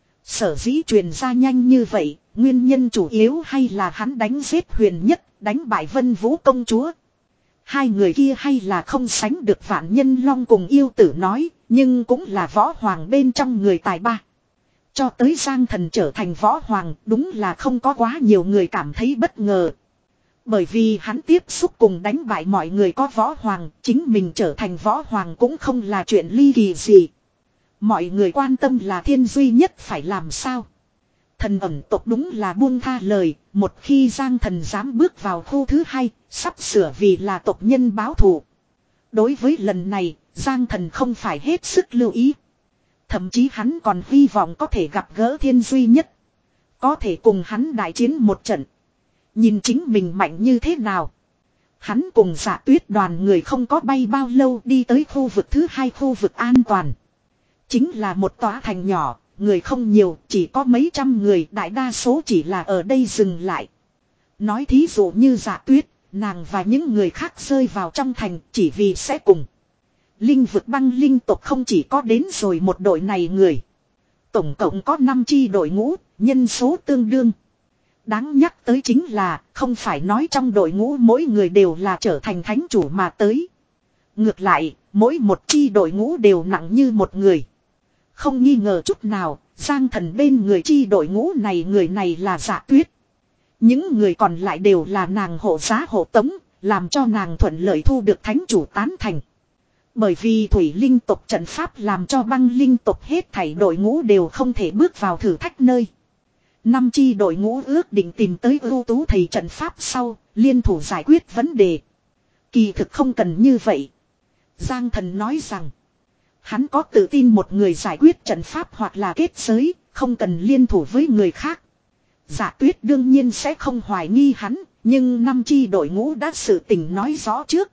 Sở dĩ truyền ra nhanh như vậy, nguyên nhân chủ yếu hay là hắn đánh giết huyền nhất, đánh bại Vân Vũ công chúa. Hai người kia hay là không sánh được Vạn Nhân Long cùng yêu tử nói, nhưng cũng là võ hoàng bên trong người tài ba. Cho tới Giang Thần trở thành võ hoàng, đúng là không có quá nhiều người cảm thấy bất ngờ. Bởi vì hắn tiếp xúc cùng đánh bại mọi người có võ hoàng, chính mình trở thành võ hoàng cũng không là chuyện ly kỳ gì. Mọi người quan tâm là thiên duy nhất phải làm sao. Thần ẩm tộc đúng là buông tha lời, một khi Giang Thần dám bước vào khu thứ hai, sắp sửa vì là tộc nhân báo thù. Đối với lần này, Giang Thần không phải hết sức lưu ý. Thậm chí hắn còn hy vọng có thể gặp gỡ thiên duy nhất. Có thể cùng hắn đại chiến một trận. Nhìn chính mình mạnh như thế nào. Hắn cùng Dạ Tuyết đoàn người không có bay bao lâu đi tới khu vực thứ hai, khu vực an toàn. Chính là một tòa thành nhỏ, người không nhiều, chỉ có mấy trăm người, đại đa số chỉ là ở đây dừng lại. Nói thí dụ như Dạ Tuyết, nàng và những người khác rơi vào trong thành chỉ vì sẽ cùng. Linh vực băng linh tộc không chỉ có đến rồi một đội này người. Tổng cộng có năm chi đội ngũ, nhân số tương đương. Đáng nhắc tới chính là, không phải nói trong đội ngũ mỗi người đều là trở thành thánh chủ mà tới. Ngược lại, mỗi một chi đội ngũ đều nặng như một người. Không nghi ngờ chút nào, Giang Thần bên người chi đội ngũ này người này là Dạ Tuyết. Những người còn lại đều là nàng hộ giá hộ tống, làm cho nàng thuận lợi thu được thánh chủ tán thành. Bởi vì thủy linh tộc trận pháp làm cho băng linh tộc hết thảy đội ngũ đều không thể bước vào thử thách nơi. Năm chi đội ngũ ước định tìm tới ưu tú thầy trận pháp sau, liên thủ giải quyết vấn đề. Kỳ thực không cần như vậy. Giang Thần nói rằng, hắn có tự tin một người giải quyết trận pháp hoặc là kết giới, không cần liên thủ với người khác. Dạ Tuyết đương nhiên sẽ không hoài nghi hắn, nhưng năm chi đội ngũ đã sự tình nói rõ trước.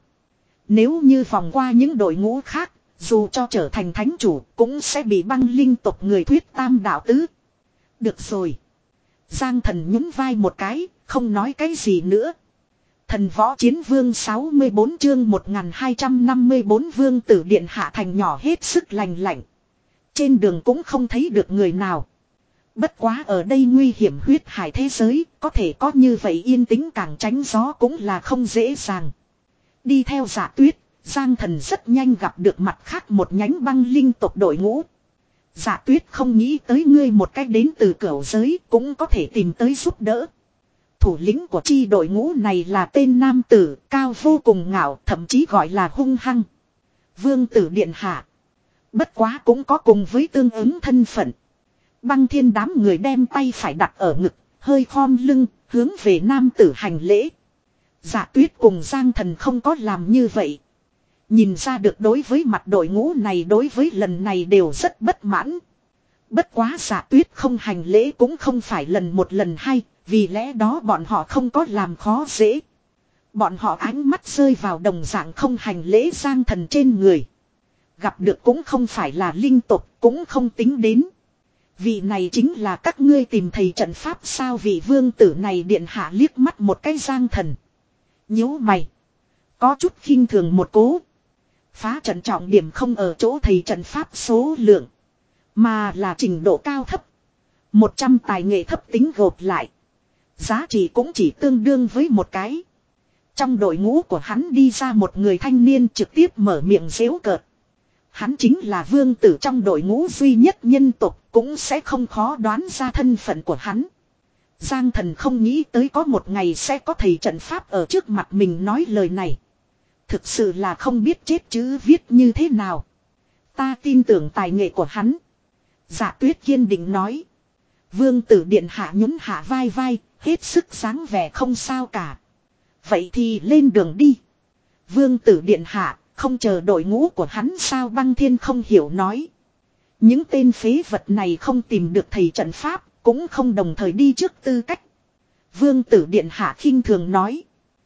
Nếu như vòng qua những đội ngũ khác, dù cho trở thành thánh chủ, cũng sẽ bị băng linh tộc người thuyết tam đạo tứ. Được rồi. Giang Thần nhún vai một cái, không nói cái gì nữa. Thần võ chiến vương sáu mươi bốn chương một nghìn hai trăm năm mươi bốn vương tử điện hạ thành nhỏ hết sức lành lạnh. Trên đường cũng không thấy được người nào. Bất quá ở đây nguy hiểm huyết hải thế giới, có thể có như vậy yên tĩnh càng tránh gió cũng là không dễ dàng. Đi theo Dạ Tuyết, Giang Thần rất nhanh gặp được mặt khác một nhánh băng linh tộc đội ngũ. Dạ Tuyết không nghĩ tới ngươi một cách đến từ cửu giới cũng có thể tìm tới giúp đỡ. Thủ lĩnh của chi đội ngũ này là tên nam tử, cao vô cùng ngạo, thậm chí gọi là hung hăng. Vương tử điện hạ. Bất quá cũng có cùng với tương ứng thân phận. Băng Thiên đám người đem tay phải đặt ở ngực, hơi khom lưng, hướng về nam tử hành lễ. Dạ Tuyết cùng Giang Thần không có làm như vậy. Nhìn ra được đối với mặt đội ngũ này đối với lần này đều rất bất mãn. Bất quá Dạ Tuyết không hành lễ cũng không phải lần một lần hai, vì lẽ đó bọn họ không có làm khó dễ. Bọn họ ánh mắt rơi vào đồng dạng không hành lễ Giang Thần trên người. Gặp được cũng không phải là linh tục, cũng không tính đến. Vị này chính là các ngươi tìm thầy trận pháp sao? Vị vương tử này điện hạ liếc mắt một cái Giang Thần. Nhíu mày. Có chút khinh thường một cố. Phá trận trọng điểm không ở chỗ thầy trận pháp số lượng. Mà là trình độ cao thấp. Một trăm tài nghệ thấp tính gộp lại. Giá trị cũng chỉ tương đương với một cái. Trong đội ngũ của hắn đi ra một người thanh niên trực tiếp mở miệng giễu cợt. Hắn chính là vương tử trong đội ngũ duy nhất nhân tộc, cũng sẽ không khó đoán ra thân phận của hắn. Giang Thần không nghĩ tới có một ngày sẽ có thầy trận pháp ở trước mặt mình nói lời này. Thực sự là không biết chết chữ viết như thế nào. Ta tin tưởng tài nghệ của hắn. Dạ Tuyết kiên định nói. Vương tử điện hạ nhún hạ vai vai, hết sức dáng vẻ không sao cả. Vậy thì lên đường đi. Vương tử điện hạ, không chờ đội ngũ của hắn sao? Băng Thiên không hiểu nói. Những tên phế vật này không tìm được thầy trận pháp, cũng không đồng thời đi trước tư cách. Vương tử điện hạ khinh thường nói.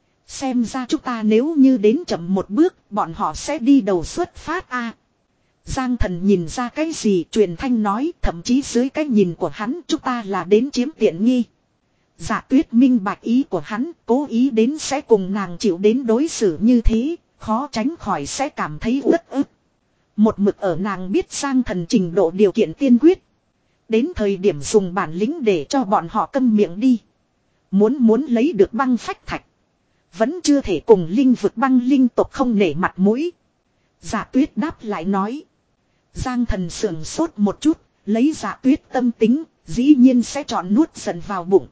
Xem ra chúng ta nếu như đến chậm một bước, bọn họ sẽ đi đầu xuất phát a. Giang Thần nhìn ra cái gì, truyền thanh nói, thậm chí dưới cái nhìn của hắn chúng ta là đến chiếm tiện nghi. Dạ Tuyết minh bạch ý của hắn, cố ý đến sẽ cùng nàng chịu đến đối xử như thế, khó tránh khỏi sẽ cảm thấy uất ức. Một mực ở nàng biết Giang Thần trình độ điều kiện tiên quyết. Đến thời điểm dùng bản lĩnh để cho bọn họ câm miệng đi. Muốn muốn lấy được băng phách thạch. Vẫn chưa thể cùng linh vực băng linh tộc không nể mặt mũi. Dạ Tuyết đáp lại nói. Giang Thần sườn sốt một chút, lấy Dạ Tuyết tâm tính, dĩ nhiên sẽ chọn nuốt giận vào bụng.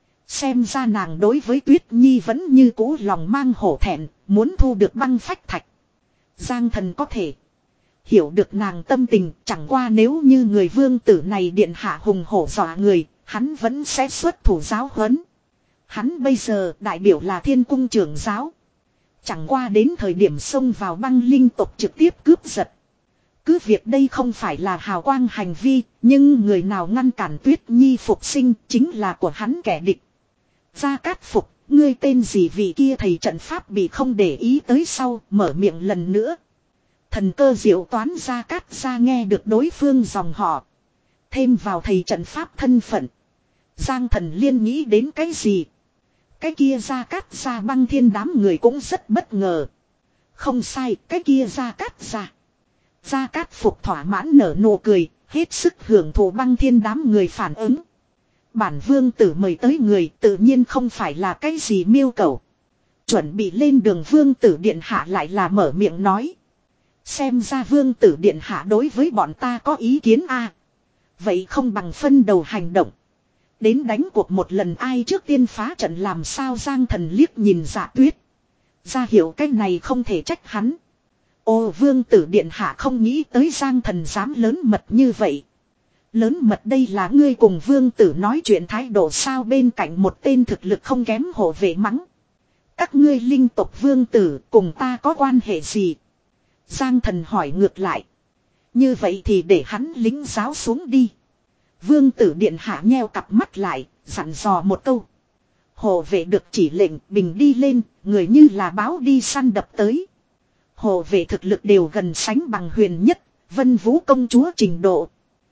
Xem ra nàng đối với Tuyết Nhi vẫn như cũ lòng mang hổ thẹn, muốn thu được băng phách thạch. Giang Thần có thể hiểu được nàng tâm tình, chẳng qua nếu như người vương tử này điện hạ hùng hổ dọa người, hắn vẫn sẽ xuất thủ giáo huấn. Hắn bây giờ đại biểu là Thiên Cung trưởng giáo. Chẳng qua đến thời điểm xông vào băng linh tộc trực tiếp cướp giật. Cứ việc đây không phải là hào quang hành vi, nhưng người nào ngăn cản Tuyết Nhi phục sinh chính là của hắn kẻ địch. Gia Cát Phục, ngươi tên gì? Vị kia thầy trận pháp bị không để ý tới sau, mở miệng lần nữa. Thần cơ diệu toán Gia Cát ra nghe được đối phương dòng họ. Thêm vào thầy trận pháp thân phận. Giang Thần liên nghĩ đến cái gì? Cái kia Gia Cát ra Băng Thiên đám người cũng rất bất ngờ. Không sai, cái kia Gia Cát ra. Gia Cát Phục thỏa mãn nở nụ cười, hết sức hưởng thụ Băng Thiên đám người phản ứng. Bản vương tử mời tới người tự nhiên không phải là cái gì miêu cầu. Chuẩn bị lên đường vương tử điện hạ lại là mở miệng nói. Xem ra vương tử điện hạ đối với bọn ta có ý kiến a. Vậy không bằng phân đầu hành động. Đến đánh cuộc một lần ai trước tiên phá trận làm sao? Giang Thần liếc nhìn Dạ Tuyết. Ra hiểu cái này không thể trách hắn. Ô vương tử điện hạ không nghĩ tới Giang Thần dám lớn mật như vậy. Lớn mật đây là ngươi cùng vương tử nói chuyện thái độ sao? Bên cạnh một tên thực lực không kém hộ vệ mắng. Các ngươi linh tộc vương tử cùng ta có quan hệ gì? Giang Thần hỏi ngược lại. Như vậy thì để hắn lính giáo xuống đi. Vương tử điện hạ nheo cặp mắt lại, dặn dò một câu. Hộ vệ được chỉ lệnh bình đi lên, người như là báo đi săn đập tới. Hộ vệ thực lực đều gần sánh bằng Huyền Nhất, Vân Vũ công chúa trình độ.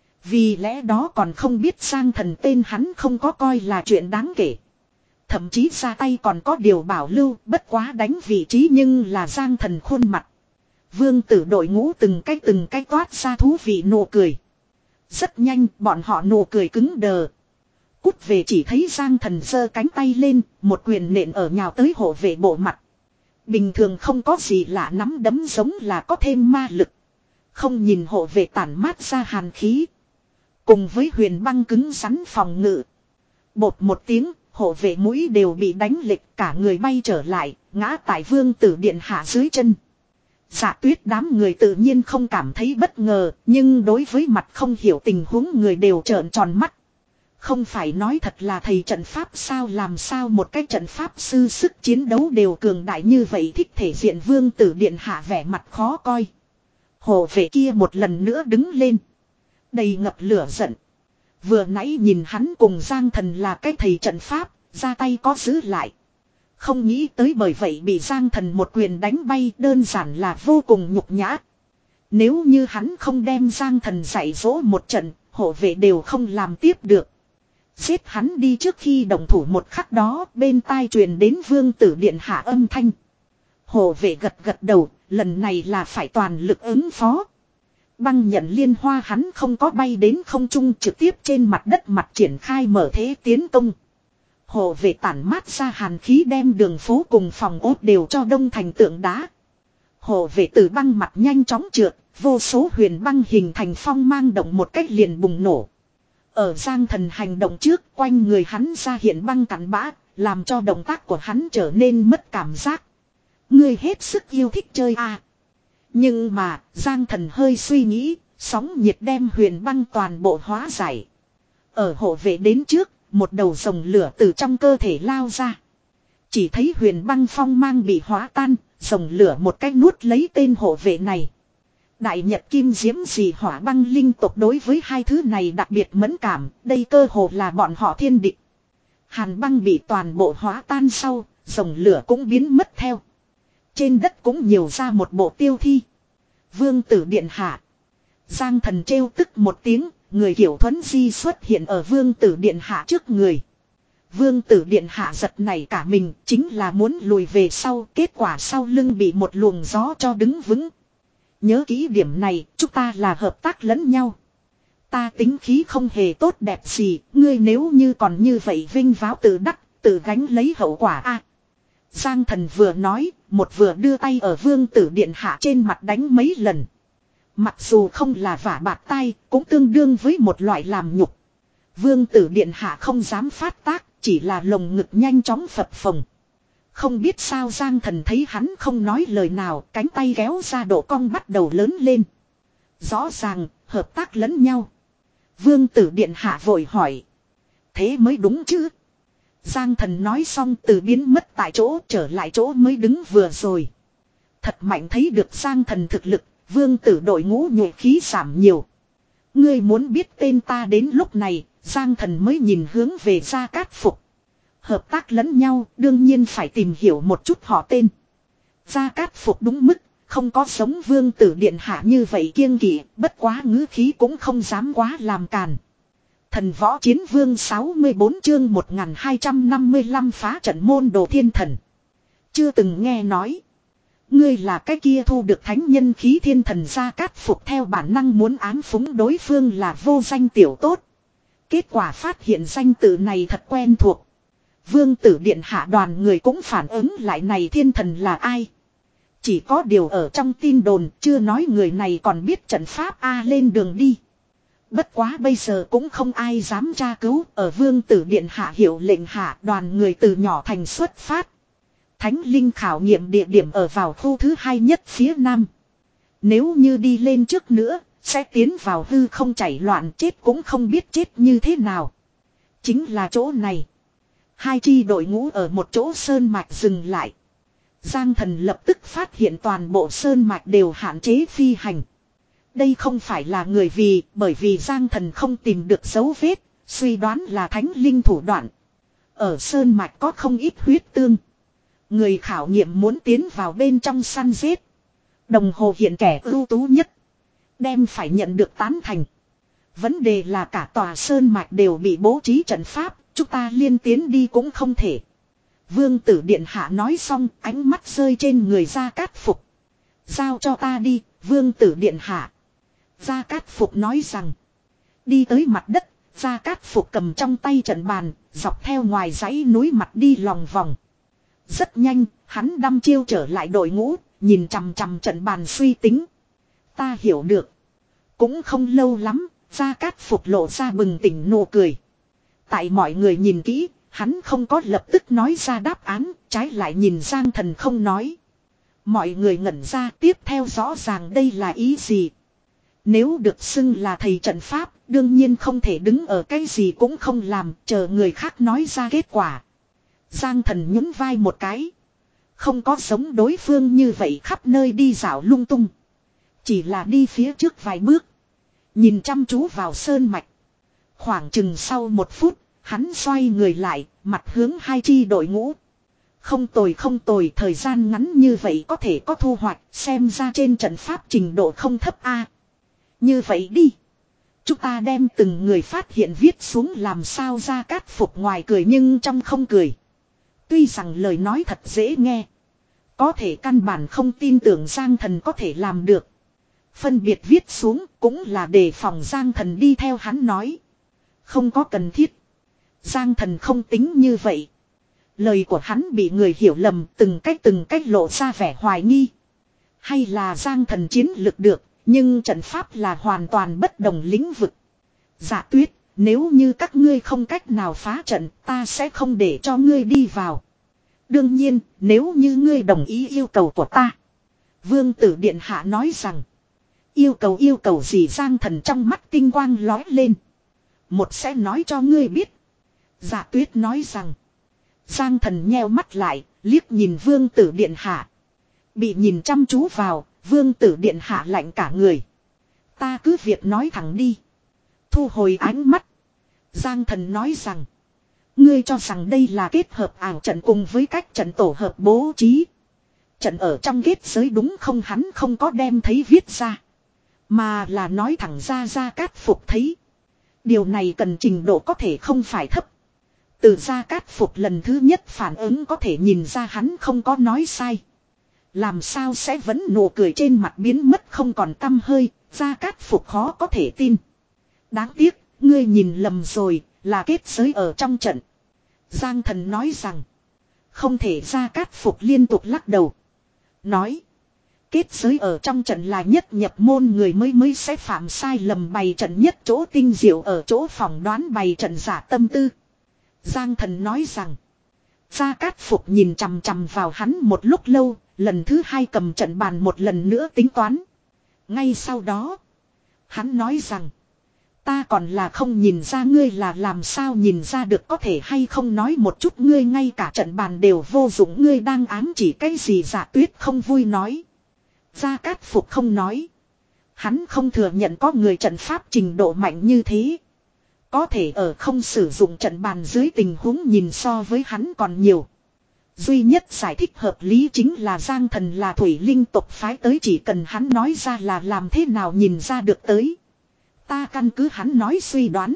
Vì lẽ đó còn không biết Giang Thần tên hắn không có coi là chuyện đáng kể. Thậm chí ra tay còn có điều bảo lưu, bất quá đánh vị trí nhưng là Giang Thần khuôn mặt. Vương tử đội ngũ từng cái từng cái toát ra thú vị nụ cười. Rất nhanh bọn họ nụ cười cứng đờ. Cút về chỉ thấy Giang Thần giơ cánh tay lên, một quyền nện ở nhào tới hộ vệ bộ mặt. Bình thường không có gì lạ, nắm đấm giống là có thêm ma lực. Không nhìn hộ vệ tản mát ra hàn khí. Cùng với huyền băng cứng rắn phòng ngự. Bột một tiếng, hộ vệ mũi đều bị đánh lệch, cả người bay trở lại, ngã tại vương tử điện hạ dưới chân. Dạ Tuyết đám người tự nhiên không cảm thấy bất ngờ, nhưng đối với mặt không hiểu tình huống người đều trợn tròn mắt. Không phải nói thật là thầy trận pháp sao, làm sao một cái trận pháp sư sức chiến đấu đều cường đại như vậy. Thích thể diện Vương Tử Điện hạ vẻ mặt khó coi. Hộ vệ kia một lần nữa đứng lên, đầy ngập lửa giận. Vừa nãy nhìn hắn cùng Giang Thần là cái thầy trận pháp, ra tay có giữ lại. Không nghĩ tới bởi vậy bị Giang Thần một quyền đánh bay, đơn giản là vô cùng nhục nhã. Nếu như hắn không đem Giang Thần dạy dỗ một trận, hộ vệ đều không làm tiếp được. Giết hắn đi. Trước khi động thủ một khắc đó, bên tai truyền đến Vương Tử Điện hạ âm thanh. Hộ vệ gật gật đầu, lần này là phải toàn lực ứng phó. Băng nhận liên hoa hắn không có bay đến không trung, trực tiếp trên mặt đất mặt triển khai mở thế tiến công. Hộ vệ tản mát ra hàn khí đem đường phố cùng phòng ốt đều cho đông thành tượng đá. Hộ vệ từ băng mặt nhanh chóng trượt, vô số huyền băng hình thành phong mang động một cách liền bùng nổ. Ở Giang Thần hành động trước, quanh người hắn ra hiện băng cắn bã, làm cho động tác của hắn trở nên mất cảm giác. Ngươi hết sức yêu thích chơi à. Nhưng mà, Giang Thần hơi suy nghĩ, sóng nhiệt đem huyền băng toàn bộ hóa giải. Ở hộ vệ đến trước, một đầu rồng lửa từ trong cơ thể lao ra. Chỉ thấy huyền băng phong mang bị hóa tan, rồng lửa một cách nuốt lấy tên hộ vệ này. Đại Nhật Kim Diễm Dị Hỏa Băng linh tộc đối với hai thứ này đặc biệt mẫn cảm, đây cơ hồ là bọn họ thiên địch. Hàn băng bị toàn bộ hóa tan sau, rồng lửa cũng biến mất theo. Trên đất cũng nhiều ra một bộ tiêu thi. Vương Tử Điện hạ. Giang Thần trêu tức một tiếng, người kiểu thuấn di xuất hiện ở Vương Tử Điện hạ trước người. Vương Tử Điện hạ giật nảy cả mình, chính là muốn lùi về sau, kết quả sau lưng bị một luồng gió cho đứng vững. Nhớ kỹ điểm này, chúng ta là hợp tác lẫn nhau. Ta tính khí không hề tốt đẹp gì, ngươi nếu như còn như vậy vinh váo tự đắc, tự gánh lấy hậu quả a. Giang Thần vừa nói, một vừa đưa tay ở Vương Tử Điện hạ trên mặt đánh mấy lần. Mặc dù không là vả bạt tay, cũng tương đương với một loại làm nhục. Vương Tử Điện hạ không dám phát tác, chỉ là lồng ngực nhanh chóng phập phồng. Không biết sao Giang Thần thấy hắn không nói lời nào, cánh tay kéo ra độ cong bắt đầu lớn lên. Rõ ràng, hợp tác lẫn nhau. Vương Tử Điện hạ vội hỏi. Thế mới đúng chứ? Giang Thần nói xong từ biến mất tại chỗ trở lại chỗ mới đứng vừa rồi. Thật mạnh thấy được Giang Thần thực lực, Vương Tử đội ngũ nhuệ khí giảm nhiều. Ngươi muốn biết tên ta đến lúc này, Giang Thần mới nhìn hướng về Gia Cát Phục. Hợp tác lẫn nhau, đương nhiên phải tìm hiểu một chút họ tên. Gia Cát Phục đúng mức, không có giống Vương Tử Điện hạ như vậy kiêng kỵ, bất quá ngữ khí cũng không dám quá làm càn. Thần Võ Chiến Vương sáu mươi bốn chương một nghìn hai trăm năm mươi lăm phá trận môn đồ thiên thần. Chưa từng nghe nói. Ngươi là cái kia thu được thánh nhân khí thiên thần. Gia Cát Phục theo bản năng muốn ám phúng đối phương là vô danh tiểu tốt. Kết quả phát hiện danh tự này thật quen thuộc. Vương Tử Điện hạ đoàn người cũng phản ứng lại này thiên thần là ai. Chỉ có điều ở trong tin đồn chưa nói người này còn biết trận pháp A lên đường đi. Bất quá bây giờ cũng không ai dám tra cứu. Ở Vương Tử Điện hạ hiệu lệnh hạ đoàn người từ nhỏ thành xuất phát. Thánh linh khảo nghiệm địa điểm ở vào khu thứ hai nhất phía nam. Nếu như đi lên trước nữa, sẽ tiến vào hư không chảy loạn chết cũng không biết chết như thế nào. Chính là chỗ này. Hai chi đội ngũ ở một chỗ sơn mạch dừng lại. Giang Thần lập tức phát hiện toàn bộ sơn mạch đều hạn chế phi hành. Đây không phải là người vì, bởi vì Giang Thần không tìm được dấu vết, suy đoán là thánh linh thủ đoạn. Ở sơn mạch có không ít huyết tương. Người khảo nghiệm muốn tiến vào bên trong săn giết. Đồng hồ hiện kẻ ưu tú nhất. Đem phải nhận được tán thành. Vấn đề là cả tòa sơn mạch đều bị bố trí trận pháp. Chúng ta liên tiến đi cũng không thể. Vương Tử Điện hạ nói xong ánh mắt rơi trên người Gia Cát Phục. Giao cho ta đi, Vương Tử Điện hạ. Gia Cát Phục nói rằng. Đi tới mặt đất, Gia Cát Phục cầm trong tay trận bàn, dọc theo ngoài dãy núi mặt đi lòng vòng. Rất nhanh, hắn đăm chiêu trở lại đội ngũ, nhìn chằm chằm trận bàn suy tính. Ta hiểu được. Cũng không lâu lắm, Gia Cát Phục lộ ra bừng tỉnh nụ cười. Tại mọi người nhìn kỹ, hắn không có lập tức nói ra đáp án, trái lại nhìn Giang Thần không nói. Mọi người ngẩn ra tiếp theo rõ ràng đây là ý gì. Nếu được xưng là thầy trận pháp, đương nhiên không thể đứng ở cái gì cũng không làm, chờ người khác nói ra kết quả. Giang Thần nhún vai một cái. Không có giống đối phương như vậy khắp nơi đi dạo lung tung. Chỉ là đi phía trước vài bước. Nhìn chăm chú vào sơn mạch. Khoảng chừng sau một phút, hắn xoay người lại, mặt hướng hai chi đội ngũ. Không tồi không tồi, thời gian ngắn như vậy có thể có thu hoạch, xem ra trên trận pháp trình độ không thấp a. Như vậy đi. Chúng ta đem từng người phát hiện viết xuống làm sao Gia Cát Phục ngoài cười nhưng trong không cười. Tuy rằng lời nói thật dễ nghe. Có thể căn bản không tin tưởng Giang Thần có thể làm được. Phân biệt viết xuống cũng là để phòng Giang Thần đi theo hắn nói. Không có cần thiết. Giang Thần không tính như vậy. Lời của hắn bị người hiểu lầm từng cách từng cách lộ ra vẻ hoài nghi. Hay là Giang Thần chiến lực được, nhưng trận pháp là hoàn toàn bất đồng lĩnh vực. Dạ Tuyết, nếu như các ngươi không cách nào phá trận, ta sẽ không để cho ngươi đi vào. Đương nhiên, nếu như ngươi đồng ý yêu cầu của ta. Vương tử điện hạ nói rằng. Yêu cầu yêu cầu gì Giang Thần trong mắt tinh quang lói lên. Một sẽ nói cho ngươi biết. Dạ Tuyết nói rằng. Giang Thần nheo mắt lại, liếc nhìn vương tử điện hạ. Bị nhìn chăm chú vào, vương tử điện hạ lạnh cả người. Ta cứ việc nói thẳng đi. Thu hồi ánh mắt. Giang Thần nói rằng. Ngươi cho rằng đây là kết hợp ảo trận cùng với cách trận tổ hợp bố trí. Trận ở trong kết giới đúng không, hắn không có đem thấy viết ra. Mà là nói thẳng ra Gia Cát Phục thấy. Điều này cần trình độ có thể không phải thấp. Từ Gia Cát Phục lần thứ nhất phản ứng có thể nhìn ra hắn không có nói sai. Làm sao sẽ vẫn nụ cười trên mặt biến mất không còn tăm hơi, Gia Cát Phục khó có thể tin. Đáng tiếc, ngươi nhìn lầm rồi, là kết giới ở trong trận. Giang Thần nói rằng, không thể. Gia Cát Phục liên tục lắc đầu. Nói, kết giới ở trong trận là nhất nhập môn người mới mới sẽ phạm sai lầm, bày trận nhất chỗ tinh diệu ở chỗ phỏng đoán bày trận giả tâm tư. Giang Thần nói rằng, Gia Cát Phục nhìn chằm chằm vào hắn một lúc lâu, lần thứ hai cầm trận bàn một lần nữa tính toán. Ngay sau đó, hắn nói rằng, ta còn là không nhìn ra ngươi là làm sao nhìn ra được, có thể hay không nói một chút, ngươi ngay cả trận bàn đều vô dụng, ngươi đang ám chỉ cái gì? Dạ Tuyết không vui nói. Gia Cát Phục không nói. Hắn không thừa nhận có người trận pháp trình độ mạnh như thế. Có thể ở không sử dụng trận bàn dưới tình huống nhìn so với hắn còn nhiều. Duy nhất giải thích hợp lý chính là Giang Thần là thủy linh tộc phái tới, chỉ cần hắn nói ra là làm thế nào nhìn ra được tới. Ta căn cứ hắn nói suy đoán.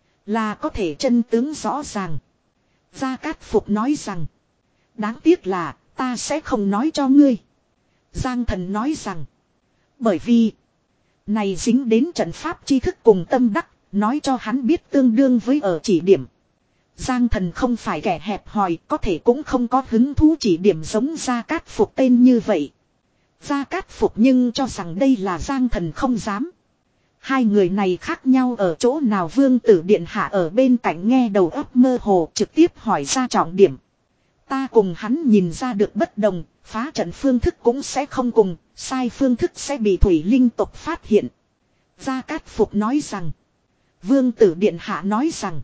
Là có thể chân tướng rõ ràng. Gia Cát Phục nói rằng. Đáng tiếc là ta sẽ không nói cho ngươi. Giang Thần nói rằng. Bởi vì. Này dính đến trận pháp tri thức cùng tâm đắc. Nói cho hắn biết tương đương với ở chỉ điểm. Giang Thần không phải kẻ hẹp hòi, có thể cũng không có hứng thú chỉ điểm giống Gia Cát Phục tên như vậy. Gia Cát Phục nhưng cho rằng đây là Giang Thần không dám. Hai người này khác nhau ở chỗ nào? Vương tử điện hạ ở bên cạnh nghe đầu óc mơ hồ, trực tiếp hỏi ra trọng điểm. Ta cùng hắn nhìn ra được bất đồng, phá trận phương thức cũng sẽ không cùng, sai phương thức sẽ bị thủy linh tộc phát hiện. Gia Cát Phục nói rằng. Vương tử điện hạ nói rằng.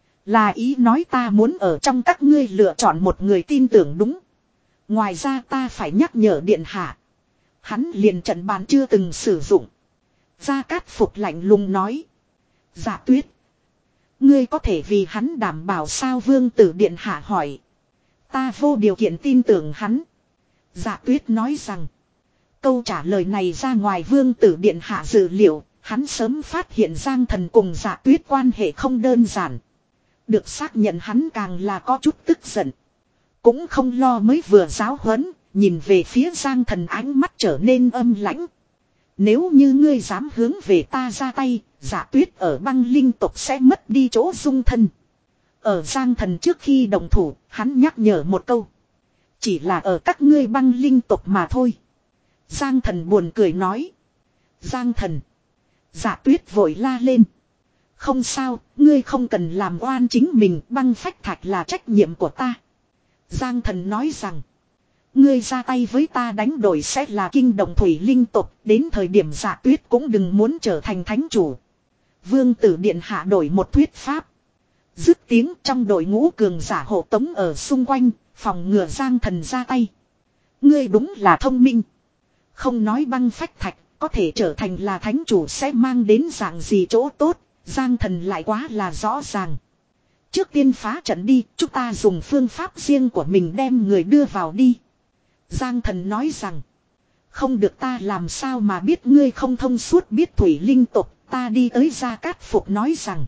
Là ý nói ta muốn ở trong các ngươi lựa chọn một người tin tưởng đúng. Ngoài ra ta phải nhắc nhở điện hạ. Hắn liền trận bàn chưa từng sử dụng. Gia Cát Phục lạnh lùng nói. Dạ Tuyết. Ngươi có thể vì hắn đảm bảo sao? Vương tử điện hạ hỏi. Ta vô điều kiện tin tưởng hắn. Dạ Tuyết nói rằng. Câu trả lời này ra ngoài vương tử điện hạ dự liệu. Hắn sớm phát hiện Giang Thần cùng Dạ Tuyết quan hệ không đơn giản. Được xác nhận hắn càng là có chút tức giận. Cũng không lo mới vừa giáo huấn. Nhìn về phía Giang Thần ánh mắt trở nên âm lãnh. Nếu như ngươi dám hướng về ta ra tay, Dạ Tuyết ở băng linh tộc sẽ mất đi chỗ dung thân. Ở Giang Thần trước khi đồng thủ, hắn nhắc nhở một câu. Chỉ là ở các ngươi băng linh tộc mà thôi. Giang Thần buồn cười nói. Giang Thần. Dạ Tuyết vội la lên. Không sao, ngươi không cần làm oan chính mình, băng phách thạch là trách nhiệm của ta. Giang Thần nói rằng. Ngươi ra tay với ta đánh đổi sẽ là kinh động thủy linh tộc. Đến thời điểm Dạ Tuyết cũng đừng muốn trở thành thánh chủ. Vương tử điện hạ đổi một thuyết pháp. Dứt tiếng trong đội ngũ cường giả hộ tống ở xung quanh. Phòng ngừa Giang Thần ra tay. Ngươi đúng là thông minh. Không nói băng phách thạch. Có thể trở thành là thánh chủ sẽ mang đến dạng gì chỗ tốt. Giang Thần lại quá là rõ ràng. Trước tiên phá trận đi. Chúng ta dùng phương pháp riêng của mình đem người đưa vào đi. Giang Thần nói rằng. Không được, ta làm sao mà biết ngươi không thông suốt biết thủy linh tục. Ta đi tới Gia Cát Phục nói rằng.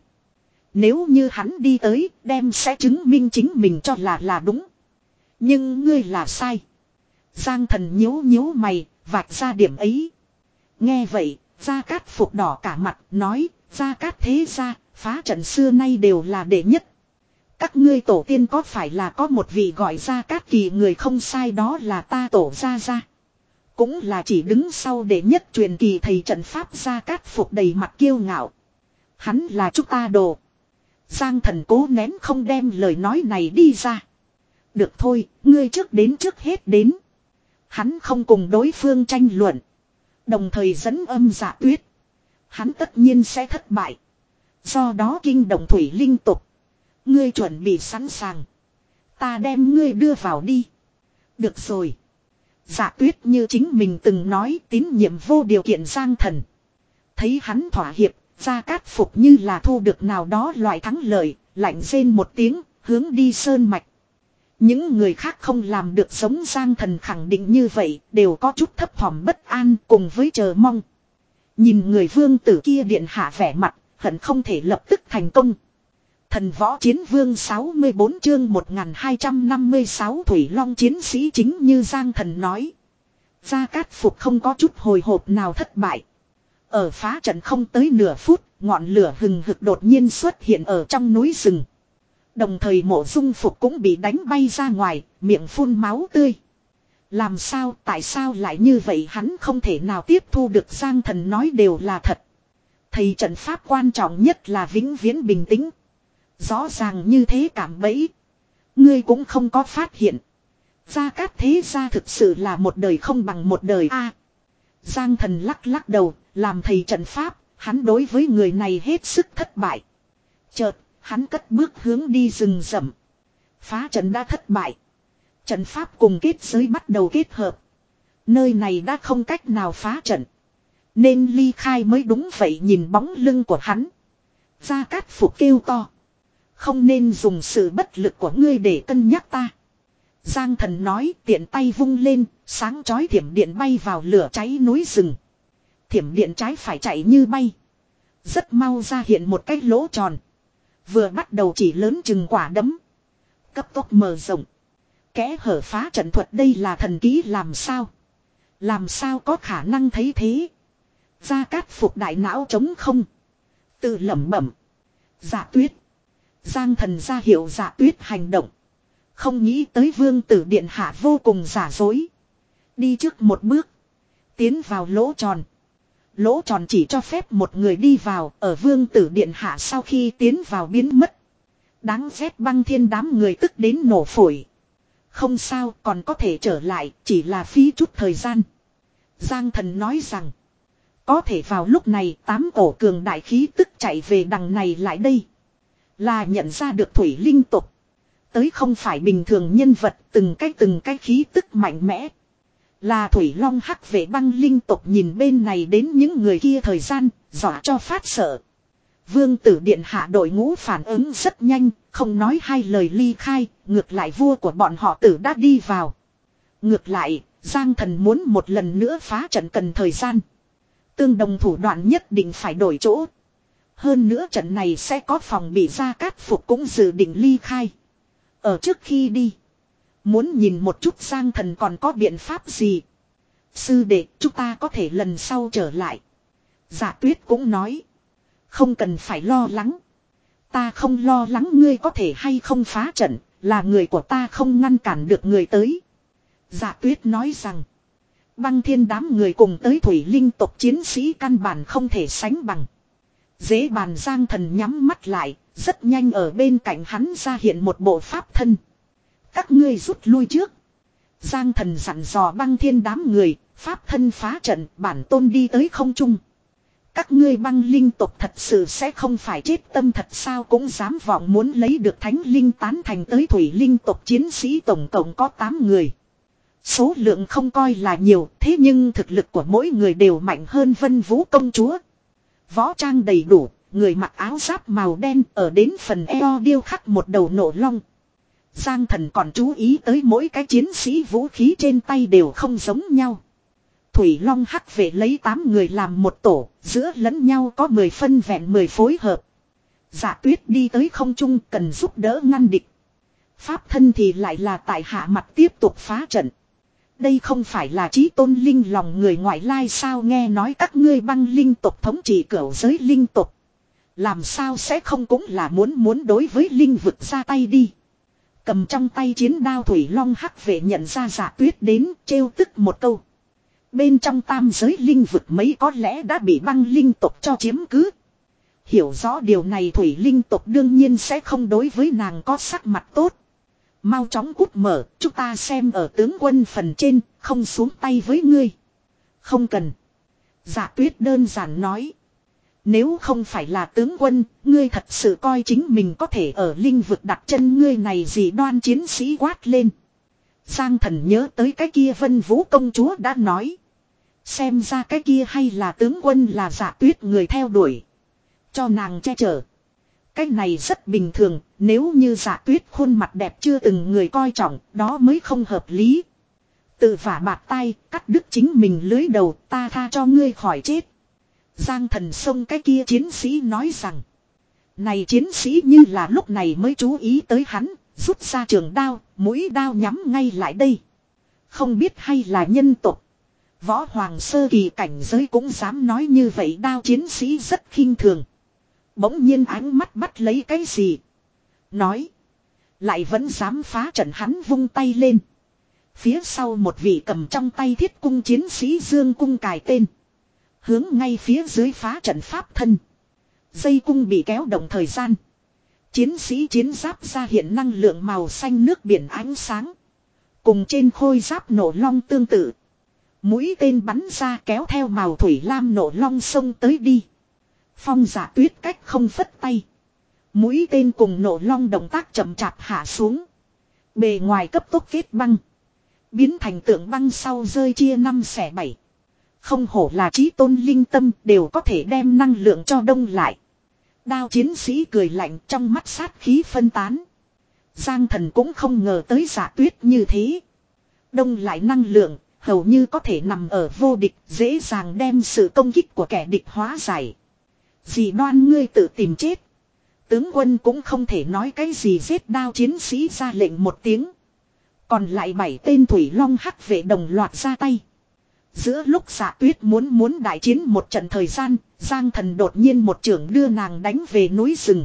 Nếu như hắn đi tới đem sẽ chứng minh chính mình cho là là đúng. Nhưng ngươi là sai. Giang Thần nhíu nhíu mày. Vạch ra điểm ấy. Nghe vậy Gia Cát Phục đỏ cả mặt nói. Gia Cát thế gia phá trận xưa nay đều là đệ nhất. Các ngươi tổ tiên có phải là có một vị gọi Gia Cát Kỳ người không sai, đó là ta tổ gia gia. Cũng là chỉ đứng sau đệ nhất truyền kỳ thầy trận pháp. Gia Cát Phục đầy mặt kiêu ngạo. Hắn là chúng ta đồ. Giang Thần cố nén không đem lời nói này đi ra. Được thôi, ngươi trước đến trước hết đến. Hắn không cùng đối phương tranh luận. Đồng thời dẫn âm Dạ Tuyết. Hắn tất nhiên sẽ thất bại. Do đó kinh động thủy linh tục. Ngươi chuẩn bị sẵn sàng. Ta đem ngươi đưa vào đi. Được rồi. Dạ Tuyết như chính mình từng nói tín nhiệm vô điều kiện Giang Thần. Thấy hắn thỏa hiệp, Gia Cát Phục như là thu được nào đó loại thắng lợi, lạnh rên một tiếng, hướng đi sơn mạch. Những người khác không làm được giống Giang Thần khẳng định như vậy, đều có chút thấp thỏm bất an cùng với chờ mong. Nhìn người vương tử kia điện hạ vẻ mặt, hận không thể lập tức thành công. Thần võ chiến vương sáu mươi bốn chương một nghìn hai trăm năm mươi sáu Thủy Long chiến sĩ chính như Giang Thần nói. Gia Cát Phục không có chút hồi hộp nào thất bại. Ở phá trận không tới nửa phút, ngọn lửa hừng hực đột nhiên xuất hiện ở trong núi rừng. Đồng thời Mộ Dung Phục cũng bị đánh bay ra ngoài, miệng phun máu tươi. Làm sao, tại sao lại như vậy, hắn không thể nào tiếp thu được. Giang Thần nói đều là thật. Thầy trận pháp quan trọng nhất là vĩnh viễn bình tĩnh. Rõ ràng như thế cảm bẫy. Ngươi cũng không có phát hiện. Gia Cát thế gia thực sự là một đời không bằng một đời a. Giang Thần lắc lắc đầu, làm thầy trận pháp, hắn đối với người này hết sức thất bại. Chợt, hắn cất bước hướng đi rừng rậm. Phá trận đã thất bại. Trận pháp cùng kết giới bắt đầu kết hợp. Nơi này đã không cách nào phá trận. Nên ly khai mới đúng vậy. Nhìn bóng lưng của hắn, Gia Cát Phục kêu to. Không nên dùng sự bất lực của ngươi để cân nhắc ta. Giang Thần nói, tiện tay vung lên, sáng chói thiểm điện bay vào lửa cháy núi rừng. Thiểm điện trái phải chạy như bay. Rất mau ra hiện một cái lỗ tròn. Vừa bắt đầu chỉ lớn chừng quả đấm. Cấp tốc mở rộng. Kẽ hở phá trận thuật, đây là thần kỹ làm sao? Làm sao có khả năng thấy thế? Gia Cát Phục đại não trống không. Tự lẩm bẩm. Dạ Tuyết. Giang Thần ra hiệu Dạ Tuyết hành động. Không nghĩ tới vương tử điện hạ vô cùng giả dối. Đi trước một bước. Tiến vào lỗ tròn. Lỗ tròn chỉ cho phép một người đi vào. Ở vương tử điện hạ sau khi tiến vào biến mất. Đáng ghét Băng Thiên đám người tức đến nổ phổi. Không sao, còn có thể trở lại, chỉ là phí chút thời gian. Giang Thần nói rằng. Có thể vào lúc này tám cổ cường đại khí tức chạy về đằng này lại đây. Là nhận ra được thủy linh tục. Tới không phải bình thường nhân vật, từng cái từng cái khí tức mạnh mẽ. Là Thủy Long hắc vệ băng linh tục. Nhìn bên này đến những người kia thời gian, dọa cho phát sợ. Vương tử điện hạ đội ngũ phản ứng rất nhanh, không nói hai lời ly khai, ngược lại vua của bọn họ tử đã đi vào. Ngược lại, Giang Thần muốn một lần nữa phá trận cần thời gian. Tương đồng thủ đoạn nhất định phải đổi chỗ. Hơn nữa trận này sẽ có phòng bị Gia Cát Phục cũng dự định ly khai. Ở trước khi đi, muốn nhìn một chút Giang Thần còn có biện pháp gì. Sư đệ, chúng ta có thể lần sau trở lại. Dạ Tuyết cũng nói. Không cần phải lo lắng. Ta không lo lắng ngươi có thể hay không phá trận. Là người của ta không ngăn cản được người tới. Dạ Tuyết nói rằng. Băng Thiên đám người cùng tới thủy linh tộc chiến sĩ căn bản không thể sánh bằng. Dễ bàn Giang Thần nhắm mắt lại. Rất nhanh ở bên cạnh hắn ra hiện một bộ pháp thân. Các ngươi rút lui trước. Giang thần dặn dò băng thiên đám người, pháp thân phá trận, bản tôn đi tới không trung. Các ngươi băng linh tộc thật sự sẽ không phải chết tâm thật sao, cũng dám vọng muốn lấy được thánh linh tán thành tới thủy linh tộc chiến sĩ tổng cộng có tám người. Số lượng không coi là nhiều, thế nhưng thực lực của mỗi người đều mạnh hơn Vân Vũ công chúa. Võ trang đầy đủ, người mặc áo giáp màu đen, ở đến phần eo điêu khắc một đầu nộ long. Giang thần còn chú ý tới mỗi cái chiến sĩ vũ khí trên tay đều không giống nhau. Thủy Long hắc vệ lấy tám người làm một tổ, giữa lẫn nhau có mười phân vẹn mười phối hợp. Dạ Tuyết đi tới không trung cần giúp đỡ ngăn địch. Pháp thân thì lại là tại hạ mặt tiếp tục phá trận. Đây không phải là chí tôn linh lòng người ngoại lai sao, nghe nói các ngươi băng linh tộc thống trị cửu giới linh tộc. Làm sao sẽ không cũng là muốn muốn đối với linh vực ra tay đi. Cầm trong tay chiến đao Thủy Long hắc vệ nhận ra Dạ Tuyết đến, trêu tức một câu. Bên trong tam giới linh vực mấy có lẽ đã bị băng linh tộc cho chiếm cứ. Hiểu rõ điều này thủy linh tộc đương nhiên sẽ không đối với nàng có sắc mặt tốt. Mau chóng cút mở, chúng ta xem ở tướng quân phần trên, không xuống tay với ngươi. Không cần. Dạ Tuyết đơn giản nói. Nếu không phải là tướng quân, ngươi thật sự coi chính mình có thể ở linh vực đặt chân, ngươi này gì đoan chiến sĩ quát lên. Giang thần nhớ tới cái kia Vân Vũ công chúa đã nói. Xem ra cái kia hay là tướng quân là Dạ Tuyết người theo đuổi. Cho nàng che chở. Cái này rất bình thường, nếu như Dạ Tuyết khuôn mặt đẹp chưa từng người coi trọng, đó mới không hợp lý. Tự vả bạt tay, cắt đứt chính mình lưới đầu, ta tha cho ngươi khỏi chết. Giang thần xông cái kia chiến sĩ nói rằng. Này chiến sĩ như là lúc này mới chú ý tới hắn, rút ra trường đao, mũi đao nhắm ngay lại đây. Không biết hay là nhân tộc. Võ hoàng sơ kỳ cảnh giới cũng dám nói như vậy, đao chiến sĩ rất khinh thường. Bỗng nhiên ánh mắt bắt lấy cái gì. Nói. Lại vẫn dám phá trận, hắn vung tay lên. Phía sau một vị cầm trong tay thiết cung chiến sĩ dương cung cài tên. Hướng ngay phía dưới phá trận pháp thân. Dây cung bị kéo động thời gian. Chiến sĩ chiến giáp ra hiện năng lượng màu xanh nước biển ánh sáng. Cùng trên khôi giáp nổ long tương tự. Mũi tên bắn ra kéo theo màu thủy lam nổ long sông tới đi. Phong Dạ Tuyết cách không phất tay. Mũi tên cùng nổ long động tác chậm chạp hạ xuống. Bề ngoài cấp tốc kết băng. Biến thành tượng băng sau rơi chia năm xẻ bảy. Không hổ là chí tôn linh tâm, đều có thể đem năng lượng cho đông lại. Đao chiến sĩ cười lạnh, trong mắt sát khí phân tán. Giang thần cũng không ngờ tới Dạ Tuyết như thế. Đông lại năng lượng, hầu như có thể nằm ở vô địch, dễ dàng đem sự công kích của kẻ địch hóa giải. Dì đoan ngươi tự tìm chết. Tướng quân cũng không thể nói cái gì, giết đao chiến sĩ ra lệnh một tiếng. Còn lại bảy tên Thủy Long hắc vệ đồng loạt ra tay. Giữa lúc Dạ Tuyết muốn muốn đại chiến một trận thời gian, Giang thần đột nhiên một chưởng đưa nàng đánh về núi rừng.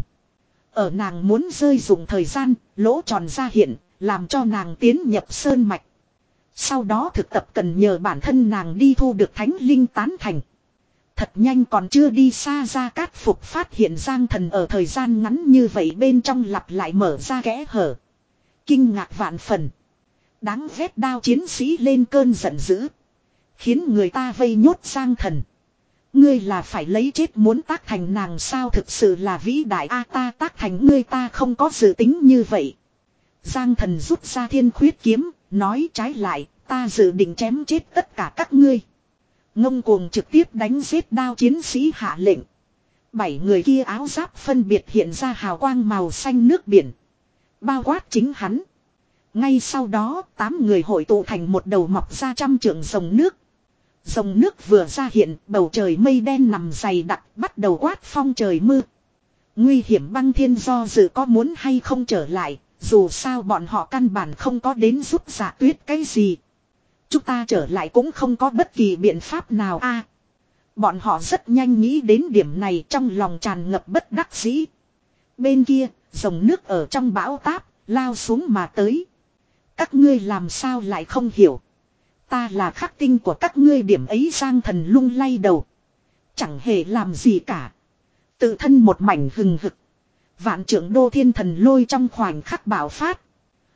Ở nàng muốn rơi dụng thời gian, lỗ tròn ra hiện, làm cho nàng tiến nhập sơn mạch. Sau đó thực tập cần nhờ bản thân nàng đi thu được thánh linh tán thành. Thật nhanh còn chưa đi xa ra Cát Phục phát hiện Giang thần ở thời gian ngắn như vậy bên trong lặp lại mở ra kẽ hở. Kinh ngạc vạn phần. Đáng ghét, đao chiến sĩ lên cơn giận dữ. Khiến người ta vây nhốt Giang thần. Ngươi là phải lấy chết muốn tác thành nàng sao, thực sự là vĩ đại a, ta tác thành ngươi ta không có dự tính như vậy. Giang thần rút ra thiên khuyết kiếm, nói trái lại, ta dự định chém chết tất cả các ngươi. Ngông cuồng trực tiếp đánh giết đao chiến sĩ hạ lệnh. Bảy người kia áo giáp phân biệt hiện ra hào quang màu xanh nước biển. Bao quát chính hắn. Ngay sau đó, tám người hội tụ thành một đầu mọc ra trăm trượng rồng nước. Rồng nước vừa ra hiện, bầu trời mây đen nằm dày đặc, bắt đầu quát phong trời mưa. Nguy hiểm băng thiên do dự có muốn hay không trở lại, dù sao bọn họ căn bản không có đến giúp Dạ Tuyết cái gì. Chúng ta trở lại cũng không có bất kỳ biện pháp nào a. Bọn họ rất nhanh nghĩ đến điểm này, trong lòng tràn ngập bất đắc dĩ. Bên kia, rồng nước ở trong bão táp, lao xuống mà tới. Các ngươi làm sao lại không hiểu. Ta là khắc tinh của các ngươi điểm ấy. Giang thần lung lay đầu. Chẳng hề làm gì cả. Tự thân một mảnh hừng hực. Vạn trưởng đô thiên thần lôi trong khoảnh khắc bạo phát.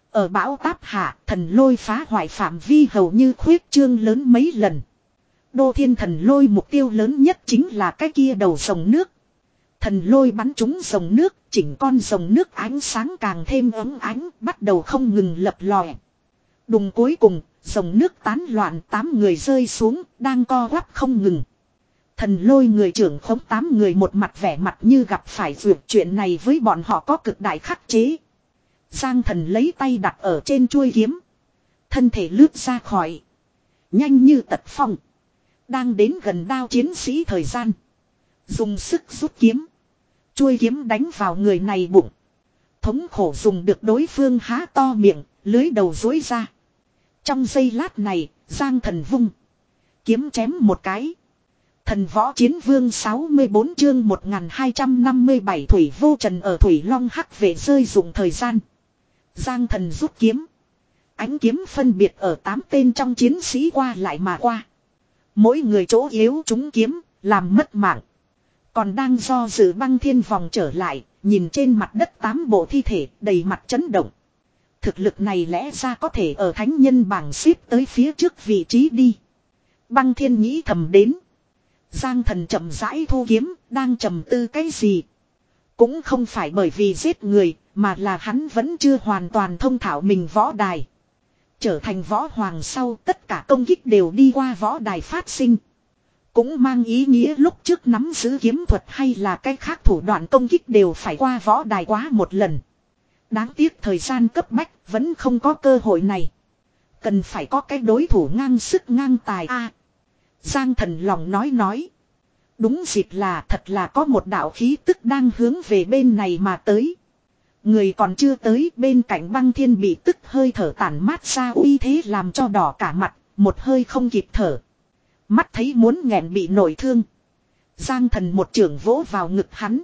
Ở bão táp hạ, thần lôi phá hoại phạm vi hầu như khuyết trương lớn mấy lần. Đô thiên thần lôi mục tiêu lớn nhất chính là cái kia đầu rồng nước. Thần lôi bắn trúng rồng nước, chỉnh con rồng nước ánh sáng càng thêm ấm ánh, bắt đầu không ngừng lập lòe. Đùng cuối cùng, rồng nước tán loạn, tám người rơi xuống, đang co quắp không ngừng. Thần lôi người trưởng khống tám người một mặt vẻ mặt như gặp phải vượt chuyện này với bọn họ có cực đại khắc chế. Giang thần lấy tay đặt ở trên chuôi kiếm. Thân thể lướt ra khỏi. Nhanh như tật phong. Đang đến gần đao chiến sĩ thời gian. Dùng sức rút kiếm. Chuôi kiếm đánh vào người này bụng. Thống khổ dùng được đối phương há to miệng, lưới đầu dối ra. Trong giây lát này, Giang thần vung. Kiếm chém một cái. Thần võ chiến vương sáu mươi bốn chương một nghìn hai trăm năm mươi bảy Thủy Vô Trần ở Thủy Long hắc vệ rơi dụng thời gian. Giang thần rút kiếm. Ánh kiếm phân biệt ở tám tên trong chiến sĩ qua lại mà qua. Mỗi người chỗ yếu trúng kiếm, làm mất mạng. Còn đang do dự băng thiên vòng trở lại, nhìn trên mặt đất tám bộ thi thể đầy mặt chấn động. Thực lực này lẽ ra có thể ở thánh nhân bảng xếp tới phía trước vị trí đi. Băng thiên nghĩ thầm đến. Giang thần chậm rãi thu kiếm, đang trầm tư cái gì. Cũng không phải bởi vì giết người, mà là hắn vẫn chưa hoàn toàn thông thạo mình võ đài. Trở thành võ hoàng sau tất cả công kích đều đi qua võ đài phát sinh. Cũng mang ý nghĩa lúc trước nắm giữ kiếm thuật hay là cái khác thủ đoạn công kích đều phải qua võ đài quá một lần. Đáng tiếc thời gian cấp bách vẫn không có cơ hội này. Cần phải có cái đối thủ ngang sức ngang tài a. À, Giang thần lòng nói nói. Đúng dịp là thật là có một đạo khí tức đang hướng về bên này mà tới. Người còn chưa tới, bên cạnh băng thiên bị tức hơi thở tản mát ra uy thế làm cho đỏ cả mặt, một hơi không kịp thở. Mắt thấy muốn nghẹn bị nổi thương. Giang thần một chưởng vỗ vào ngực hắn.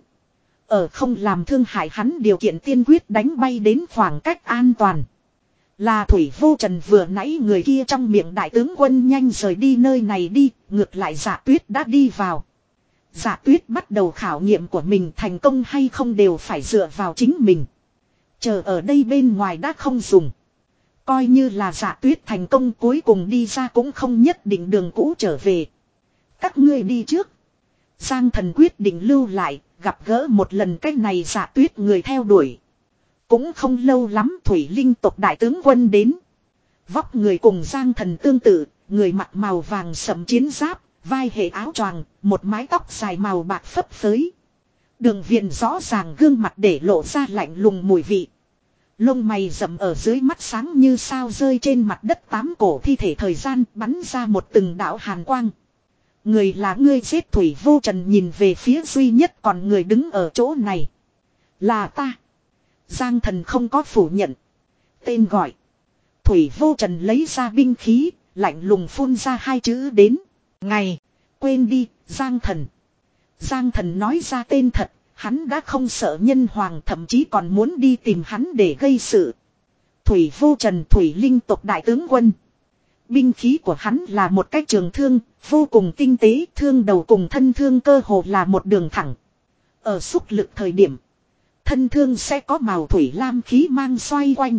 Ở không làm thương hại hắn điều kiện tiên quyết đánh bay đến khoảng cách an toàn. Là Thủy Vô Trần vừa nãy người kia trong miệng đại tướng quân nhanh rời đi nơi này đi, ngược lại Dạ Tuyết đã đi vào. Dạ Tuyết bắt đầu khảo nghiệm của mình thành công hay không đều phải dựa vào chính mình. Chờ ở đây bên ngoài đã không dùng. Coi như là Dạ Tuyết thành công cuối cùng đi ra cũng không nhất định đường cũ trở về. Các ngươi đi trước. Giang thần quyết định lưu lại, gặp gỡ một lần cái này Dạ Tuyết người theo đuổi. Cũng không lâu lắm Thủy Linh tộc đại tướng quân đến. Vóc người cùng Giang thần tương tự, người mặc màu vàng sẫm chiến giáp, vai hệ áo choàng, một mái tóc dài màu bạc phấp phới. Đường viền rõ ràng gương mặt để lộ ra lạnh lùng mùi vị. Lông mày rậm ở dưới mắt sáng như sao rơi trên mặt đất tám cổ thi thể thời gian bắn ra một từng đạo hàn quang. Người là ngươi giết Thủy Vô Trần nhìn về phía duy nhất còn người đứng ở chỗ này. Là ta. Giang thần không có phủ nhận. Tên gọi. Thủy Vô Trần lấy ra binh khí, lạnh lùng phun ra hai chữ đến. Ngày. Quên đi, Giang thần. Giang thần nói ra tên thật, hắn đã không sợ nhân hoàng thậm chí còn muốn đi tìm hắn để gây sự. Thủy Vô Trần Thủy Linh tộc đại tướng quân. Binh khí của hắn là một cái trường thương, vô cùng tinh tế, thương đầu cùng thân thương cơ hồ là một đường thẳng. Ở xúc lực thời điểm, thân thương sẽ có màu thủy lam khí mang xoay quanh.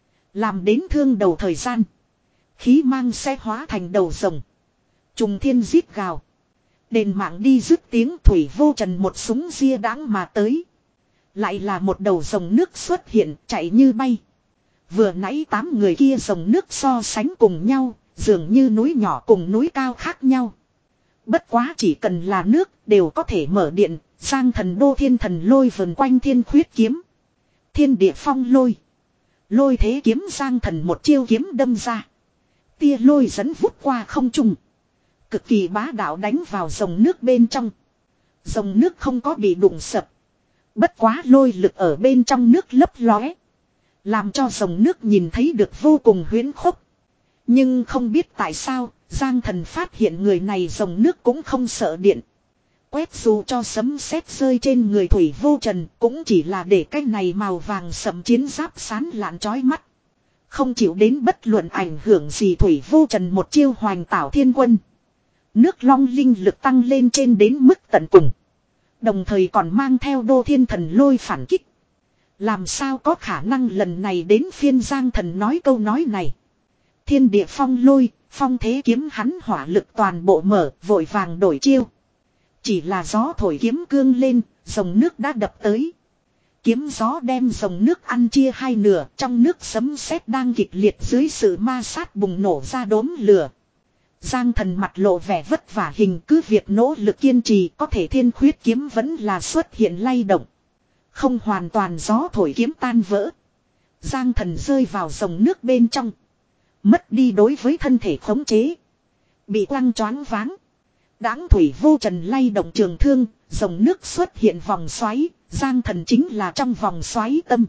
Làm đến thương đầu thời gian, khí mang sẽ hóa thành đầu rồng. Trùng thiên giết gào. Đền mạng đi dứt tiếng Thủy Vô Trần một súng ria đãng mà tới. Lại là một đầu rồng nước xuất hiện chạy như bay. Vừa nãy tám người kia rồng nước so sánh cùng nhau, dường như núi nhỏ cùng núi cao khác nhau. Bất quá chỉ cần là nước đều có thể mở điện, Giang thần đô thiên thần lôi vần quanh thiên khuyết kiếm. Thiên địa phong lôi. Lôi thế kiếm Giang thần một chiêu kiếm đâm ra. Tia lôi dẫn vút qua không trung. Cực kỳ bá đạo đánh vào dòng nước bên trong. Dòng nước không có bị đụng sập. Bất quá lôi lực ở bên trong nước lấp lóe. Làm cho dòng nước nhìn thấy được vô cùng huyễn khốc. Nhưng không biết tại sao, Giang thần phát hiện người này dòng nước cũng không sợ điện. Quét dù cho sấm sét rơi trên người Thủy Vô Trần cũng chỉ là để cái này màu vàng sẫm chiến giáp sán lạn chói mắt. Không chịu đến bất luận ảnh hưởng gì Thủy Vô Trần một chiêu hoành tảo thiên quân. Nước long linh lực tăng lên trên đến mức tận cùng. Đồng thời còn mang theo đô thiên thần lôi phản kích. Làm sao có khả năng lần này đến phiên Giang Thần nói câu nói này. Thiên địa phong lôi, phong thế kiếm hắn hỏa lực toàn bộ mở, vội vàng đổi chiêu. Chỉ là gió thổi kiếm cương lên, dòng nước đã đập tới. Kiếm gió đem dòng nước ăn chia hai nửa, trong nước sấm sét đang kịch liệt dưới sự ma sát bùng nổ ra đốm lửa. Giang Thần mặt lộ vẻ vất vả, hình cứ việc nỗ lực kiên trì, có thể thiên khuyết kiếm vẫn là xuất hiện lay động. Không hoàn toàn gió thổi kiếm tan vỡ. Giang Thần rơi vào dòng nước bên trong. Mất đi đối với thân thể khống chế. Bị quăng choáng váng. Đãng thủy vô trần lay động trường thương, dòng nước xuất hiện vòng xoáy, Giang Thần chính là trong vòng xoáy tâm.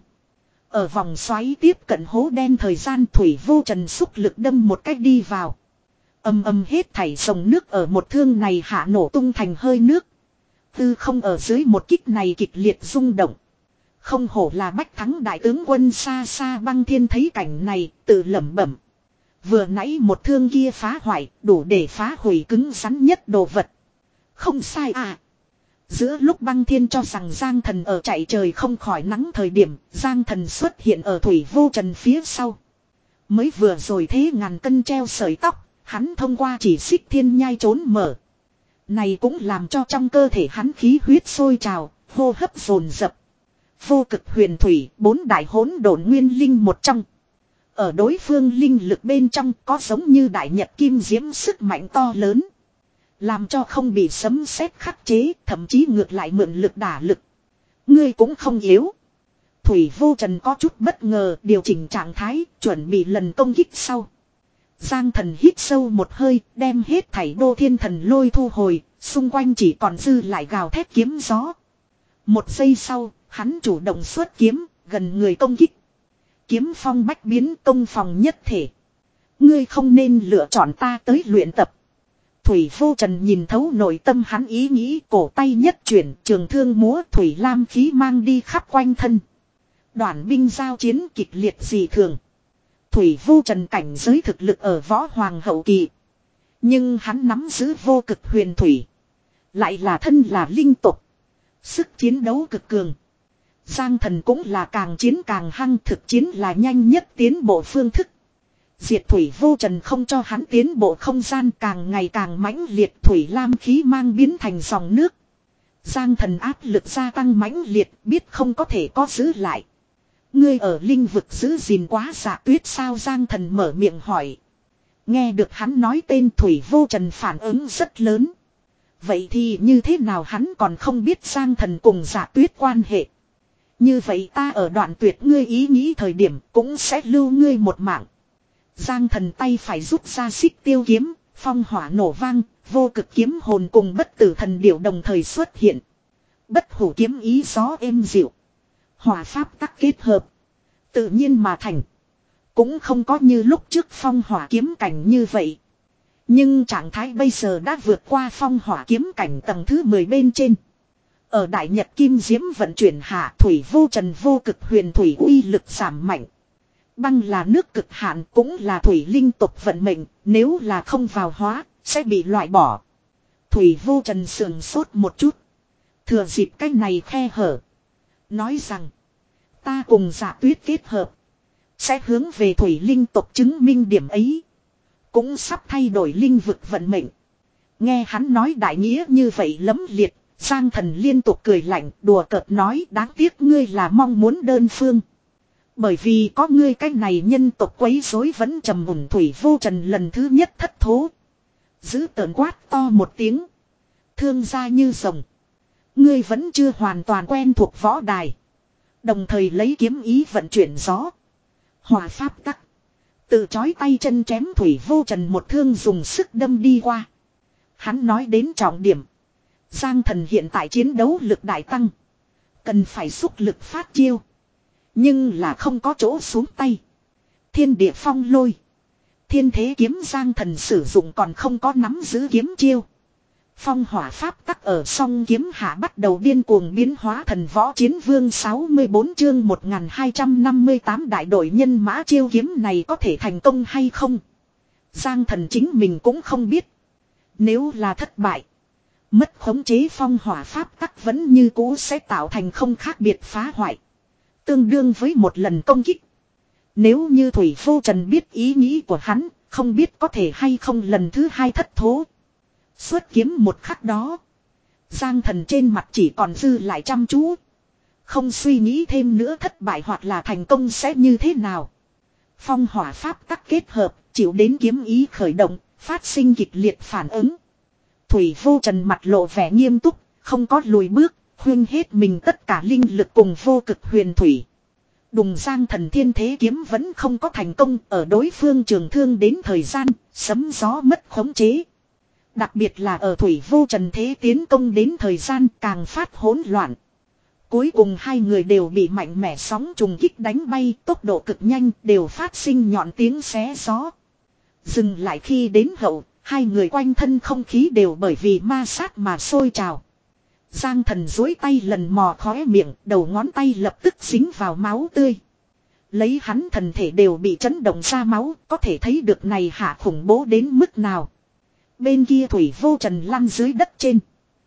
Ở vòng xoáy tiếp cận hố đen thời gian thủy vô trần xúc lực đâm một cách đi vào. Âm âm hết thảy dòng nước ở một thương này hạ nổ tung thành hơi nước. Tư không ở dưới một kích này kịch liệt rung động. Không hổ là bách thắng đại tướng quân xa xa băng thiên thấy cảnh này, tự lẩm bẩm. Vừa nãy một thương kia phá hoại, đủ để phá hủy cứng rắn nhất đồ vật. Không sai à. Giữa lúc băng thiên cho rằng Giang Thần ở chạy trời không khỏi nắng thời điểm, Giang Thần xuất hiện ở thủy vô trần phía sau. Mới vừa rồi thế ngàn cân treo sợi tóc, hắn thông qua chỉ xích thiên nhai trốn mở. Này cũng làm cho trong cơ thể hắn khí huyết sôi trào, hô hấp dồn dập. Vô cực huyền thủy, bốn đại hỗn độn nguyên linh một trong. Ở đối phương linh lực bên trong có giống như đại nhật kim diễm sức mạnh to lớn. Làm cho không bị sấm sét khắc chế, thậm chí ngược lại mượn lực đả lực. Ngươi cũng không yếu. Thủy vô trần có chút bất ngờ, điều chỉnh trạng thái, chuẩn bị lần công kích sau. Giang Thần hít sâu một hơi, đem hết thảy đô thiên thần lôi thu hồi, xung quanh chỉ còn dư lại gào thét kiếm gió. Một giây sau, hắn chủ động xuất kiếm, gần người công kích. Kiếm phong bách biến, công phòng nhất thể. Ngươi không nên lựa chọn ta tới luyện tập. Thủy vô trần nhìn thấu nội tâm hắn ý nghĩ, cổ tay nhất chuyển, trường thương múa thủy lam khí mang đi khắp quanh thân. Đoàn binh giao chiến kịch liệt dị thường. Thủy vô trần cảnh giới thực lực ở võ hoàng hậu kỳ. Nhưng hắn nắm giữ vô cực huyền thủy. Lại là thân là linh tục. Sức chiến đấu cực cường. Giang Thần cũng là càng chiến càng hăng, thực chiến là nhanh nhất tiến bộ phương thức. Diệt thủy vô trần không cho hắn tiến bộ không gian, càng ngày càng mãnh liệt, thủy lam khí mang biến thành dòng nước. Giang Thần áp lực gia tăng mãnh liệt, biết không có thể có giữ lại. Ngươi ở linh vực giữ gìn quá Dạ Tuyết sao? Giang Thần mở miệng hỏi. Nghe được hắn nói tên thủy vô trần phản ứng rất lớn. Vậy thì như thế nào hắn còn không biết Giang Thần cùng Dạ Tuyết quan hệ. Như vậy ta ở đoạn tuyệt ngươi ý nghĩ thời điểm cũng sẽ lưu ngươi một mạng. Giang Thần tay phải rút ra xích tiêu kiếm, phong hỏa nổ vang, vô cực kiếm hồn cùng bất tử thần điểu đồng thời xuất hiện. Bất hủ kiếm ý gió êm dịu. Hỏa pháp tắc kết hợp. Tự nhiên mà thành. Cũng không có như lúc trước phong hỏa kiếm cảnh như vậy. Nhưng trạng thái bây giờ đã vượt qua phong hỏa kiếm cảnh tầng thứ mười bên trên. Ở đại nhật kim diễm vận chuyển hạ, thủy vô trần vô cực huyền thủy uy lực giảm mạnh. Băng là nước cực hạn, cũng là thủy linh tục vận mệnh, nếu là không vào hóa, sẽ bị loại bỏ. Thủy vô trần sườn sốt một chút. Thừa dịp cái này khe hở. Nói rằng, ta cùng Dạ Tuyết kết hợp. Sẽ hướng về thủy linh tục chứng minh điểm ấy. Cũng sắp thay đổi linh vực vận mệnh. Nghe hắn nói đại nghĩa như vậy lấm liệt. Giang Thần liên tục cười lạnh, đùa cợt nói đáng tiếc ngươi là mong muốn đơn phương. Bởi vì có ngươi cái này nhân tộc quấy rối vẫn trầm ổn. Thủy vô trần lần thứ nhất thất thố. Giữ tợn quát to một tiếng. Thương ra như rồng. Ngươi vẫn chưa hoàn toàn quen thuộc võ đài. Đồng thời lấy kiếm ý vận chuyển gió. Hỏa pháp tắc. Tự chói tay chân chém thủy vô trần một thương dùng sức đâm đi qua. Hắn nói đến trọng điểm. Giang Thần hiện tại chiến đấu lực đại tăng. Cần phải xúc lực phát chiêu. Nhưng là không có chỗ xuống tay. Thiên địa phong lôi. Thiên thế kiếm Giang Thần sử dụng còn không có nắm giữ kiếm chiêu. Phong hỏa pháp tắc ở song kiếm hạ bắt đầu điên cuồng biến hóa. Thần võ chiến vương sáu mươi bốn chương một nghìn hai trăm năm mươi tám đại đội nhân mã. Chiêu kiếm này có thể thành công hay không? Giang Thần chính mình cũng không biết. Nếu là thất bại, mất khống chế phong hỏa pháp tắc vẫn như cũ sẽ tạo thành không khác biệt phá hoại. Tương đương với một lần công kích. Nếu như Thủy Vô Trần biết ý nghĩ của hắn, không biết có thể hay không lần thứ hai thất thố. Xuất kiếm một khắc đó. Giang Thần trên mặt chỉ còn dư lại chăm chú. Không suy nghĩ thêm nữa thất bại hoặc là thành công sẽ như thế nào. Phong hỏa pháp tắc kết hợp, chịu đến kiếm ý khởi động, phát sinh kịch liệt phản ứng. Thủy Vô Trần mặt lộ vẻ nghiêm túc, không có lùi bước, huyên hết mình tất cả linh lực cùng vô cực huyền thủy. Đùng Giang Thần thiên thế kiếm vẫn không có thành công, ở đối phương trường thương đến thời gian, sấm gió mất khống chế. Đặc biệt là ở Thủy Vô Trần thế tiến công đến thời gian càng phát hỗn loạn. Cuối cùng hai người đều bị mạnh mẽ sóng trùng kích đánh bay, tốc độ cực nhanh, đều phát sinh nhọn tiếng xé gió. Dừng lại khi đến hậu, hai người quanh thân không khí đều bởi vì ma sát mà sôi trào. Giang Thần duỗi tay lần mò khóe miệng, đầu ngón tay lập tức dính vào máu tươi. Lấy hắn thần thể đều bị chấn động ra máu, có thể thấy được này hạ khủng bố đến mức nào. Bên kia Thủy Vô Trần lăn dưới đất trên.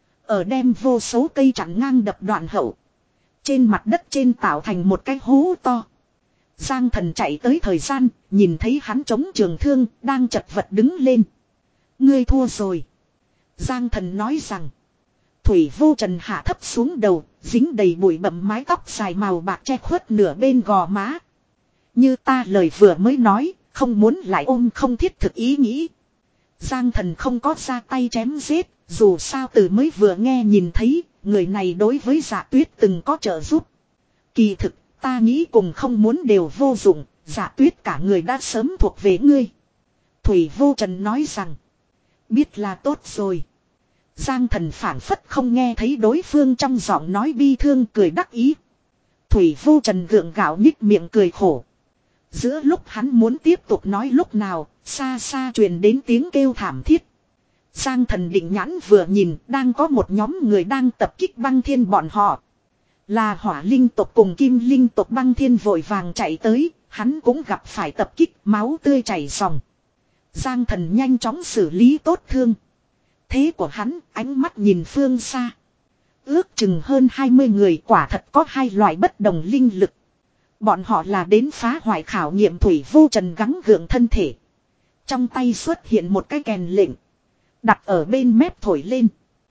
Ở đem vô số cây chặn ngang đập đoạn hậu. Trên mặt đất trên tạo thành một cái hố to. Giang Thần chạy tới thời gian, nhìn thấy hắn chống trường thương, đang chật vật đứng lên. Ngươi thua rồi. Giang Thần nói rằng. Thủy Vô Trần hạ thấp xuống đầu, dính đầy bụi bặm mái tóc dài màu bạc che khuất nửa bên gò má. Như ta lời vừa mới nói, không muốn lại ôm không thiết thực ý nghĩ. Giang Thần không có ra tay chém giết, dù sao từ mới vừa nghe nhìn thấy, người này đối với Dạ Tuyết từng có trợ giúp. Kỳ thực, ta nghĩ cùng không muốn đều vô dụng, Dạ Tuyết cả người đã sớm thuộc về ngươi. Thủy Vô Trần nói rằng, biết là tốt rồi. Giang Thần phảng phất không nghe thấy đối phương trong giọng nói bi thương cười đắc ý. Thủy Vô Trần gượng gạo nhích miệng cười khổ. Giữa lúc hắn muốn tiếp tục nói lúc nào, xa xa truyền đến tiếng kêu thảm thiết. Giang Thần định nhãn vừa nhìn, đang có một nhóm người đang tập kích Băng Thiên bọn họ. Là Hỏa Linh tộc cùng Kim Linh tộc. Băng Thiên vội vàng chạy tới, hắn cũng gặp phải tập kích, máu tươi chảy ròng. Giang Thần nhanh chóng xử lý tốt thương thế của hắn, ánh mắt nhìn phương xa. Ước chừng hơn hai mươi người, quả thật có hai loại bất đồng linh lực. Bọn họ là đến phá hoại khảo nghiệm Thủy Vô Trần gắng gượng thân thể. Trong tay xuất hiện một cái kèn lệnh. Đặt ở bên mép thổi lên.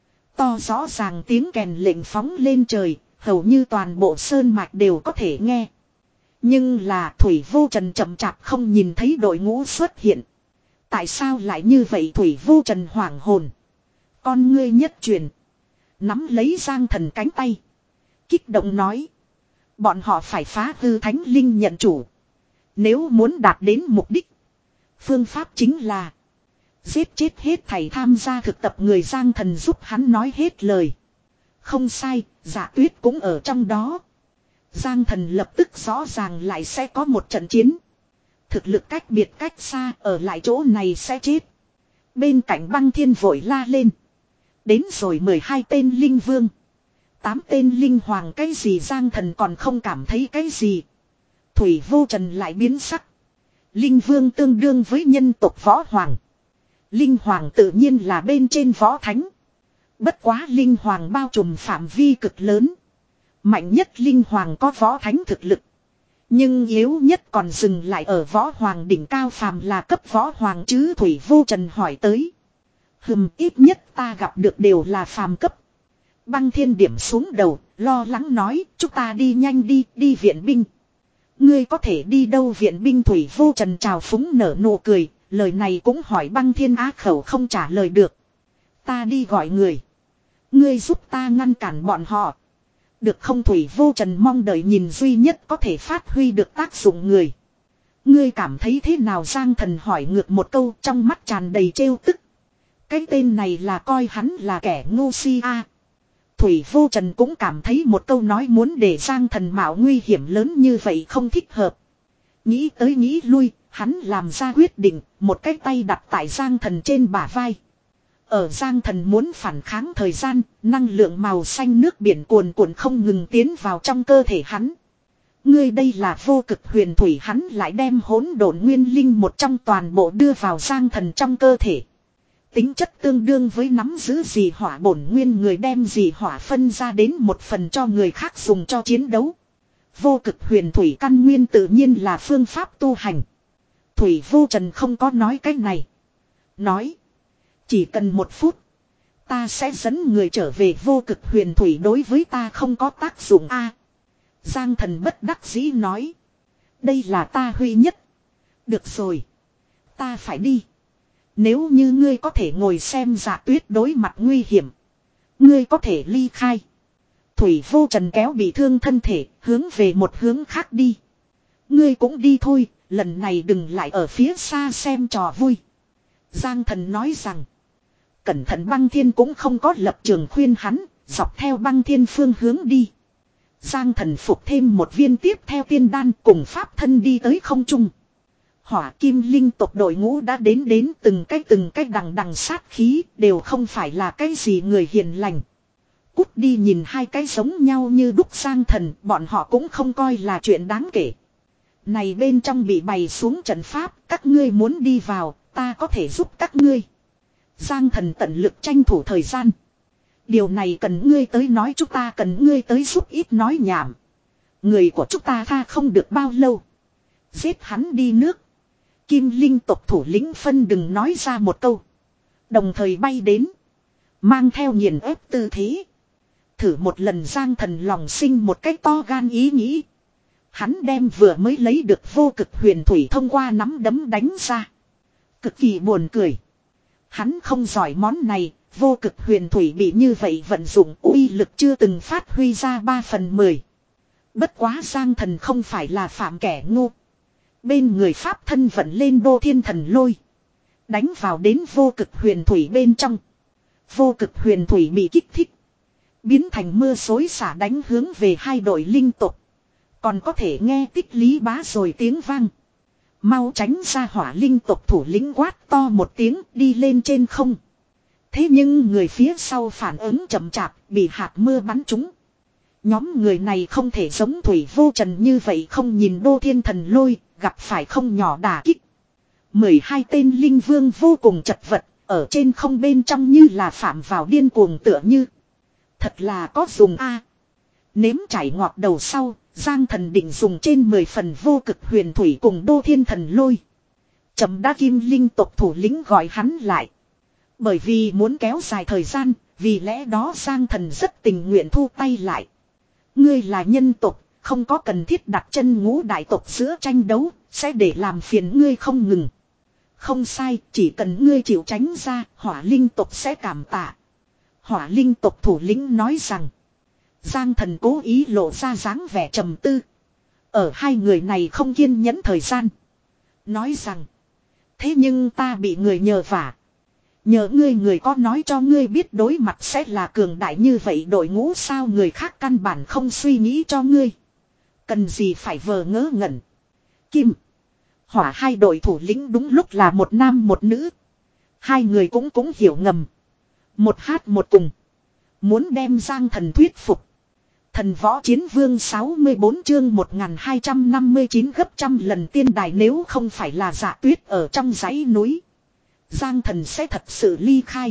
To rõ ràng tiếng kèn lệnh phóng lên trời, hầu như toàn bộ sơn mạch đều có thể nghe. Nhưng là Thủy Vô Trần chậm chạp không nhìn thấy đội ngũ xuất hiện. Tại sao lại như vậy? Thủy Vô Trần hoảng hồn. Con ngươi nhất truyền. Nắm lấy Giang Thần cánh tay. Kích động nói. Bọn họ phải phá hư thánh linh nhận chủ. Nếu muốn đạt đến mục đích. Phương pháp chính là. Giết chết hết thầy tham gia thực tập người. Giang Thần giúp hắn nói hết lời. Không sai, Dạ Tuyết cũng ở trong đó. Giang Thần lập tức rõ ràng lại sẽ có một trận chiến. Thực lực cách biệt cách xa, ở lại chỗ này sẽ chết. Bên cạnh Băng Thiên vội la lên. Đến rồi mười hai tên linh vương. tám tên linh hoàng, cái gì Giang Thần còn không cảm thấy cái gì. Thủy Vô Trần lại biến sắc. Linh vương tương đương với nhân tộc võ hoàng. Linh hoàng tự nhiên là bên trên võ thánh. Bất quá linh hoàng bao trùm phạm vi cực lớn. Mạnh nhất linh hoàng có võ thánh thực lực. Nhưng yếu nhất còn dừng lại ở võ hoàng đỉnh cao, phàm là cấp võ hoàng chứ? Thủy Vô Trần hỏi tới. Hừm, ít nhất ta gặp được đều là phàm cấp. Băng Thiên điểm xuống đầu, lo lắng nói, chúng ta đi nhanh đi, đi viện binh. Ngươi có thể đi đâu viện binh? Thủy Vô Trần trào phúng nở nụ cười, lời này cũng hỏi Băng Thiên á khẩu không trả lời được. Ta đi gọi người. Ngươi giúp ta ngăn cản bọn họ. Được không? Thủy Vô Trần mong đợi nhìn duy nhất có thể phát huy được tác dụng người. Ngươi cảm thấy thế nào? Giang Thần hỏi ngược một câu, trong mắt tràn đầy trêu tức. Cái tên này là coi hắn là kẻ ngu si a. Thủy Vô Trần cũng cảm thấy một câu nói muốn để Giang Thần mạo nguy hiểm lớn như vậy không thích hợp. Nghĩ tới nghĩ lui, hắn làm ra quyết định, một cái tay đặt tại Giang Thần trên bả vai. Ở Giang Thần muốn phản kháng thời gian, năng lượng màu xanh nước biển cuồn cuộn không ngừng tiến vào trong cơ thể hắn. Ngươi đây là vô cực huyền thủy. Hắn lại đem hỗn độn nguyên linh một trong toàn bộ đưa vào Giang Thần trong cơ thể. Tính chất tương đương với nắm giữ dị hỏa bổn nguyên, người đem dị hỏa phân ra đến một phần cho người khác dùng cho chiến đấu. Vô cực huyền thủy căn nguyên tự nhiên là phương pháp tu hành. Thủy Vô Trần không có nói cái này. Nói. Chỉ cần một phút. Ta sẽ dẫn người trở về vô cực huyền thủy đối với ta không có tác dụng a. Giang Thần bất đắc dĩ nói. Đây là ta huy nhất. Được rồi. Ta phải đi. Nếu như ngươi có thể ngồi xem Dạ Tuyết đối mặt nguy hiểm. Ngươi có thể ly khai. Thủy Vô Trần kéo bị thương thân thể hướng về một hướng khác đi. Ngươi cũng đi thôi. Lần này đừng lại ở phía xa xem trò vui. Giang Thần nói rằng. Cẩn thận Băng Thiên cũng không có lập trường khuyên hắn. Dọc theo Băng Thiên phương hướng đi. Giang Thần phục thêm một viên tiếp theo tiên đan cùng pháp thân đi tới không trung. Hỏa Kim Linh tộc đội ngũ đã đến đến từng cái từng cái đằng đằng sát khí đều không phải là cái gì người hiền lành. Cút đi nhìn hai cái giống nhau như đúc Giang Thần bọn họ cũng không coi là chuyện đáng kể. Này bên trong bị bày xuống trận pháp các ngươi muốn đi vào ta có thể giúp các ngươi. Giang Thần tận lực tranh thủ thời gian. Điều này cần ngươi tới nói chúng ta cần ngươi tới giúp ít nói nhảm. Người của chúng ta tha không được bao lâu. Giết hắn đi nước. Kim Linh tộc thủ lĩnh phân đừng nói ra một câu. Đồng thời bay đến. Mang theo nghiền ép tư thế. Thử một lần Giang Thần lòng sinh một cách to gan ý nghĩ. Hắn đem vừa mới lấy được vô cực huyền thủy thông qua nắm đấm đánh ra. Cực kỳ buồn cười. Hắn không giỏi món này. Vô cực huyền thủy bị như vậy vận dụng uy lực chưa từng phát huy ra ba phần mười. Bất quá Giang Thần không phải là phạm kẻ ngu. Bên người pháp thân vận lên đô thiên thần lôi. Đánh vào đến vô cực huyền thủy bên trong. Vô cực huyền thủy bị kích thích. Biến thành mưa xối xả đánh hướng về hai đội linh tộc. Còn có thể nghe tích lý bá rồi tiếng vang. Mau tránh ra hỏa linh tộc thủ lĩnh quát to một tiếng đi lên trên không. Thế nhưng người phía sau phản ứng chậm chạp bị hạt mưa bắn trúng. Nhóm người này không thể giống Thủy Vô Trần như vậy không nhìn đô thiên thần lôi, gặp phải không nhỏ đả kích. mười hai tên linh vương vô cùng chật vật, ở trên không bên trong như là phạm vào điên cuồng tựa như. Thật là có dùng a. Nếm trải ngọt đầu sau, Giang Thần định dùng trên mười phần vô cực huyền thủy cùng đô thiên thần lôi. Chậm đã Kim Linh tộc thủ lĩnh gọi hắn lại. Bởi vì muốn kéo dài thời gian, vì lẽ đó Giang Thần rất tình nguyện thu tay lại. Ngươi là nhân tộc, không có cần thiết đặt chân ngũ đại tộc giữa tranh đấu, sẽ để làm phiền ngươi không ngừng. Không sai, chỉ cần ngươi chịu tránh ra, hỏa linh tộc sẽ cảm tạ. Hỏa linh tộc thủ lĩnh nói rằng, Giang Thần cố ý lộ ra dáng vẻ trầm tư. Ở hai người này không kiên nhẫn thời gian. Nói rằng, thế nhưng ta bị người nhờ vả. Nhờ ngươi người có nói cho ngươi biết đối mặt sẽ là cường đại như vậy đội ngũ sao người khác căn bản không suy nghĩ cho ngươi. Cần gì phải vờ ngớ ngẩn. Kim. Hỏa hai đội thủ lĩnh đúng lúc là một nam một nữ. Hai người cũng cũng hiểu ngầm. Một hát một cùng. Muốn đem Giang Thần thuyết phục. Thần võ chiến vương sáu mươi bốn chương một nghìn hai trăm năm mươi chín gấp trăm lần tiên đài nếu không phải là Dạ Tuyết ở trong dãy núi. Giang Thần sẽ thật sự ly khai.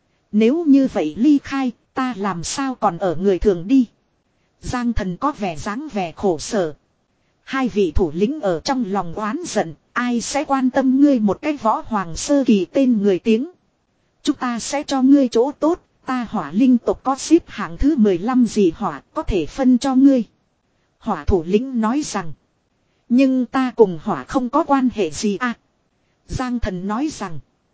Nếu như vậy ly khai, ta làm sao còn ở người thường đi. Giang Thần có vẻ dáng vẻ khổ sở. Hai vị thủ lĩnh ở trong lòng oán giận, ai sẽ quan tâm ngươi một cái võ hoàng sơ kỳ tên người tiếng. Chúng ta sẽ cho ngươi chỗ tốt, ta hỏa linh tộc có xếp hạng thứ mười lăm gì hỏa có thể phân cho ngươi. Hỏa thủ lĩnh nói rằng, nhưng ta cùng hỏa không có quan hệ gì à. Giang Thần nói rằng,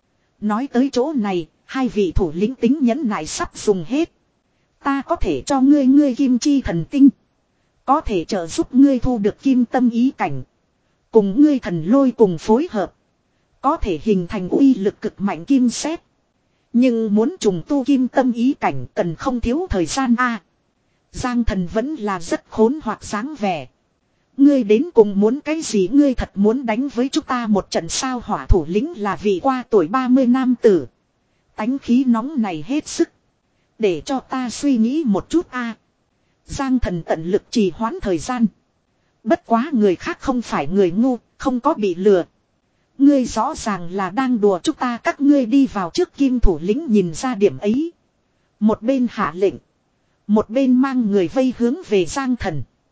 nói tới chỗ này, hai vị thủ lĩnh tính nhẫn nại sắp dùng hết. Ta có thể cho ngươi ngươi kim chi thần tinh. Có thể trợ giúp ngươi thu được kim tâm ý cảnh. Cùng ngươi thần lôi cùng phối hợp. Có thể hình thành uy lực cực mạnh kim xét. Nhưng muốn trùng tu kim tâm ý cảnh cần không thiếu thời gian a. Giang Thần vẫn là rất khốn hoặc dáng vẻ. Ngươi đến cùng muốn cái gì ngươi thật muốn đánh với chúng ta một trận sao hỏa thủ lĩnh là vị qua tuổi ba mươi nam tử. Tánh khí nóng này hết sức. Để cho ta suy nghĩ một chút a. Giang Thần tận lực trì hoãn thời gian. Bất quá người khác không phải người ngu, không có bị lừa. Ngươi rõ ràng là đang đùa chúng ta các ngươi đi vào trước kim thủ lĩnh nhìn ra điểm ấy. Một bên hạ lệnh. Một bên mang người vây hướng về Giang Thần.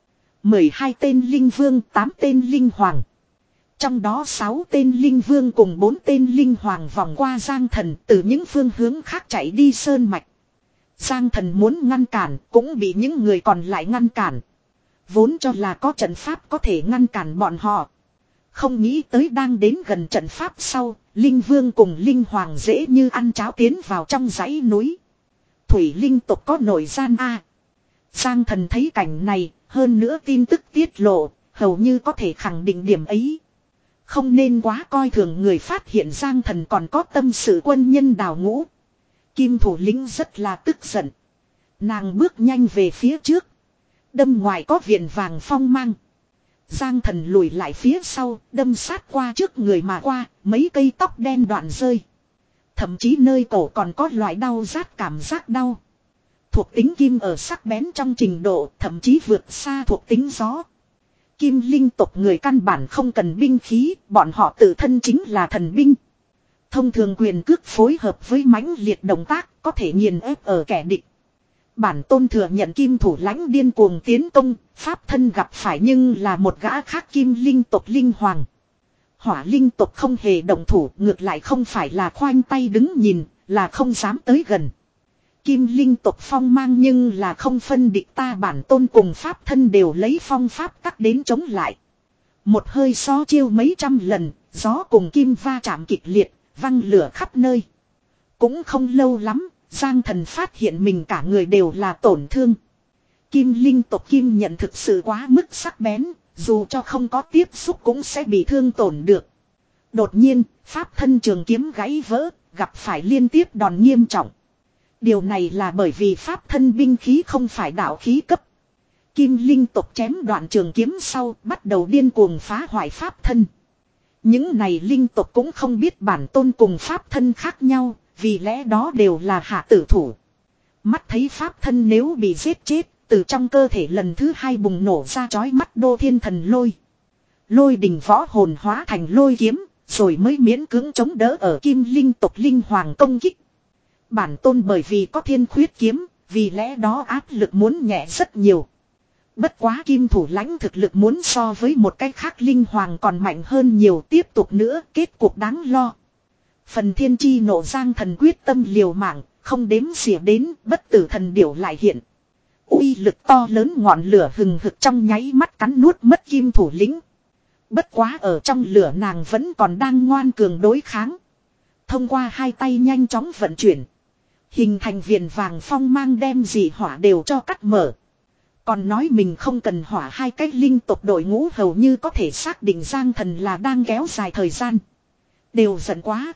mười hai tên linh vương, tám tên linh hoàng. Trong đó sáu tên linh vương cùng bốn tên linh hoàng vòng qua Giang Thần từ những phương hướng khác chạy đi sơn mạch. Giang Thần muốn ngăn cản cũng bị những người còn lại ngăn cản. Vốn cho là có trận pháp có thể ngăn cản bọn họ. Không nghĩ tới đang đến gần trận pháp sau, linh vương cùng linh hoàng dễ như ăn cháo tiến vào trong dãy núi. Thủy linh tộc có nội gian a. Giang Thần thấy cảnh này, hơn nữa tin tức tiết lộ, hầu như có thể khẳng định điểm ấy. Không nên quá coi thường người phát hiện Giang Thần còn có tâm sự quân nhân đào ngũ. Kim thủ lĩnh rất là tức giận. Nàng bước nhanh về phía trước. Đâm ngoài có viện vàng phong mang. Giang Thần lùi lại phía sau, đâm sát qua trước người mà qua, mấy cây tóc đen đoạn rơi. Thậm chí nơi cổ còn có loại đau rát cảm giác đau. Thuộc tính kim ở sắc bén trong trình độ, thậm chí vượt xa thuộc tính gió. Kim linh tộc người căn bản không cần binh khí, bọn họ tự thân chính là thần binh. Thông thường quyền cước phối hợp với mãnh liệt động tác, có thể nghiền ép ở kẻ địch. Bản tôn thừa nhận kim thủ lãnh điên cuồng tiến công, pháp thân gặp phải nhưng là một gã khác kim linh tộc linh hoàng. Hỏa linh tộc không hề động thủ, ngược lại không phải là khoanh tay đứng nhìn, là không dám tới gần. Kim linh tộc phong mang nhưng là không phân địch ta, bản tôn cùng pháp thân đều lấy phong pháp tắc đến chống lại. Một hơi so chiêu mấy trăm lần, gió cùng kim va chạm kịch liệt, văng lửa khắp nơi. Cũng không lâu lắm, Giang Thần phát hiện mình cả người đều là tổn thương. Kim linh tộc kim nhận thực sự quá mức sắc bén, dù cho không có tiếp xúc cũng sẽ bị thương tổn được. Đột nhiên, pháp thân trường kiếm gãy vỡ, gặp phải liên tiếp đòn nghiêm trọng. Điều này là bởi vì pháp thân binh khí không phải đạo khí cấp. Kim linh tộc chém đoạn trường kiếm sau, bắt đầu điên cuồng phá hoại pháp thân. Những này linh tộc cũng không biết bản tôn cùng pháp thân khác nhau, vì lẽ đó đều là hạ tử thủ. Mắt thấy pháp thân nếu bị giết chết, từ trong cơ thể lần thứ hai bùng nổ ra chói mắt đô thiên thần lôi. Lôi đình võ hồn hóa thành lôi kiếm, rồi mới miễn cưỡng chống đỡ ở kim linh tộc linh hoàng công kích. Bản tôn bởi vì có thiên khuyết kiếm, vì lẽ đó áp lực muốn nhẹ rất nhiều. Bất quá kim thủ lãnh thực lực muốn so với một cái khác linh hoàng còn mạnh hơn nhiều, tiếp tục nữa kết cuộc đáng lo. Phần thiên chi nộ Giang Thần quyết tâm liều mạng, không đếm xỉa đến, bất tử thần điểu lại hiện. Uy lực to lớn, ngọn lửa hừng hực trong nháy mắt cắn nuốt mất kim thủ lĩnh. Bất quá ở trong lửa nàng vẫn còn đang ngoan cường đối kháng. Thông qua hai tay nhanh chóng vận chuyển, hình thành viền vàng phong mang đem dị hỏa đều cho cắt mở. Còn nói mình không cần hỏa, hai cách linh tộc đội ngũ hầu như có thể xác định Giang Thần là đang kéo dài thời gian. Đều giận quá.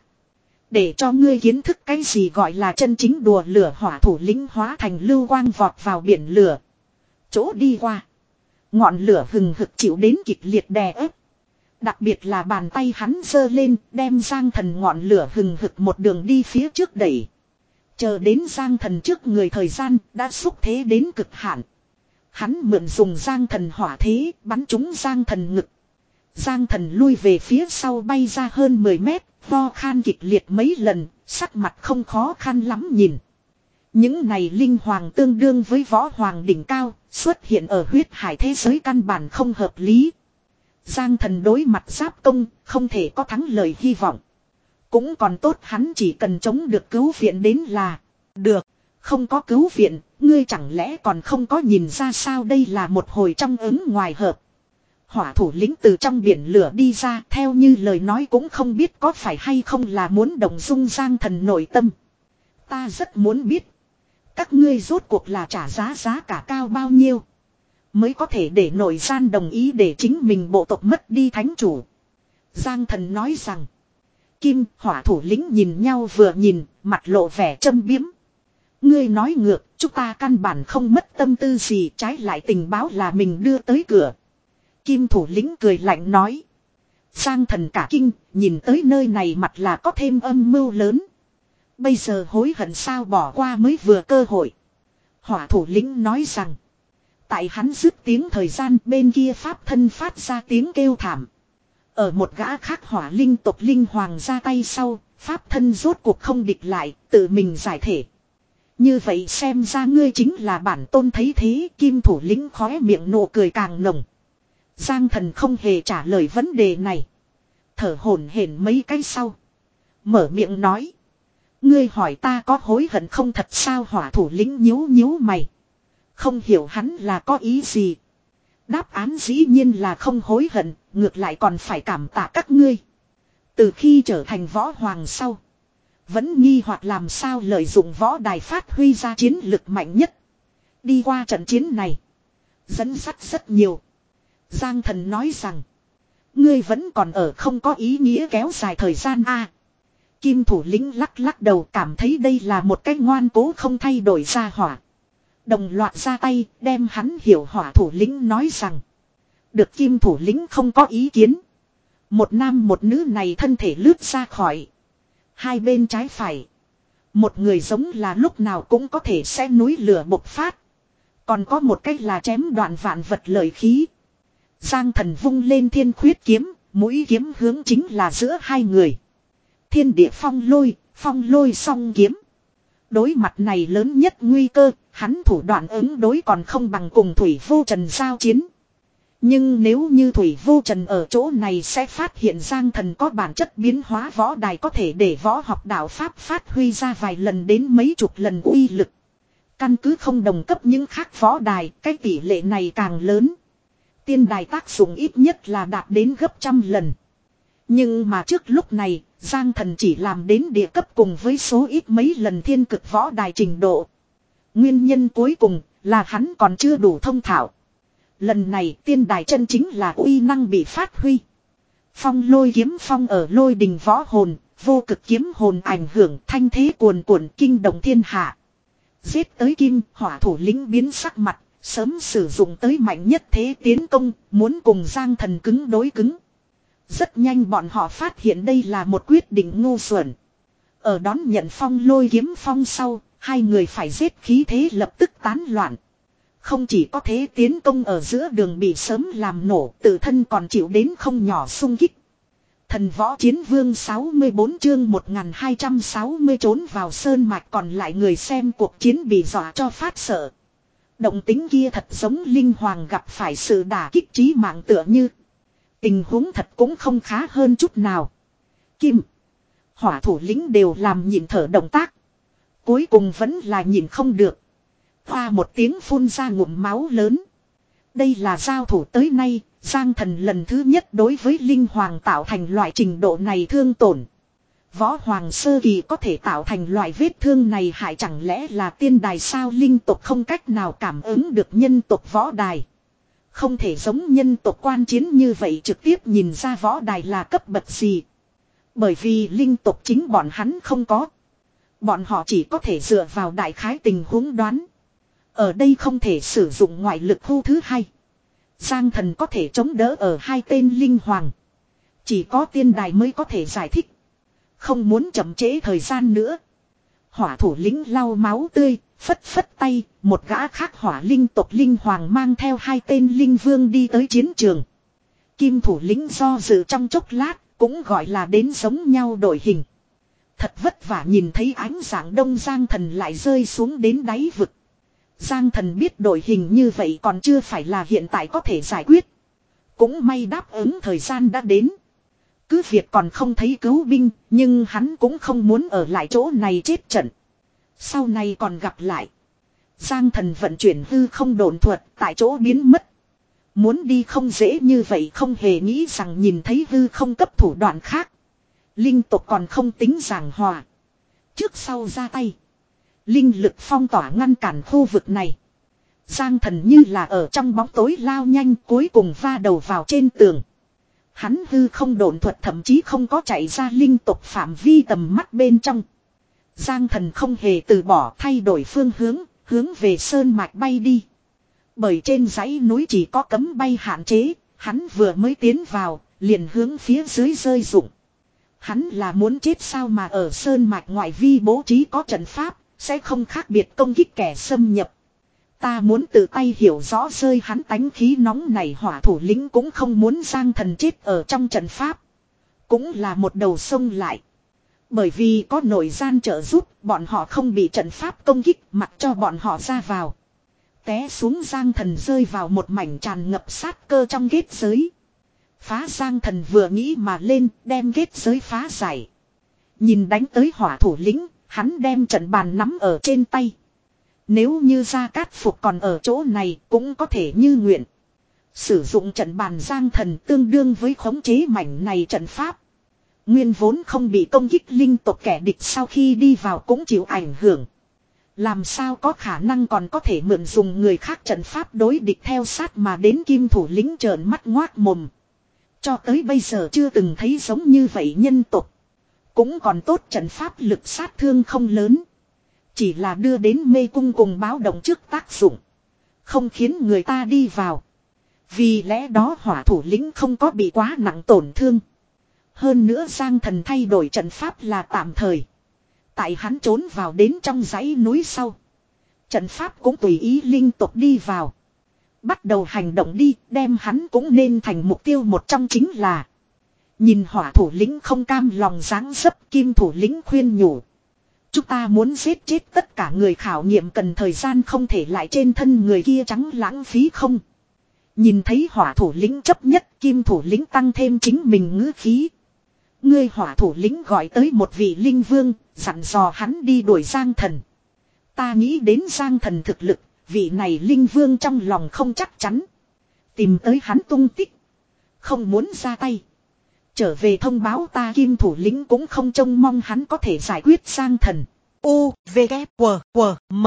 Để cho ngươi kiến thức cái gì gọi là chân chính đùa lửa, hỏa thủ lĩnh hóa thành lưu quang vọt vào biển lửa. Chỗ đi qua, ngọn lửa hừng hực chịu đến kịch liệt đè ép. Đặc biệt là bàn tay hắn giơ lên, đem Giang Thần ngọn lửa hừng hực một đường đi phía trước đẩy. Chờ đến Giang Thần trước người thời gian đã xúc thế đến cực hạn. Hắn mượn dùng Giang Thần hỏa thế bắn trúng Giang Thần ngực. Giang Thần lui về phía sau bay ra hơn mười mét, ho khan kịch liệt mấy lần, sắc mặt không khó khăn lắm nhìn. Những này linh hoàng tương đương với võ hoàng đỉnh cao, xuất hiện ở huyết hải thế giới căn bản không hợp lý. Giang Thần đối mặt giáp công, không thể có thắng lời hy vọng. Cũng còn tốt hắn chỉ cần chống được cứu viện đến là được. Không có cứu viện, ngươi chẳng lẽ còn không có nhìn ra sao, đây là một hồi trong ứng ngoài hợp. Hỏa thủ lĩnh từ trong biển lửa đi ra, theo như lời nói cũng không biết có phải hay không là muốn động dung Giang Thần nội tâm. Ta rất muốn biết, các ngươi rốt cuộc là trả giá giá cả cao bao nhiêu mới có thể để nội gian đồng ý để chính mình bộ tộc mất đi thánh chủ. Giang Thần nói rằng, Kim, hỏa thủ lĩnh nhìn nhau vừa nhìn, mặt lộ vẻ châm biếm. Ngươi nói ngược, chúng ta căn bản không mất tâm tư gì, trái lại tình báo là mình đưa tới cửa. Kim thủ lĩnh cười lạnh nói. Giang Thần cả kinh, nhìn tới nơi này mặt là có thêm âm mưu lớn. Bây giờ hối hận sao, bỏ qua mới vừa cơ hội. Hỏa thủ lĩnh nói rằng, tại hắn dứt tiếng thời gian, bên kia pháp thân phát ra tiếng kêu thảm. Ở một gã khác hỏa linh tộc linh hoàng ra tay sau, pháp thân rốt cuộc không địch lại, tự mình giải thể. Như vậy xem ra ngươi chính là bản tôn thấy thế. Kim thủ lĩnh khóe miệng nụ cười càng nồng. Giang Thần không hề trả lời vấn đề này. Thở hổn hển mấy cái sau. Mở miệng nói. Ngươi hỏi ta có hối hận không thật sao? Hỏa thủ lĩnh nhíu nhíu mày. Không hiểu hắn là có ý gì. Đáp án dĩ nhiên là không hối hận. Ngược lại còn phải cảm tạ các ngươi. Từ khi trở thành võ hoàng sau. Vẫn nghi hoặc làm sao lợi dụng võ đài phát huy ra chiến lực mạnh nhất. Đi qua trận chiến này. Dẫn dắt rất nhiều. Giang Thần nói rằng. Ngươi vẫn còn ở không có ý nghĩa kéo dài thời gian a. À, Kim thủ lĩnh lắc lắc đầu cảm thấy đây là một cái ngoan cố không thay đổi ra hỏa. Đồng loạt ra tay đem hắn hiểu hỏa thủ lĩnh nói rằng. Được Kim thủ lĩnh không có ý kiến. Một nam một nữ này thân thể lướt ra khỏi. Hai bên trái phải. Một người giống là lúc nào cũng có thể sẽ núi lửa bộc phát. Còn có một cách là chém đoạn vạn vật lợi khí. Giang Thần vung lên thiên khuyết kiếm. Mũi kiếm hướng chính là giữa hai người. Thiên địa phong lôi, phong lôi song kiếm. Đối mặt này lớn nhất nguy cơ, hắn thủ đoạn ứng đối còn không bằng cùng Thủy Vô Trần giao chiến. Nhưng nếu như Thủy Vô Trần ở chỗ này sẽ phát hiện Giang Thần có bản chất biến hóa võ đài có thể để võ học đạo Pháp phát huy ra vài lần đến mấy chục lần uy lực. Căn cứ không đồng cấp những khác võ đài, cái tỷ lệ này càng lớn. Tiên đài tác dụng ít nhất là đạt đến gấp trăm lần. Nhưng mà trước lúc này, Giang Thần chỉ làm đến địa cấp cùng với số ít mấy lần thiên cực võ đài trình độ. Nguyên nhân cuối cùng là hắn còn chưa đủ thông thạo. Lần này tiên đài chân chính là uy năng bị phát huy. Phong lôi kiếm phong ở lôi đình võ hồn, vô cực kiếm hồn ảnh hưởng thanh thế cuồn cuộn kinh động thiên hạ. Giết tới kim, hỏa thủ lĩnh biến sắc mặt, sớm sử dụng tới mạnh nhất thế tiến công, muốn cùng Giang Thần cứng đối cứng. Rất nhanh bọn họ phát hiện đây là một quyết định ngu xuẩn. Ở đón nhận phong lôi kiếm phong sau, hai người phải giết khí thế lập tức tán loạn. Không chỉ có thế tiến công ở giữa đường bị sớm làm nổ, tự thân còn chịu đến không nhỏ xung kích. Thần võ chiến vương sáu mươi bốn chương một nghìn hai trăm sáu mươi trốn vào sơn mạch còn lại người xem cuộc chiến bị dọa cho phát sợ. Động tính kia thật giống linh hoàng gặp phải sự đả kích chí mạng tựa như. Tình huống thật cũng không khá hơn chút nào. Kim, hỏa thủ lĩnh đều làm nhịn thở động tác. Cuối cùng vẫn là nhịn không được. Hoa một tiếng phun ra ngụm máu lớn. Đây là giao thủ tới nay, Giang Thần lần thứ nhất đối với linh hoàng tạo thành loại trình độ này thương tổn. Võ hoàng sơ kỳ có thể tạo thành loại vết thương này hại chẳng lẽ là tiên đài sao? Linh tộc không cách nào cảm ứng được nhân tộc võ đài. Không thể giống nhân tộc quan chiến như vậy trực tiếp nhìn ra võ đài là cấp bậc gì. Bởi vì linh tộc chính bọn hắn không có. Bọn họ chỉ có thể dựa vào đại khái tình huống đoán. Ở đây không thể sử dụng ngoại lực khu thứ hai. Giang Thần có thể chống đỡ ở hai tên linh hoàng. Chỉ có tiên đài mới có thể giải thích. Không muốn chậm trễ thời gian nữa. Hỏa thủ lĩnh lau máu tươi, phất phất tay, một gã khác hỏa linh tộc linh hoàng mang theo hai tên linh vương đi tới chiến trường. Kim thủ lĩnh do dự trong chốc lát, cũng gọi là đến giống nhau đội hình. Thật vất vả nhìn thấy ánh sáng đông Giang Thần lại rơi xuống đến đáy vực. Giang Thần biết đội hình như vậy còn chưa phải là hiện tại có thể giải quyết. Cũng may đáp ứng thời gian đã đến. Cứ việc còn không thấy cứu binh, nhưng hắn cũng không muốn ở lại chỗ này chết trận. Sau này còn gặp lại. Giang Thần vận chuyển hư không độn thuật tại chỗ biến mất. Muốn đi không dễ như vậy, không hề nghĩ rằng nhìn thấy hư không cấp thủ đoạn khác. Linh tộc còn không tính giảng hòa. Trước sau ra tay. Linh lực phong tỏa ngăn cản khu vực này. Giang Thần như là ở trong bóng tối lao nhanh, cuối cùng va đầu vào trên tường. Hắn hư không độn thuật thậm chí không có chạy ra linh tộc phạm vi tầm mắt bên trong. Giang Thần không hề từ bỏ, thay đổi phương hướng, hướng về sơn mạch bay đi. Bởi trên dãy núi chỉ có cấm bay hạn chế, hắn vừa mới tiến vào, liền hướng phía dưới rơi rụng. Hắn là muốn chết sao mà ở sơn mạch ngoại vi bố trí có trận pháp, sẽ không khác biệt công kích kẻ xâm nhập. Ta muốn tự tay hiểu rõ rơi hắn tánh khí nóng này. Hỏa thủ lĩnh cũng không muốn Giang Thần chết ở trong trận pháp. Cũng là một đầu sông lại. Bởi vì có nội gian trợ giúp, bọn họ không bị trận pháp công kích, mặc cho bọn họ ra vào. Té xuống Giang Thần rơi vào một mảnh tràn ngập sát cơ trong kết giới. Phá Giang Thần vừa nghĩ mà lên, đem kết giới phá giải. Nhìn đánh tới hỏa thủ lĩnh, hắn đem trận bàn nắm ở trên tay. Nếu như Gia Cát Phục còn ở chỗ này, cũng có thể như nguyện. Sử dụng trận bàn Giang Thần tương đương với khống chế mảnh này trận pháp. Nguyên vốn không bị công kích linh tộc kẻ địch sau khi đi vào cũng chịu ảnh hưởng. Làm sao có khả năng còn có thể mượn dùng người khác trận pháp đối địch theo sát mà đến kim thủ lĩnh trợn mắt ngoác mồm. Cho tới bây giờ chưa từng thấy giống như vậy nhân tộc. Cũng còn tốt trận pháp lực sát thương không lớn. Chỉ là đưa đến mê cung cùng báo động trước tác dụng. Không khiến người ta đi vào. Vì lẽ đó hỏa thủ lĩnh không có bị quá nặng tổn thương. Hơn nữa Giang Thần thay đổi trận pháp là tạm thời. Tại hắn trốn vào đến trong dãy núi sau. Trận pháp cũng tùy ý linh tộc đi vào. Bắt đầu hành động đi, đem hắn cũng nên thành mục tiêu một trong chính là. Nhìn hỏa thủ lĩnh không cam lòng dáng dấp, kim thủ lĩnh khuyên nhủ. Chúng ta muốn giết chết tất cả người khảo nghiệm cần thời gian không thể lại trên thân người kia trắng lãng phí không. Nhìn thấy hỏa thủ lĩnh chấp nhất, kim thủ lĩnh tăng thêm chính mình ngữ khí. Ngươi hỏa thủ lĩnh gọi tới một vị linh vương, dặn dò hắn đi đuổi Giang Thần. Ta nghĩ đến Giang Thần thực lực, vị này linh vương trong lòng không chắc chắn. Tìm tới hắn tung tích. Không muốn ra tay. Trở về thông báo ta kim thủ lĩnh cũng không trông mong hắn có thể giải quyết Giang Thần. U, V, K, W, W, M.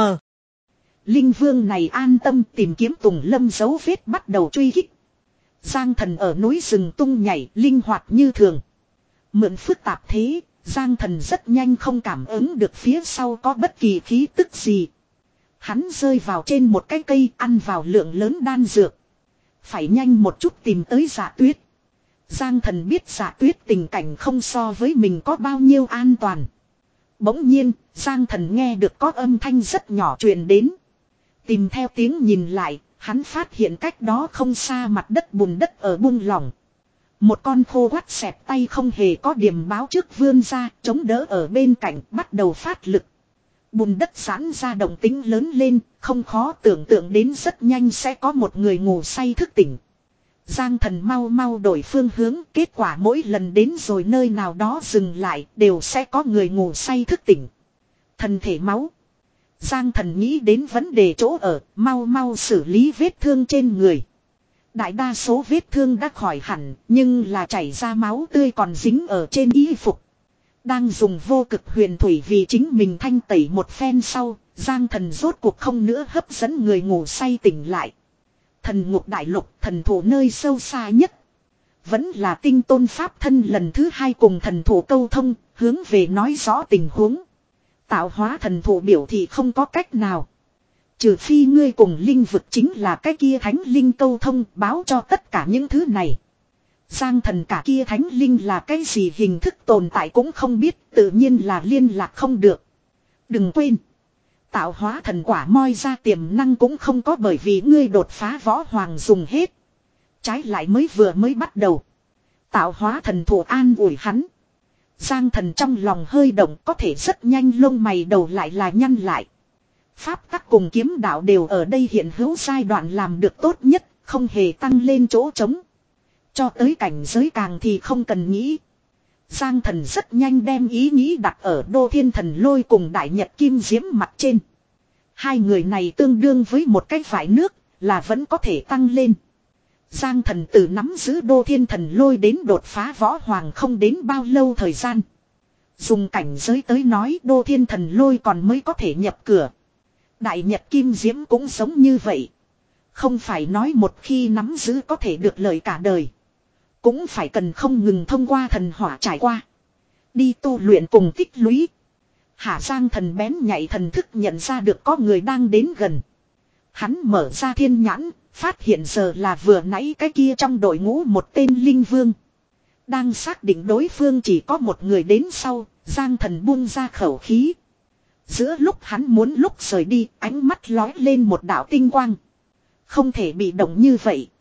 Linh vương này an tâm tìm kiếm Tùng Lâm dấu vết bắt đầu truy kích. Giang Thần ở núi rừng tung nhảy linh hoạt như thường. Mượn phức tạp thế, Giang Thần rất nhanh không cảm ứng được phía sau có bất kỳ khí tức gì. Hắn rơi vào trên một cái cây ăn vào lượng lớn đan dược. Phải nhanh một chút tìm tới Dạ Tuyết. Giang Thần biết Dạ Tuyết tình cảnh không so với mình có bao nhiêu an toàn. Bỗng nhiên, Giang Thần nghe được có âm thanh rất nhỏ truyền đến. Tìm theo tiếng nhìn lại, hắn phát hiện cách đó không xa mặt đất bùn đất ở bung lỏng. Một con khô quắt xẹp tay không hề có điểm báo trước vươn ra, chống đỡ ở bên cạnh, bắt đầu phát lực. Bùn đất giãn ra động tính lớn lên, không khó tưởng tượng đến rất nhanh sẽ có một người ngủ say thức tỉnh. Giang Thần mau mau đổi phương hướng, kết quả mỗi lần đến rồi nơi nào đó dừng lại, đều sẽ có người ngủ say thức tỉnh. Thần thể máu. Giang Thần nghĩ đến vấn đề chỗ ở, mau mau xử lý vết thương trên người. Đại đa số vết thương đã khỏi hẳn, nhưng là chảy ra máu tươi còn dính ở trên y phục. Đang dùng vô cực huyền thủy vì chính mình thanh tẩy một phen sau, Giang Thần rốt cuộc không nữa hấp dẫn người ngủ say tỉnh lại. Thần ngục đại lục, thần thủ nơi sâu xa nhất. Vẫn là tinh tôn pháp thân lần thứ hai cùng thần thủ câu thông, hướng về nói rõ tình huống. Tạo hóa thần thủ biểu thị không có cách nào. Trừ phi ngươi cùng linh vực chính là cái kia thánh linh câu thông báo cho tất cả những thứ này. Giang Thần cả kia thánh linh là cái gì hình thức tồn tại cũng không biết, tự nhiên là liên lạc không được. Đừng quên. Tạo hóa thần quả moi ra tiềm năng cũng không có bởi vì ngươi đột phá võ hoàng dùng hết. Trái lại mới vừa mới bắt đầu. Tạo hóa thần thủ an ủi hắn. Giang Thần trong lòng hơi động có thể rất nhanh lông mày đầu lại là nhăn lại. Pháp tắc cùng kiếm đạo đều ở đây hiện hữu giai đoạn làm được tốt nhất, không hề tăng lên chỗ trống. Cho tới cảnh giới càng thì không cần nghĩ. Giang Thần rất nhanh đem ý nghĩ đặt ở Đô Thiên Thần Lôi cùng Đại Nhật Kim Diễm mặt trên. Hai người này tương đương với một cái vải nước, là vẫn có thể tăng lên. Giang Thần từ nắm giữ Đô Thiên Thần Lôi đến đột phá võ hoàng không đến bao lâu thời gian. Dùng cảnh giới tới nói Đô Thiên Thần Lôi còn mới có thể nhập cửa. Đại Nhật Kim Diễm cũng giống như vậy. Không phải nói một khi nắm giữ có thể được lợi cả đời. Cũng phải cần không ngừng thông qua thần hỏa trải qua. Đi tu luyện cùng tích lũy. Hạ Giang Thần bén nhạy thần thức nhận ra được có người đang đến gần. Hắn mở ra thiên nhãn, phát hiện giờ là vừa nãy cái kia trong đội ngũ một tên linh vương. Đang xác định đối phương chỉ có một người đến sau, Giang Thần buông ra khẩu khí. Giữa lúc hắn muốn lúc rời đi, ánh mắt lói lên một đạo tinh quang. Không thể bị động như vậy.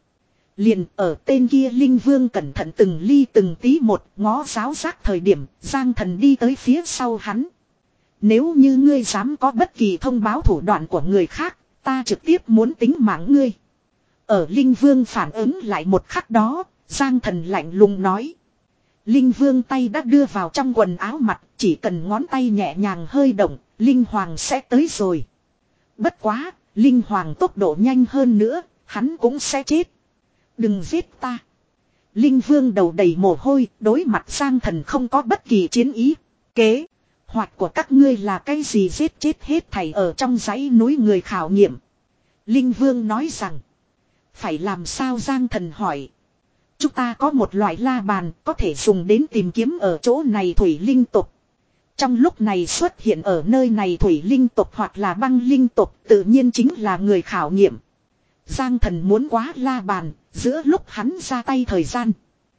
Liền ở tên kia linh vương cẩn thận từng ly từng tí một ngó giáo giác thời điểm, Giang Thần đi tới phía sau hắn. Nếu như ngươi dám có bất kỳ thông báo thủ đoạn của người khác, ta trực tiếp muốn tính mạng ngươi. Ở linh vương phản ứng lại một khắc đó, Giang Thần lạnh lùng nói. Linh vương tay đã đưa vào trong quần áo mặt, chỉ cần ngón tay nhẹ nhàng hơi động, linh hoàng sẽ tới rồi. Bất quá, linh hoàng tốc độ nhanh hơn nữa, hắn cũng sẽ chết. Đừng giết ta. Linh vương đầu đầy mồ hôi, đối mặt Giang Thần không có bất kỳ chiến ý. Kế hoạch của các ngươi là cái gì? Giết chết hết thảy ở trong dãy núi người khảo nghiệm. Linh vương nói rằng. Phải làm sao? Giang Thần hỏi. Chúng ta có một loại la bàn có thể dùng đến tìm kiếm ở chỗ này thủy linh tục. Trong lúc này xuất hiện ở nơi này thủy linh tục hoặc là băng linh tục tự nhiên chính là người khảo nghiệm. Giang Thần muốn quá la bàn, giữa lúc hắn ra tay thời gian.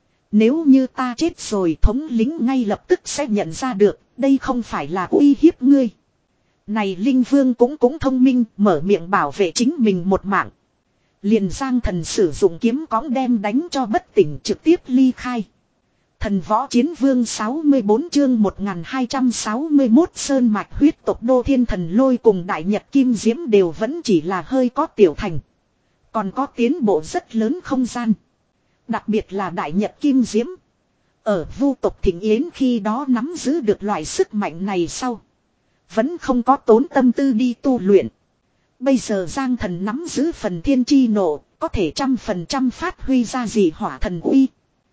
Nếu như ta chết rồi, thống lĩnh ngay lập tức sẽ nhận ra được, đây không phải là uy hiếp ngươi. Này Linh Vương cũng cũng thông minh, mở miệng bảo vệ chính mình một mạng. Liền Giang Thần sử dụng kiếm cõng đem đánh cho bất tỉnh, trực tiếp ly khai. Thần Võ Chiến Vương sáu mươi bốn chương một nghìn hai trăm sáu mươi mốt Sơn Mạch huyết tộc Đô Thiên Thần Lôi cùng Đại Nhật Kim Diễm đều vẫn chỉ là hơi có tiểu thành. Còn có tiến bộ rất lớn không gian. Đặc biệt là Đại Nhật Kim Diễm. Ở vu tộc Thịnh Yến khi đó nắm giữ được loại sức mạnh này sau. Vẫn không có tốn tâm tư đi tu luyện. Bây giờ Giang Thần nắm giữ phần thiên chi nộ, có thể trăm phần trăm phát huy ra gì hỏa thần uy.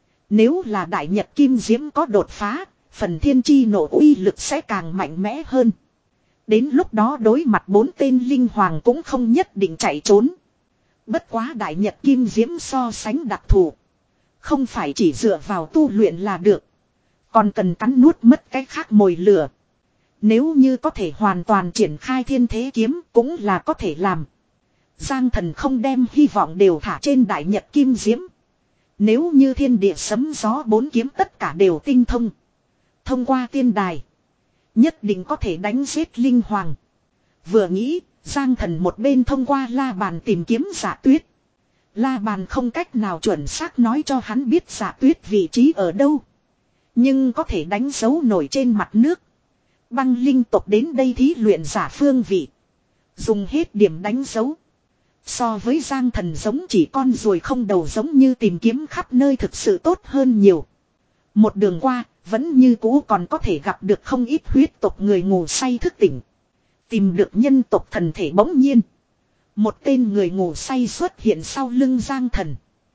Nếu là Đại Nhật Kim Diễm có đột phá, phần thiên chi nộ uy lực sẽ càng mạnh mẽ hơn. Đến lúc đó đối mặt bốn tên linh hoàng cũng không nhất định chạy trốn. Bất quá Đại Nhật Kim Diễm so sánh đặc thù. Không phải chỉ dựa vào tu luyện là được. Còn cần cắn nuốt mất cái khác mồi lửa. Nếu như có thể hoàn toàn triển khai thiên thế kiếm cũng là có thể làm. Giang Thần không đem hy vọng đều thả trên Đại Nhật Kim Diễm. Nếu như thiên địa sấm gió bốn kiếm tất cả đều tinh thông. Thông qua tiên đài. Nhất định có thể đánh giết linh hoàng. Vừa nghĩ, Giang Thần một bên thông qua la bàn tìm kiếm Dạ Tuyết. La bàn không cách nào chuẩn xác nói cho hắn biết Dạ Tuyết vị trí ở đâu. Nhưng có thể đánh dấu nổi trên mặt nước. Băng linh tộc đến đây thí luyện giả phương vị. Dùng hết điểm đánh dấu. So với Giang Thần giống chỉ con ruồi không đầu giống như tìm kiếm khắp nơi thực sự tốt hơn nhiều. Một đường qua, vẫn như cũ còn có thể gặp được không ít huyết tộc người ngủ say thức tỉnh. Tìm được nhân tộc thần thể bỗng nhiên. Một tên người ngủ say xuất hiện sau lưng Giang Thần.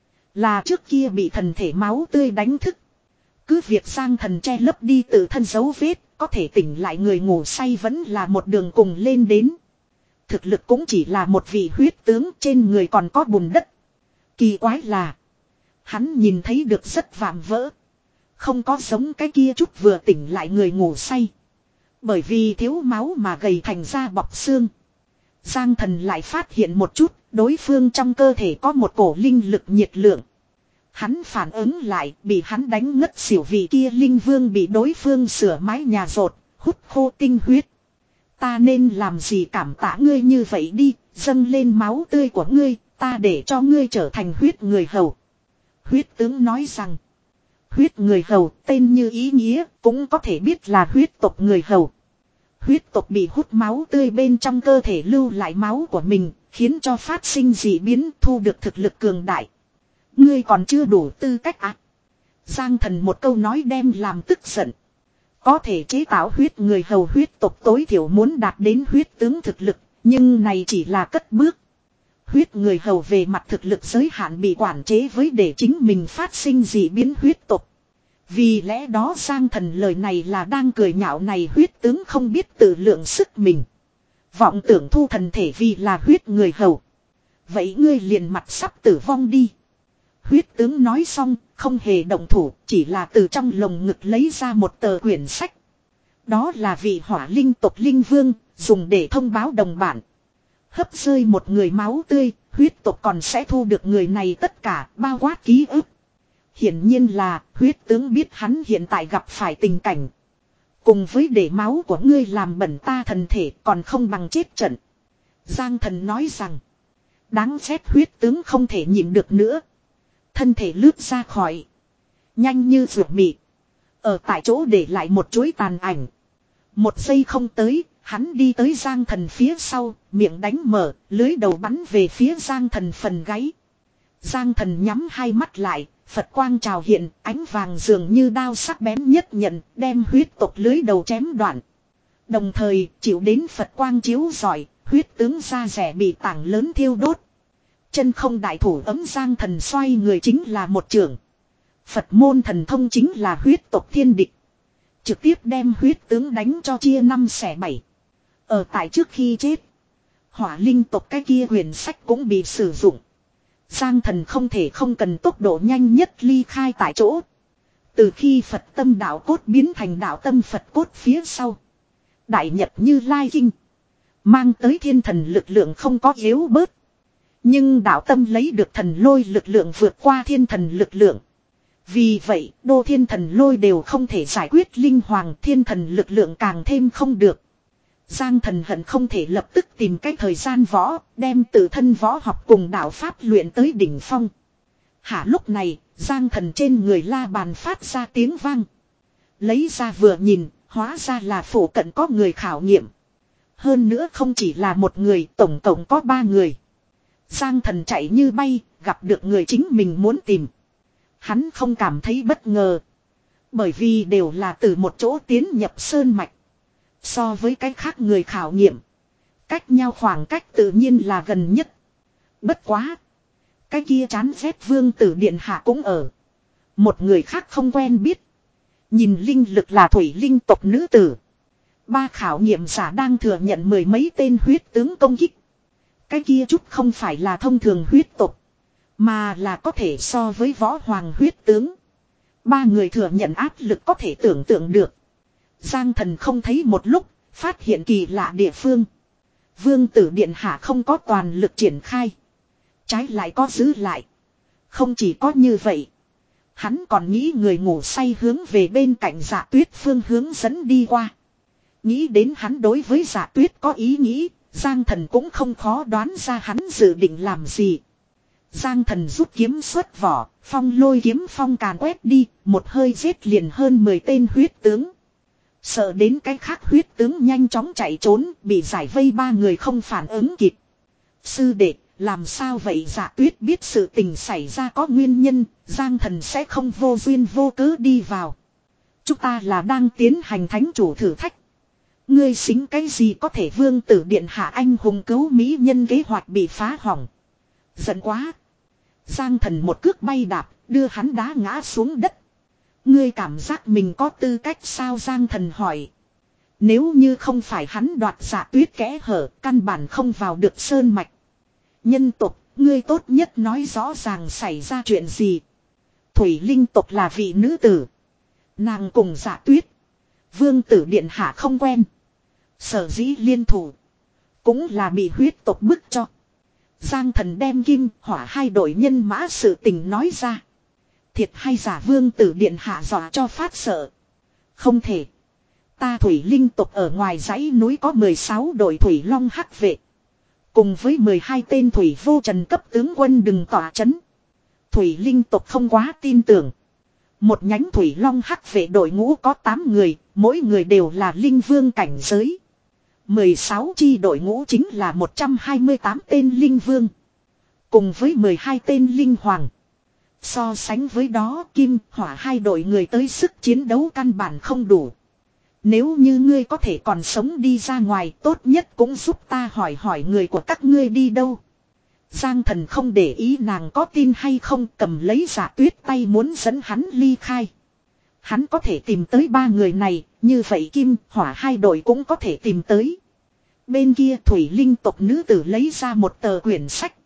Là trước kia bị thần thể máu tươi đánh thức. Cứ việc Giang Thần che lấp đi tự thân dấu vết, có thể tỉnh lại người ngủ say vẫn là một đường cùng lên đến. Thực lực cũng chỉ là một vị huyết tướng, trên người còn có bùn đất. Kỳ quái là hắn nhìn thấy được rất vạm vỡ. Không có giống cái kia chút vừa tỉnh lại người ngủ say. Bởi vì thiếu máu mà gầy thành ra bọc xương. Giang Thần lại phát hiện một chút, đối phương trong cơ thể có một cổ linh lực nhiệt lượng. Hắn phản ứng lại, bị hắn đánh ngất xỉu vì kia linh vương bị đối phương sửa mái nhà rột, hút khô tinh huyết. Ta nên làm gì cảm tạ ngươi như vậy đi, dâng lên máu tươi của ngươi, ta để cho ngươi trở thành huyết người hầu. Huyết tướng nói rằng, huyết người hầu tên như ý nghĩa, cũng có thể biết là huyết tộc người hầu. Huyết tộc bị hút máu tươi bên trong cơ thể lưu lại máu của mình, khiến cho phát sinh dị biến thu được thực lực cường đại. Ngươi còn chưa đủ tư cách ạ. À? Giang Thần một câu nói đem làm tức giận. Có thể chế tạo huyết người hầu huyết tộc tối thiểu muốn đạt đến huyết tướng thực lực, nhưng này chỉ là cất bước. Huyết người hầu về mặt thực lực giới hạn bị quản chế với để chính mình phát sinh dị biến huyết tộc. Vì lẽ đó Giang Thần lời này là đang cười nhạo này huyết tướng không biết tự lượng sức mình. Vọng tưởng thu thần thể vì là huyết người hầu. Vậy ngươi liền mặt sắp tử vong đi. Huyết tướng nói xong, không hề động thủ, chỉ là từ trong lồng ngực lấy ra một tờ quyển sách. Đó là vị hỏa linh tộc linh vương, dùng để thông báo đồng bản. Hấp rơi một người máu tươi, huyết tộc còn sẽ thu được người này tất cả, bao quát ký ức. Hiển nhiên là, huyết tướng biết hắn hiện tại gặp phải tình cảnh. Cùng với để máu của ngươi làm bẩn ta thần thể còn không bằng chết trận. Giang Thần nói rằng, đáng xét huyết tướng không thể nhịn được nữa. Thân thể lướt ra khỏi. Nhanh như ruột mị. Ở tại chỗ để lại một chuỗi tàn ảnh. Một giây không tới, hắn đi tới Giang Thần phía sau, miệng đánh mở, lưới đầu bắn về phía Giang Thần phần gáy. Giang Thần nhắm hai mắt lại, Phật quang trào hiện, ánh vàng dường như đao sắc bén nhất nhận, đem huyết tộc lưới đầu chém đoạn. Đồng thời, chịu đến Phật quang chiếu rọi, huyết tướng da rẻ bị tảng lớn thiêu đốt. Chân không đại thủ ấm Giang Thần xoay người chính là một trường. Phật môn thần thông chính là huyết tộc thiên địch. Trực tiếp đem huyết tướng đánh cho chia năm xẻ bảy. Ở tại trước khi chết, hỏa linh tộc cái kia huyền sách cũng bị sử dụng. Giang Thần không thể không cần tốc độ nhanh nhất ly khai tại chỗ. Từ khi Phật tâm đạo cốt biến thành đạo tâm Phật cốt phía sau, Đại Nhật Như Lai Kinh mang tới thiên thần lực lượng không có yếu bớt. Nhưng đạo tâm lấy được thần lôi lực lượng vượt qua thiên thần lực lượng. Vì vậy, đô thiên thần lôi đều không thể giải quyết linh hoàng, thiên thần lực lượng càng thêm không được. Giang Thần hận không thể lập tức tìm cách thời gian võ, đem tự thân võ học cùng đạo pháp luyện tới đỉnh phong. Hả lúc này, Giang Thần trên người la bàn phát ra tiếng vang. Lấy ra vừa nhìn, hóa ra là phủ cận có người khảo nghiệm. Hơn nữa không chỉ là một người, tổng cộng có ba người. Giang Thần chạy như bay, gặp được người chính mình muốn tìm. Hắn không cảm thấy bất ngờ. Bởi vì đều là từ một chỗ tiến nhập sơn mạch. So với cái khác người khảo nghiệm, cách nhau khoảng cách tự nhiên là gần nhất. Bất quá, cái kia chán ghét vương tử điện hạ cũng ở. Một người khác không quen biết. Nhìn linh lực là thủy linh tộc nữ tử. Ba khảo nghiệm giả đang thừa nhận mười mấy tên huyết tướng công kích. Cái kia chút không phải là thông thường huyết tộc, mà là có thể so với võ hoàng huyết tướng. Ba người thừa nhận áp lực có thể tưởng tượng được. Giang Thần không thấy một lúc, phát hiện kỳ lạ địa phương. Vương tử điện hạ không có toàn lực triển khai, trái lại có giữ lại. Không chỉ có như vậy, hắn còn nghĩ người ngủ say hướng về bên cạnh Dạ Tuyết phương hướng dẫn đi qua. Nghĩ đến hắn đối với Dạ Tuyết có ý nghĩ, Giang Thần cũng không khó đoán ra hắn dự định làm gì. Giang Thần rút kiếm xuất vỏ, phong lôi kiếm phong càn quét đi, một hơi giết liền hơn mười tên huyết tướng. Sợ đến cái khác huyết tướng nhanh chóng chạy trốn, bị giải vây ba người không phản ứng kịp. Sư đệ, làm sao vậy? Dạ Tuyết biết sự tình xảy ra có nguyên nhân, Giang Thần sẽ không vô duyên vô cớ đi vào. Chúng ta là đang tiến hành thánh chủ thử thách. Ngươi xính cái gì có thể? Vương tử điện hạ anh hùng cứu mỹ nhân kế hoạch bị phá hỏng. Giận quá. Giang Thần một cước bay đạp, đưa hắn đá ngã xuống đất. Ngươi cảm giác mình có tư cách sao? Giang Thần hỏi. Nếu như không phải hắn đoạt Dạ Tuyết kẽ hở, căn bản không vào được sơn mạch. Nhân tộc, ngươi tốt nhất nói rõ ràng xảy ra chuyện gì. Thủy linh tộc là vị nữ tử. Nàng cùng Dạ Tuyết, vương tử điện hạ không quen. Sở dĩ liên thủ, cũng là bị huyết tộc bức cho. Giang Thần đem kim, hỏa hai đội nhân mã sự tình nói ra. Thiệt hay giả? Vương tử điện hạ dọa cho phát sợ. Không thể. Ta thủy linh tộc ở ngoài dãy núi có mười sáu đội thủy long hắc vệ. Cùng với mười hai tên thủy vô trần cấp tướng quân đừng tỏa chấn. Thủy linh tộc không quá tin tưởng. Một nhánh thủy long hắc vệ đội ngũ có tám người, mỗi người đều là linh vương cảnh giới. mười sáu chi đội ngũ chính là một trăm hai mươi tám tên linh vương. Cùng với mười hai tên linh hoàng. So sánh với đó, kim, hỏa hai đội người tới sức chiến đấu căn bản không đủ. Nếu như ngươi có thể còn sống đi ra ngoài, tốt nhất cũng giúp ta hỏi hỏi người của các ngươi đi đâu. Giang Thần không để ý nàng có tin hay không, cầm lấy Dạ Tuyết tay muốn dẫn hắn ly khai. Hắn có thể tìm tới ba người này, như vậy kim, hỏa hai đội cũng có thể tìm tới. Bên kia thủy linh tộc nữ tử lấy ra một tờ quyển sách.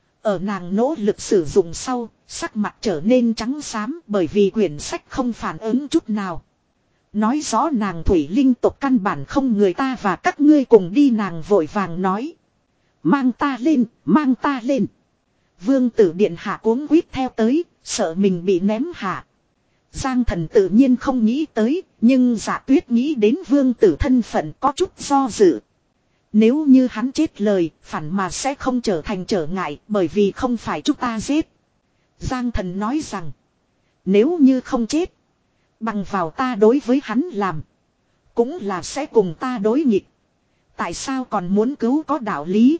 Ở nàng nỗ lực sử dụng sau, sắc mặt trở nên trắng xám bởi vì quyển sách không phản ứng chút nào. Nói rõ nàng thủy linh tộc căn bản không người ta và các ngươi cùng đi. Nàng vội vàng nói. Mang ta lên, mang ta lên. Vương tử điện hạ cuống quýt theo tới, sợ mình bị ném hạ. Giang Thần tự nhiên không nghĩ tới, nhưng Dạ Tuyết nghĩ đến vương tử thân phận có chút do dự. Nếu như hắn chết lời, phản mà sẽ không trở thành trở ngại, bởi vì không phải chúng ta giết. Giang Thần nói rằng. Nếu như không chết. Bằng vào ta đối với hắn làm. Cũng là sẽ cùng ta đối nghịch. Tại sao còn muốn cứu có đạo lý.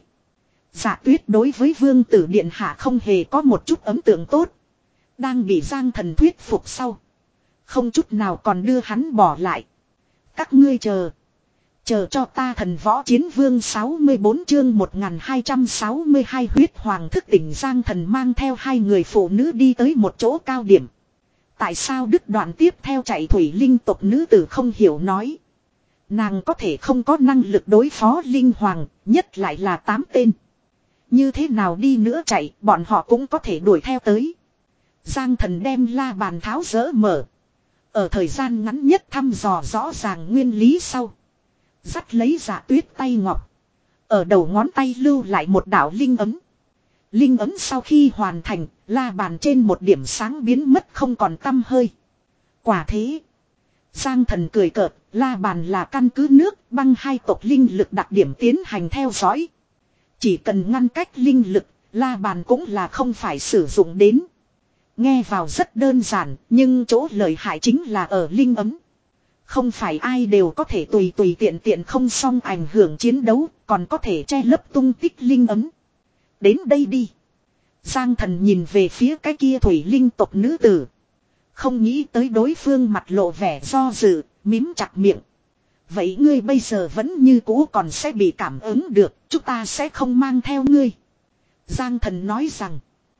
Dạ Tuyết đối với vương tử điện hạ không hề có một chút ấn tượng tốt. Đang bị Giang Thần thuyết phục sau. Không chút nào còn đưa hắn bỏ lại. Các ngươi chờ. Chờ cho ta thần võ chiến vương sáu mươi bốn chương một nghìn hai trăm sáu mươi hai huyết hoàng thức tỉnh. Giang Thần mang theo hai người phụ nữ đi tới một chỗ cao điểm. Tại sao đứt đoạn tiếp theo chạy thủy linh tộc nữ tử không hiểu nói. Nàng có thể không có năng lực đối phó linh hoàng, nhất lại là tám tên. Như thế nào đi nữa chạy, bọn họ cũng có thể đuổi theo tới. Giang Thần đem la bàn tháo dỡ mở. Ở thời gian ngắn nhất thăm dò rõ ràng nguyên lý sau. Dắt lấy Dạ Tuyết tay ngọc. Ở đầu ngón tay lưu lại một đạo linh ấm. Linh ấm sau khi hoàn thành, la bàn trên một điểm sáng biến mất không còn tăm hơi. Quả thế. Giang Thần cười cợt, la bàn là căn cứ nước băng hai tộc linh lực đặc điểm tiến hành theo dõi. Chỉ cần ngăn cách linh lực, la bàn cũng là không phải sử dụng đến. Nghe vào rất đơn giản, nhưng chỗ lợi hại chính là ở linh ấm. Không phải ai đều có thể tùy tùy tiện tiện không xong ảnh hưởng chiến đấu, còn có thể che lấp tung tích linh ấm. Đến đây đi. Giang Thần nhìn về phía cái kia thủy linh tộc nữ tử. Không nghĩ tới đối phương mặt lộ vẻ do dự, mím chặt miệng. Vậy ngươi bây giờ vẫn như cũ còn sẽ bị cảm ứng được, chúng ta sẽ không mang theo ngươi. Giang Thần nói rằng.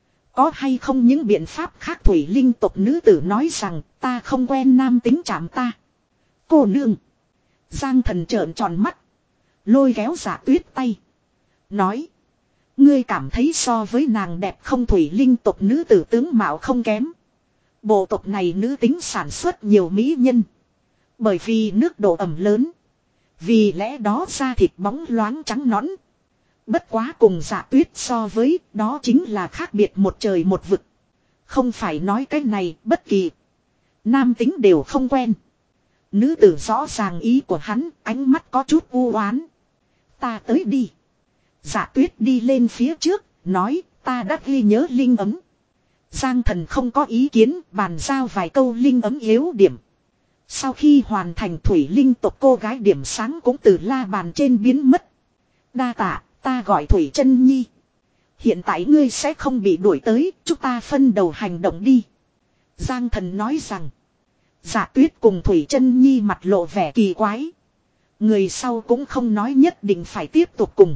Có hay không những biện pháp khác thủy linh tộc nữ tử nói rằng ta không quen nam tính chạm ta. Cô nương. Giang Thần trợn tròn mắt. Lôi kéo Dạ Tuyết tay. Nói. Ngươi cảm thấy so với nàng đẹp không thủy linh tộc nữ tử tướng mạo không kém. Bộ tộc này nữ tính sản xuất nhiều mỹ nhân. Bởi vì nước độ ẩm lớn. Vì lẽ đó da thịt bóng loáng trắng nõn. Bất quá cùng Dạ Tuyết so với đó chính là khác biệt một trời một vực. Không phải nói cái này bất kỳ. Nam tính đều không quen. Nữ tử rõ ràng ý của hắn, ánh mắt có chút u oán. Ta tới đi. Dạ Tuyết đi lên phía trước, nói ta đã ghi nhớ linh ấm. Giang Thần không có ý kiến, bàn giao vài câu linh ấm yếu điểm. Sau khi hoàn thành thủy linh tộc cô gái điểm sáng cũng từ la bàn trên biến mất. Đa tạ, ta gọi Thủy Chân Nhi. Hiện tại ngươi sẽ không bị đuổi tới, chúng ta phân đầu hành động đi. Giang Thần nói rằng. Dạ Tuyết cùng Thủy Chân Nhi mặt lộ vẻ kỳ quái. Người sau cũng không nói nhất định phải tiếp tục cùng.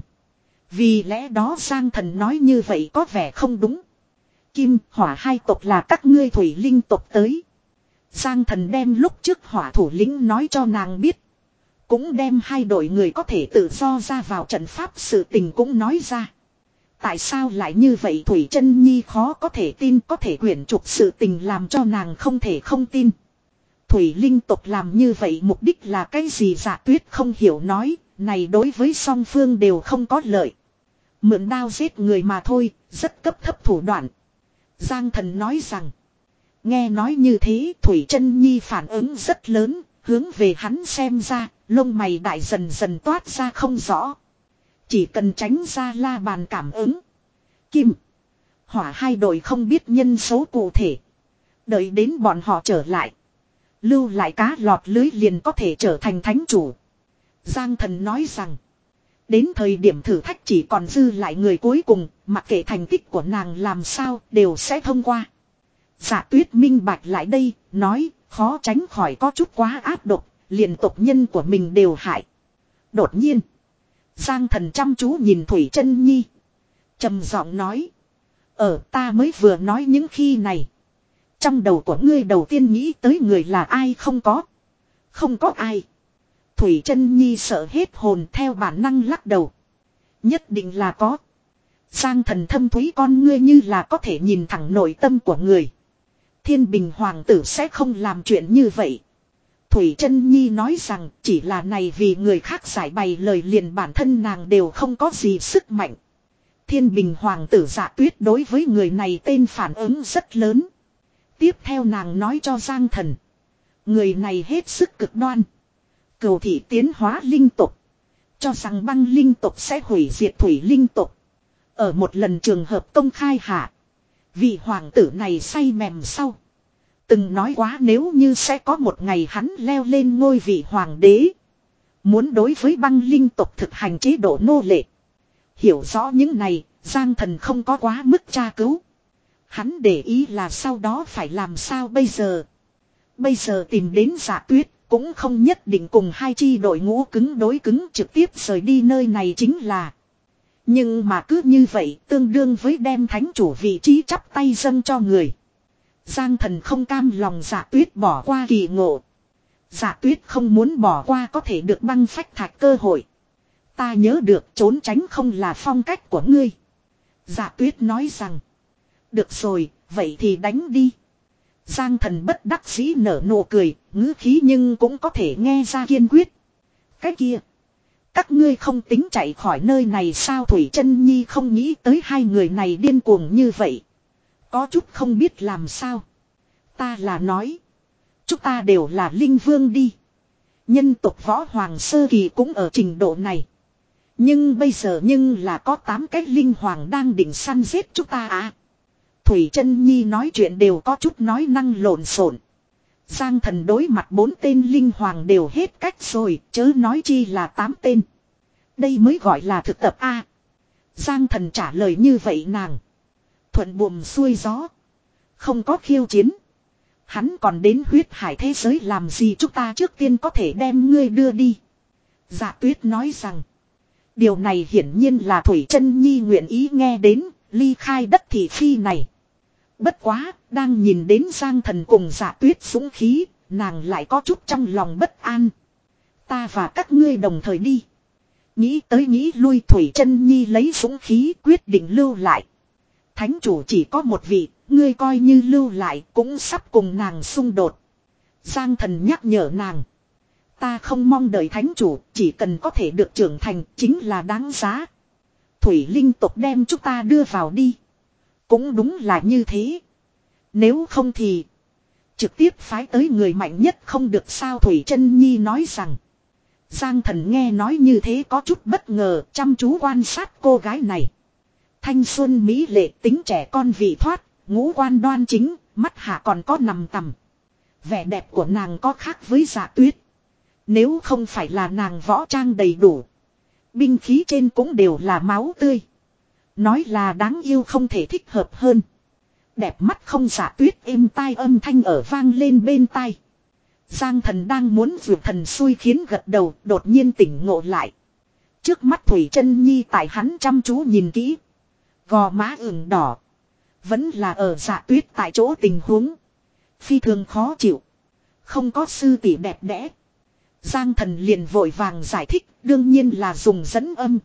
Vì lẽ đó Giang Thần nói như vậy có vẻ không đúng. Kim, hỏa hai tộc là các ngươi thủy linh tộc tới. Giang Thần đem lúc trước hỏa thủ lĩnh nói cho nàng biết. Cũng đem hai đội người có thể tự do ra vào trận pháp sự tình cũng nói ra. Tại sao lại như vậy Thủy Chân Nhi khó có thể tin, có thể quyển trục sự tình làm cho nàng không thể không tin. Thủy linh tộc làm như vậy mục đích là cái gì? Dạ Tuyết không hiểu nói, này đối với song phương đều không có lợi. Mượn đao giết người mà thôi, rất cấp thấp thủ đoạn. Giang Thần nói rằng, nghe nói như thế Thủy Chân Nhi phản ứng rất lớn, hướng về hắn xem ra, lông mày đại dần dần toát ra không rõ. Chỉ cần tránh ra la bàn cảm ứng. Kim, hỏa hai đội không biết nhân số cụ thể. Đợi đến bọn họ trở lại. Lưu lại cá lọt lưới liền có thể trở thành thánh chủ. Giang Thần nói rằng. Đến thời điểm thử thách chỉ còn dư lại người cuối cùng. Mặc kệ thành tích của nàng làm sao đều sẽ thông qua. Dạ Tuyết minh bạch lại đây. Nói khó tránh khỏi có chút quá áp độc. Liền tộc nhân của mình đều hại. Đột nhiên. Giang Thần chăm chú nhìn Thủy Chân Nhi. Trầm giọng nói. Ở ta mới vừa nói những khi này. Trong đầu của ngươi đầu tiên nghĩ tới người là ai? Không có. Không có ai. Thủy Chân Nhi sợ hết hồn theo bản năng lắc đầu. Nhất định là có. Giang Thần thâm thúy con ngươi như là có thể nhìn thẳng nội tâm của người. Thiên Bình Hoàng tử sẽ không làm chuyện như vậy. Thủy Chân Nhi nói rằng chỉ là này vì người khác giải bày lời liền bản thân nàng đều không có gì sức mạnh. Thiên Bình Hoàng tử Dạ Tuyết đối với người này tên phản ứng rất lớn. Tiếp theo nàng nói cho Giang Thần. Người này hết sức cực đoan. Cửu thị tiến hóa linh tục. Cho rằng băng linh tục sẽ hủy diệt thủy linh tục. Ở một lần trường hợp công khai hạ. Vị hoàng tử này say mềm sau. Từng nói quá nếu như sẽ có một ngày hắn leo lên ngôi vị hoàng đế. Muốn đối với băng linh tộc thực hành chế độ nô lệ. Hiểu rõ những này, Giang Thần không có quá mức tra cứu. Hắn để ý là sau đó phải làm sao bây giờ. Bây giờ tìm đến Dạ Tuyết, cũng không nhất định cùng hai chi đội ngũ cứng đối cứng trực tiếp rời đi nơi này chính là. Nhưng mà cứ như vậy tương đương với đem thánh chủ vị trí chắp tay dâng cho người. Giang Thần không cam lòng Dạ Tuyết bỏ qua kỳ ngộ. Dạ Tuyết không muốn bỏ qua có thể được băng phách thạch cơ hội. Ta nhớ được trốn tránh không là phong cách của ngươi. Dạ Tuyết nói rằng. Được rồi, vậy thì đánh đi. Giang Thần bất đắc dĩ nở nụ cười, ngữ khí nhưng cũng có thể nghe ra kiên quyết. Cái kia. Các ngươi không tính chạy khỏi nơi này sao? Thủy Chân Nhi không nghĩ tới hai người này điên cuồng như vậy. Có chút không biết làm sao. Ta là nói. Chúng ta đều là linh vương đi. Nhân tộc võ hoàng sơ kỳ cũng ở trình độ này. Nhưng bây giờ nhưng là có tám cái linh hoàng đang định săn giết chúng ta à. Thủy Chân Nhi nói chuyện đều có chút nói năng lộn xộn. Giang Thần đối mặt bốn tên linh hoàng đều hết cách rồi, chớ nói chi là tám tên. Đây mới gọi là thực tập a. Giang Thần trả lời như vậy nàng. Thuận buồm xuôi gió. Không có khiêu chiến. Hắn còn đến huyết hải thế giới làm gì chúng ta trước tiên có thể đem ngươi đưa đi. Dạ Tuyết nói rằng. Điều này hiển nhiên là Thủy Chân Nhi nguyện ý nghe đến, ly khai đất thị phi này. Bất quá, đang nhìn đến Giang Thần cùng Dạ Tuyết dũng khí, nàng lại có chút trong lòng bất an. Ta và các ngươi đồng thời đi. Nghĩ tới nghĩ lui Thủy Chân Nhi lấy dũng khí quyết định lưu lại. Thánh chủ chỉ có một vị, ngươi coi như lưu lại cũng sắp cùng nàng xung đột. Giang Thần nhắc nhở nàng. Ta không mong đợi thánh chủ, chỉ cần có thể được trưởng thành chính là đáng giá. Thủy linh tộc đem chúng ta đưa vào đi. Cũng đúng là như thế. Nếu không thì trực tiếp phái tới người mạnh nhất không được sao? Thủy Chân Nhi nói rằng. Giang Thần nghe nói như thế có chút bất ngờ, chăm chú quan sát cô gái này. Thanh xuân mỹ lệ, tính trẻ con vị thoát, ngũ quan đoan chính, mắt hạ còn có nằm tằm. Vẻ đẹp của nàng có khác với Dạ Tuyết. Nếu không phải là nàng võ trang đầy đủ, binh khí trên cũng đều là máu tươi. Nói là đáng yêu không thể thích hợp hơn. Đẹp mắt không? Dạ Tuyết êm tai âm thanh ở vang lên bên tai. Giang Thần đang muốn vượt thần xui khiến gật đầu, đột nhiên tỉnh ngộ lại. Trước mắt Thủy Chân Nhi tại hắn chăm chú nhìn kỹ. Gò má ửng đỏ. Vẫn là ở Dạ Tuyết tại chỗ tình huống. Phi thường khó chịu. Không có sư tỷ đẹp đẽ. Giang Thần liền vội vàng giải thích, đương nhiên là dùng dẫn âm.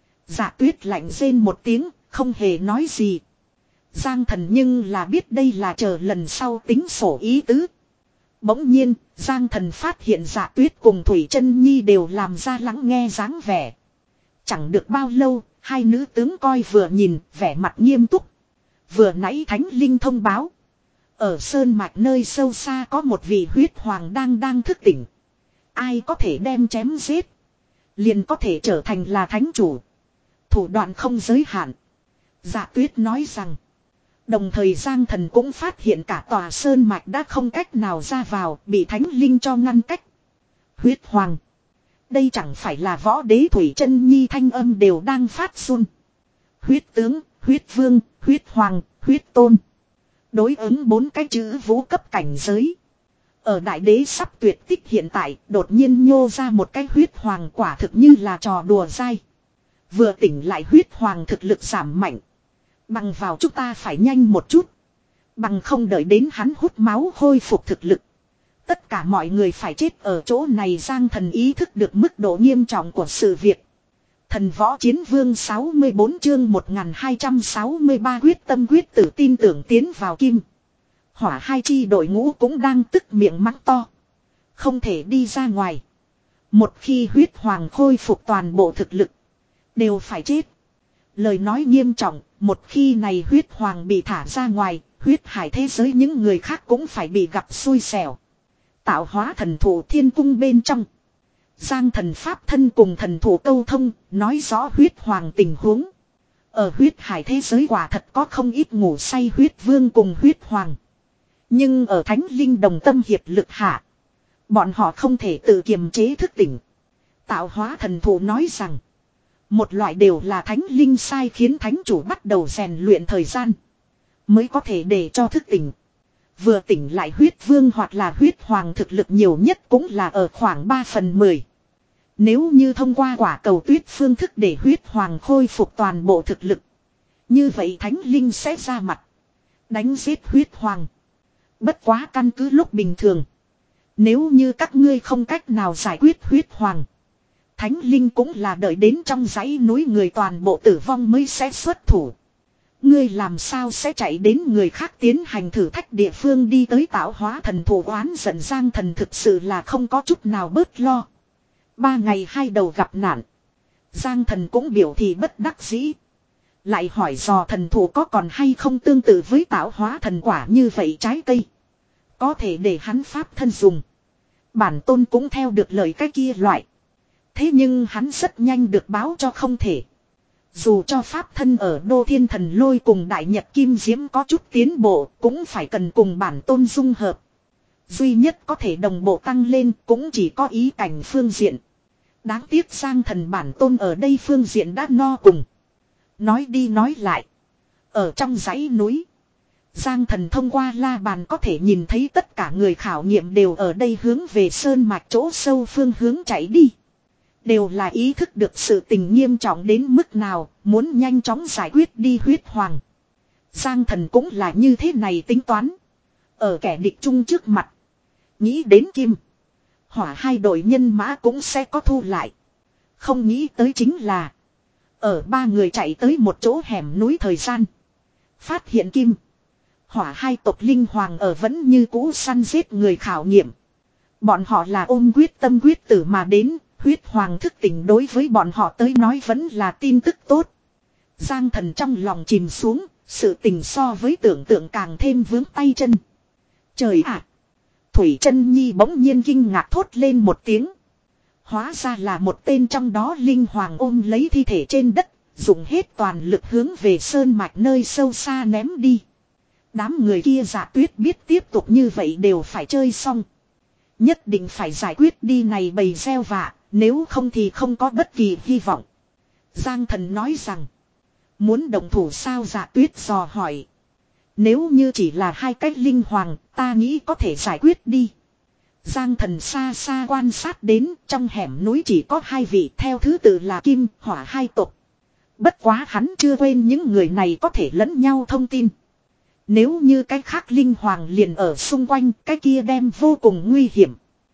Dạ Tuyết lạnh rên một tiếng, không hề nói gì. Giang Thần nhưng là biết đây là chờ lần sau tính sổ ý tứ. Bỗng nhiên, Giang Thần phát hiện Dạ Tuyết cùng Thủy Chân Nhi đều làm ra lắng nghe dáng vẻ. Chẳng được bao lâu, hai nữ tướng coi vừa nhìn, vẻ mặt nghiêm túc. Vừa nãy Thánh Linh thông báo. Ở Sơn Mạch nơi sâu xa có một vị huyết hoàng đang đang thức tỉnh. Ai có thể đem chém giết, liền có thể trở thành là thánh chủ. Thủ đoạn không giới hạn. Dạ Tuyết nói rằng. Đồng thời Giang Thần cũng phát hiện cả tòa Sơn Mạch đã không cách nào ra vào, bị Thánh Linh cho ngăn cách. Huyết hoàng. Đây chẳng phải là võ đế? Thủy Chân Nhi thanh âm đều đang phát run. Huyết tướng, huyết vương, huyết hoàng, huyết tôn. Đối ứng bốn cái chữ vũ cấp cảnh giới. Ở đại đế sắp tuyệt tích hiện tại, đột nhiên nhô ra một cái huyết hoàng, quả thực như là trò đùa dai. Vừa tỉnh lại huyết hoàng thực lực giảm mạnh. Bằng vào chúng ta phải nhanh một chút. Bằng không đợi đến hắn hút máu hồi phục thực lực. Tất cả mọi người phải chết ở chỗ này. Giang Thần ý thức được mức độ nghiêm trọng của sự việc. Thần võ chiến vương sáu mươi bốn chương một nghìn hai trăm sáu mươi ba quyết tâm quyết tử tin tưởng tiến vào kim. Hỏa hai chi đội ngũ cũng đang tức miệng mắng to. Không thể đi ra ngoài. Một khi huyết hoàng khôi phục toàn bộ thực lực. Đều phải chết. Lời nói nghiêm trọng. Một khi này huyết hoàng bị thả ra ngoài. Huyết hải thế giới những người khác cũng phải bị gặp xui xẻo. Tạo hóa thần thủ thiên cung bên trong. Giang Thần pháp thân cùng thần thủ câu thông. Nói rõ huyết hoàng tình huống. Ở huyết hải thế giới quả thật có không ít ngủ say huyết vương cùng huyết hoàng. Nhưng ở thánh linh đồng tâm hiệp lực hạ. Bọn họ không thể tự kiềm chế thức tỉnh. Tạo hóa thần thụ nói rằng. Một loại đều là thánh linh sai khiến thánh chủ bắt đầu rèn luyện thời gian. Mới có thể để cho thức tỉnh. Vừa tỉnh lại huyết vương hoặc là huyết hoàng thực lực nhiều nhất cũng là ở khoảng ba phần mười. Nếu như thông qua quả cầu tuyết phương thức để huyết hoàng khôi phục toàn bộ thực lực. Như vậy thánh linh sẽ ra mặt. Đánh giết huyết hoàng. Bất quá căn cứ lúc bình thường. Nếu như các ngươi không cách nào giải quyết huyết hoàng. Thánh linh cũng là đợi đến trong dãy núi người toàn bộ tử vong mới sẽ xuất thủ. Ngươi làm sao sẽ chạy đến người khác tiến hành thử thách địa phương đi tới tạo hóa thần thủ oán giận Giang Thần thực sự là không có chút nào bớt lo. Ba ngày hai đầu gặp nạn. Giang Thần cũng biểu thị bất đắc dĩ. Lại hỏi dò thần thủ có còn hay không tương tự với tạo hóa thần quả như vậy trái cây. Có thể để hắn pháp thân dùng. Bản tôn cũng theo được lời cái kia loại. Thế nhưng hắn rất nhanh được báo cho không thể. Dù cho pháp thân ở Đô Thiên Thần Lôi cùng Đại Nhật Kim Diễm có chút tiến bộ, cũng phải cần cùng bản tôn dung hợp. Duy nhất có thể đồng bộ tăng lên cũng chỉ có ý cảnh phương diện. Đáng tiếc Giang Thần bản tôn ở đây phương diện đã no cùng. Nói đi nói lại. Ở trong dãy núi. Giang Thần thông qua la bàn có thể nhìn thấy tất cả người khảo nghiệm đều ở đây hướng về sơn mạch chỗ sâu phương hướng chạy đi. Đều là ý thức được sự tình nghiêm trọng đến mức nào, muốn nhanh chóng giải quyết đi huyết hoàng. Giang Thần cũng là như thế này tính toán. Ở kẻ địch chung trước mặt. Nghĩ đến kim. Hỏa hai đội nhân mã cũng sẽ có thu lại. Không nghĩ tới chính là. Ở ba người chạy tới một chỗ hẻm núi thời gian. Phát hiện kim. Hỏa hai tộc linh hoàng ở vẫn như cũ săn giết người khảo nghiệm. Bọn họ là ôm quyết tâm quyết tử mà đến. Huyết hoàng thức tỉnh đối với bọn họ tới nói vẫn là tin tức tốt. Giang Thần trong lòng chìm xuống. Sự tình so với tưởng tượng càng thêm vướng tay chân. Trời ạ! Thủy Chân Nhi bỗng nhiên kinh ngạc thốt lên một tiếng. Hóa ra là một tên trong đó linh hoàng ôm lấy thi thể trên đất. Dùng hết toàn lực hướng về sơn mạch nơi sâu xa ném đi. Đám người kia Dạ Tuyết biết tiếp tục như vậy đều phải chơi xong. Nhất định phải giải quyết đi này bầy gieo vạ. Nếu không thì không có bất kỳ hy vọng. Giang Thần nói rằng. Muốn đồng thủ sao Dạ Tuyết dò hỏi. Nếu như chỉ là hai cách linh hoàng ta nghĩ có thể giải quyết đi. Giang Thần xa xa quan sát đến trong hẻm núi chỉ có hai vị theo thứ tự là kim hỏa hai tộc. Bất quá hắn chưa quên những người này có thể lẫn nhau thông tin. Nếu như cái khác linh hoàng liền ở xung quanh cái kia đem vô cùng nguy hiểm.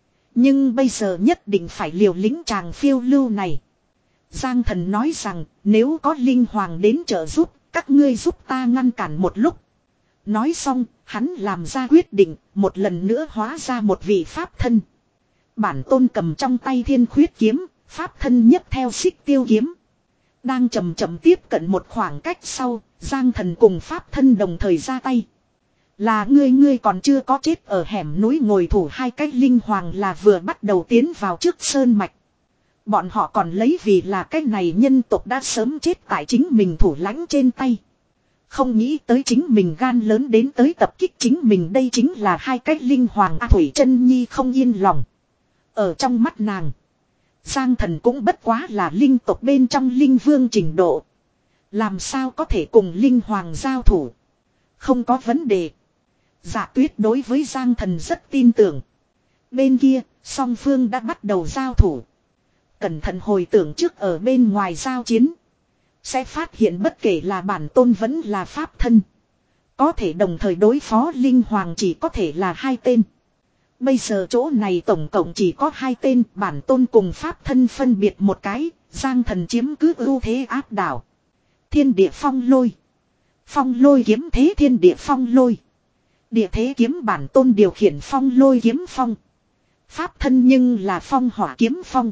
Nhưng bây giờ nhất định phải liều lĩnh chàng phiêu lưu này. Giang Thần nói rằng nếu có linh hoàng đến trợ giúp các ngươi giúp ta ngăn cản một lúc. Nói xong hắn làm ra quyết định một lần nữa hóa ra một vị pháp thân. Bản tôn cầm trong tay thiên khuyết kiếm, pháp thân nhấc theo xích tiêu kiếm. Đang chậm chậm tiếp cận một khoảng cách sau, Giang Thần cùng pháp thân đồng thời ra tay. Là ngươi ngươi còn chưa có chết ở hẻm núi ngồi thủ hai cách linh hoàng là vừa bắt đầu tiến vào trước sơn mạch. Bọn họ còn lấy vì là cái này nhân tộc đã sớm chết tại chính mình thủ lãnh trên tay. Không nghĩ tới chính mình gan lớn đến tới tập kích chính mình đây chính là hai cách linh hoàng A Thủy Chân Nhi không yên lòng. Ở trong mắt nàng. Giang Thần cũng bất quá là linh tộc bên trong linh vương trình độ. Làm sao có thể cùng linh hoàng giao thủ. Không có vấn đề. Dạ Tuyết đối với Giang Thần rất tin tưởng. Bên kia, song phương đã bắt đầu giao thủ. Cẩn thận hồi tưởng trước ở bên ngoài giao chiến. Sẽ phát hiện bất kể là bản tôn vẫn là pháp thân. Có thể đồng thời đối phó linh hoàng chỉ có thể là hai tên. Bây giờ chỗ này tổng cộng chỉ có hai tên bản tôn cùng pháp thân phân biệt một cái. Giang Thần chiếm cứ ưu thế áp đảo. Thiên địa phong lôi. Phong lôi kiếm thế thiên địa phong lôi. Địa thế kiếm bản tôn điều khiển phong lôi kiếm phong. Pháp thân nhưng là phong hỏa kiếm phong.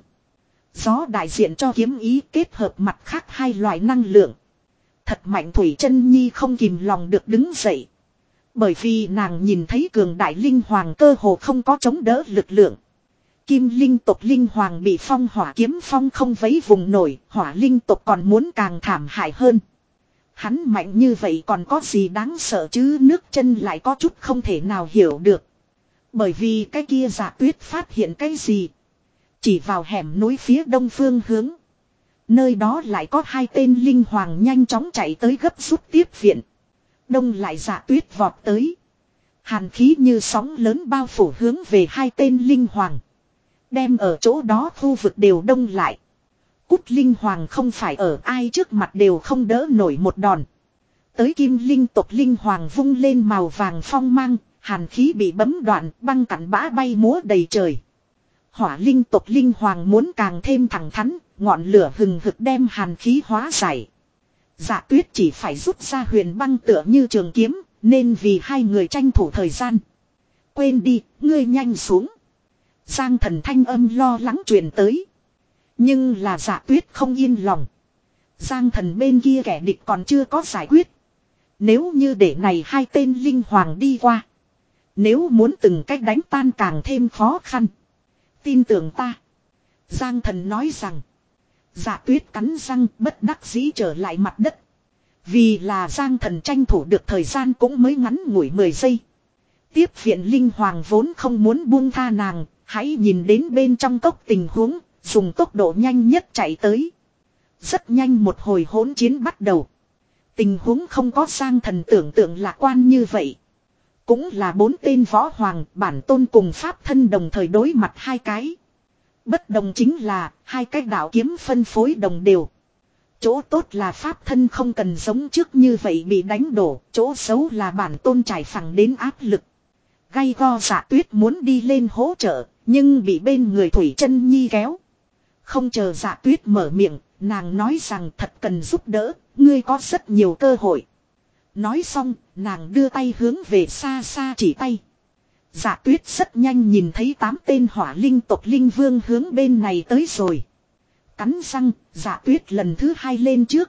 Gió đại diện cho kiếm ý kết hợp mặt khác hai loại năng lượng. Thật mạnh Thủy Chân Nhi không kìm lòng được đứng dậy. Bởi vì nàng nhìn thấy cường đại linh hoàng cơ hồ không có chống đỡ lực lượng. Kim linh tộc linh hoàng bị phong hỏa kiếm phong không vấy vùng nổi, hỏa linh tộc còn muốn càng thảm hại hơn. Hắn mạnh như vậy còn có gì đáng sợ chứ, nước chân lại có chút không thể nào hiểu được. Bởi vì cái kia Dạ Tuyết phát hiện cái gì. Chỉ vào hẻm núi phía đông phương hướng. Nơi đó lại có hai tên linh hoàng nhanh chóng chạy tới gấp rút tiếp viện. Đông lại Dạ Tuyết vọt tới. Hàn khí như sóng lớn bao phủ hướng về hai tên linh hoàng. Đem ở chỗ đó khu vực đều đông lại. Cút linh hoàng không phải ở ai trước mặt đều không đỡ nổi một đòn. Tới kim linh tộc linh hoàng vung lên màu vàng phong mang. Hàn khí bị bấm đoạn, băng cặn bã bay múa đầy trời. Hỏa linh tộc linh hoàng muốn càng thêm thẳng thắn, ngọn lửa hừng hực đem hàn khí hóa giải. Dạ Tuyết chỉ phải rút ra huyền băng tựa như trường kiếm, nên vì hai người tranh thủ thời gian. Quên đi, ngươi nhanh xuống. Giang Thần thanh âm lo lắng truyền tới. Nhưng là Dạ Tuyết không yên lòng. Giang Thần bên kia kẻ địch còn chưa có giải quyết. Nếu như để này hai tên linh hoàng đi qua. Nếu muốn từng cách đánh tan càng thêm khó khăn. Tin tưởng ta. Giang Thần nói rằng. Dạ Tuyết cắn răng bất đắc dĩ trở lại mặt đất. Vì là Giang Thần tranh thủ được thời gian cũng mới ngắn ngủi mười giây. Tiếp viện linh hoàng vốn không muốn buông tha nàng. Hãy nhìn đến bên trong cốc tình huống. Dùng tốc độ nhanh nhất chạy tới. Rất nhanh một hồi hỗn chiến bắt đầu. Tình huống không có Giang Thần tưởng tượng lạc quan như vậy. Cũng là bốn tên võ hoàng, bản tôn cùng pháp thân đồng thời đối mặt hai cái. Bất đồng chính là hai cái đạo kiếm phân phối đồng đều. Chỗ tốt là pháp thân không cần giống trước như vậy bị đánh đổ. Chỗ xấu là bản tôn trải phẳng đến áp lực. Gay go Dạ Tuyết muốn đi lên hỗ trợ, nhưng bị bên người Thủy Chân Nhi kéo. Không chờ Dạ Tuyết mở miệng, nàng nói rằng thật cần giúp đỡ, ngươi có rất nhiều cơ hội. Nói xong, nàng đưa tay hướng về xa xa chỉ tay. Dạ Tuyết rất nhanh nhìn thấy tám tên hỏa linh tộc linh vương hướng bên này tới rồi. Cắn răng, Dạ Tuyết lần thứ hai lên trước.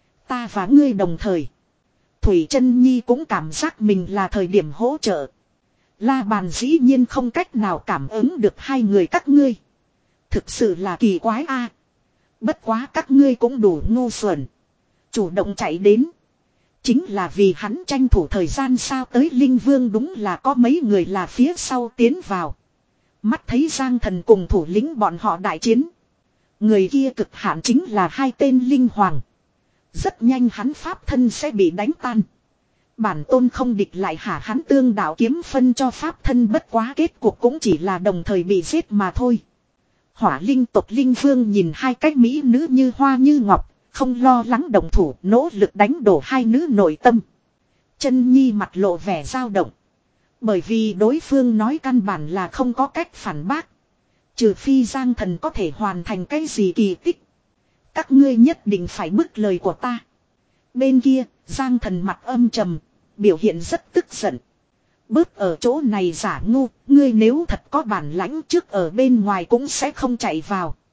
Ta và ngươi đồng thời. Thủy Chân Nhi cũng cảm giác mình là thời điểm hỗ trợ. La Bàn dĩ nhiên không cách nào cảm ứng được hai người các ngươi. Thực sự là kỳ quái a. Bất quá các ngươi cũng đủ ngu xuẩn. Chủ động chạy đến. Chính là vì hắn tranh thủ thời gian sao tới Linh Vương đúng là có mấy người là phía sau tiến vào. Mắt thấy Giang Thần cùng thủ lĩnh bọn họ đại chiến. Người kia cực hạn chính là hai tên Linh Hoàng. Rất nhanh hắn pháp thân sẽ bị đánh tan. Bản tôn không địch lại hả hắn tương đạo kiếm phân cho pháp thân bất quá kết cuộc cũng chỉ là đồng thời bị giết mà thôi. Hỏa linh tộc Linh Vương nhìn hai cách mỹ nữ như hoa như ngọc. Không lo lắng đồng thủ nỗ lực đánh đổ hai nữ nội tâm. Chân Nhi mặt lộ vẻ dao động. Bởi vì đối phương nói căn bản là không có cách phản bác. Trừ phi Giang Thần có thể hoàn thành cái gì kỳ tích. Các ngươi nhất định phải bức lời của ta. Bên kia, Giang Thần mặt âm trầm, biểu hiện rất tức giận. Bớt ở chỗ này giả ngu, ngươi nếu thật có bản lãnh trước ở bên ngoài cũng sẽ không chạy vào.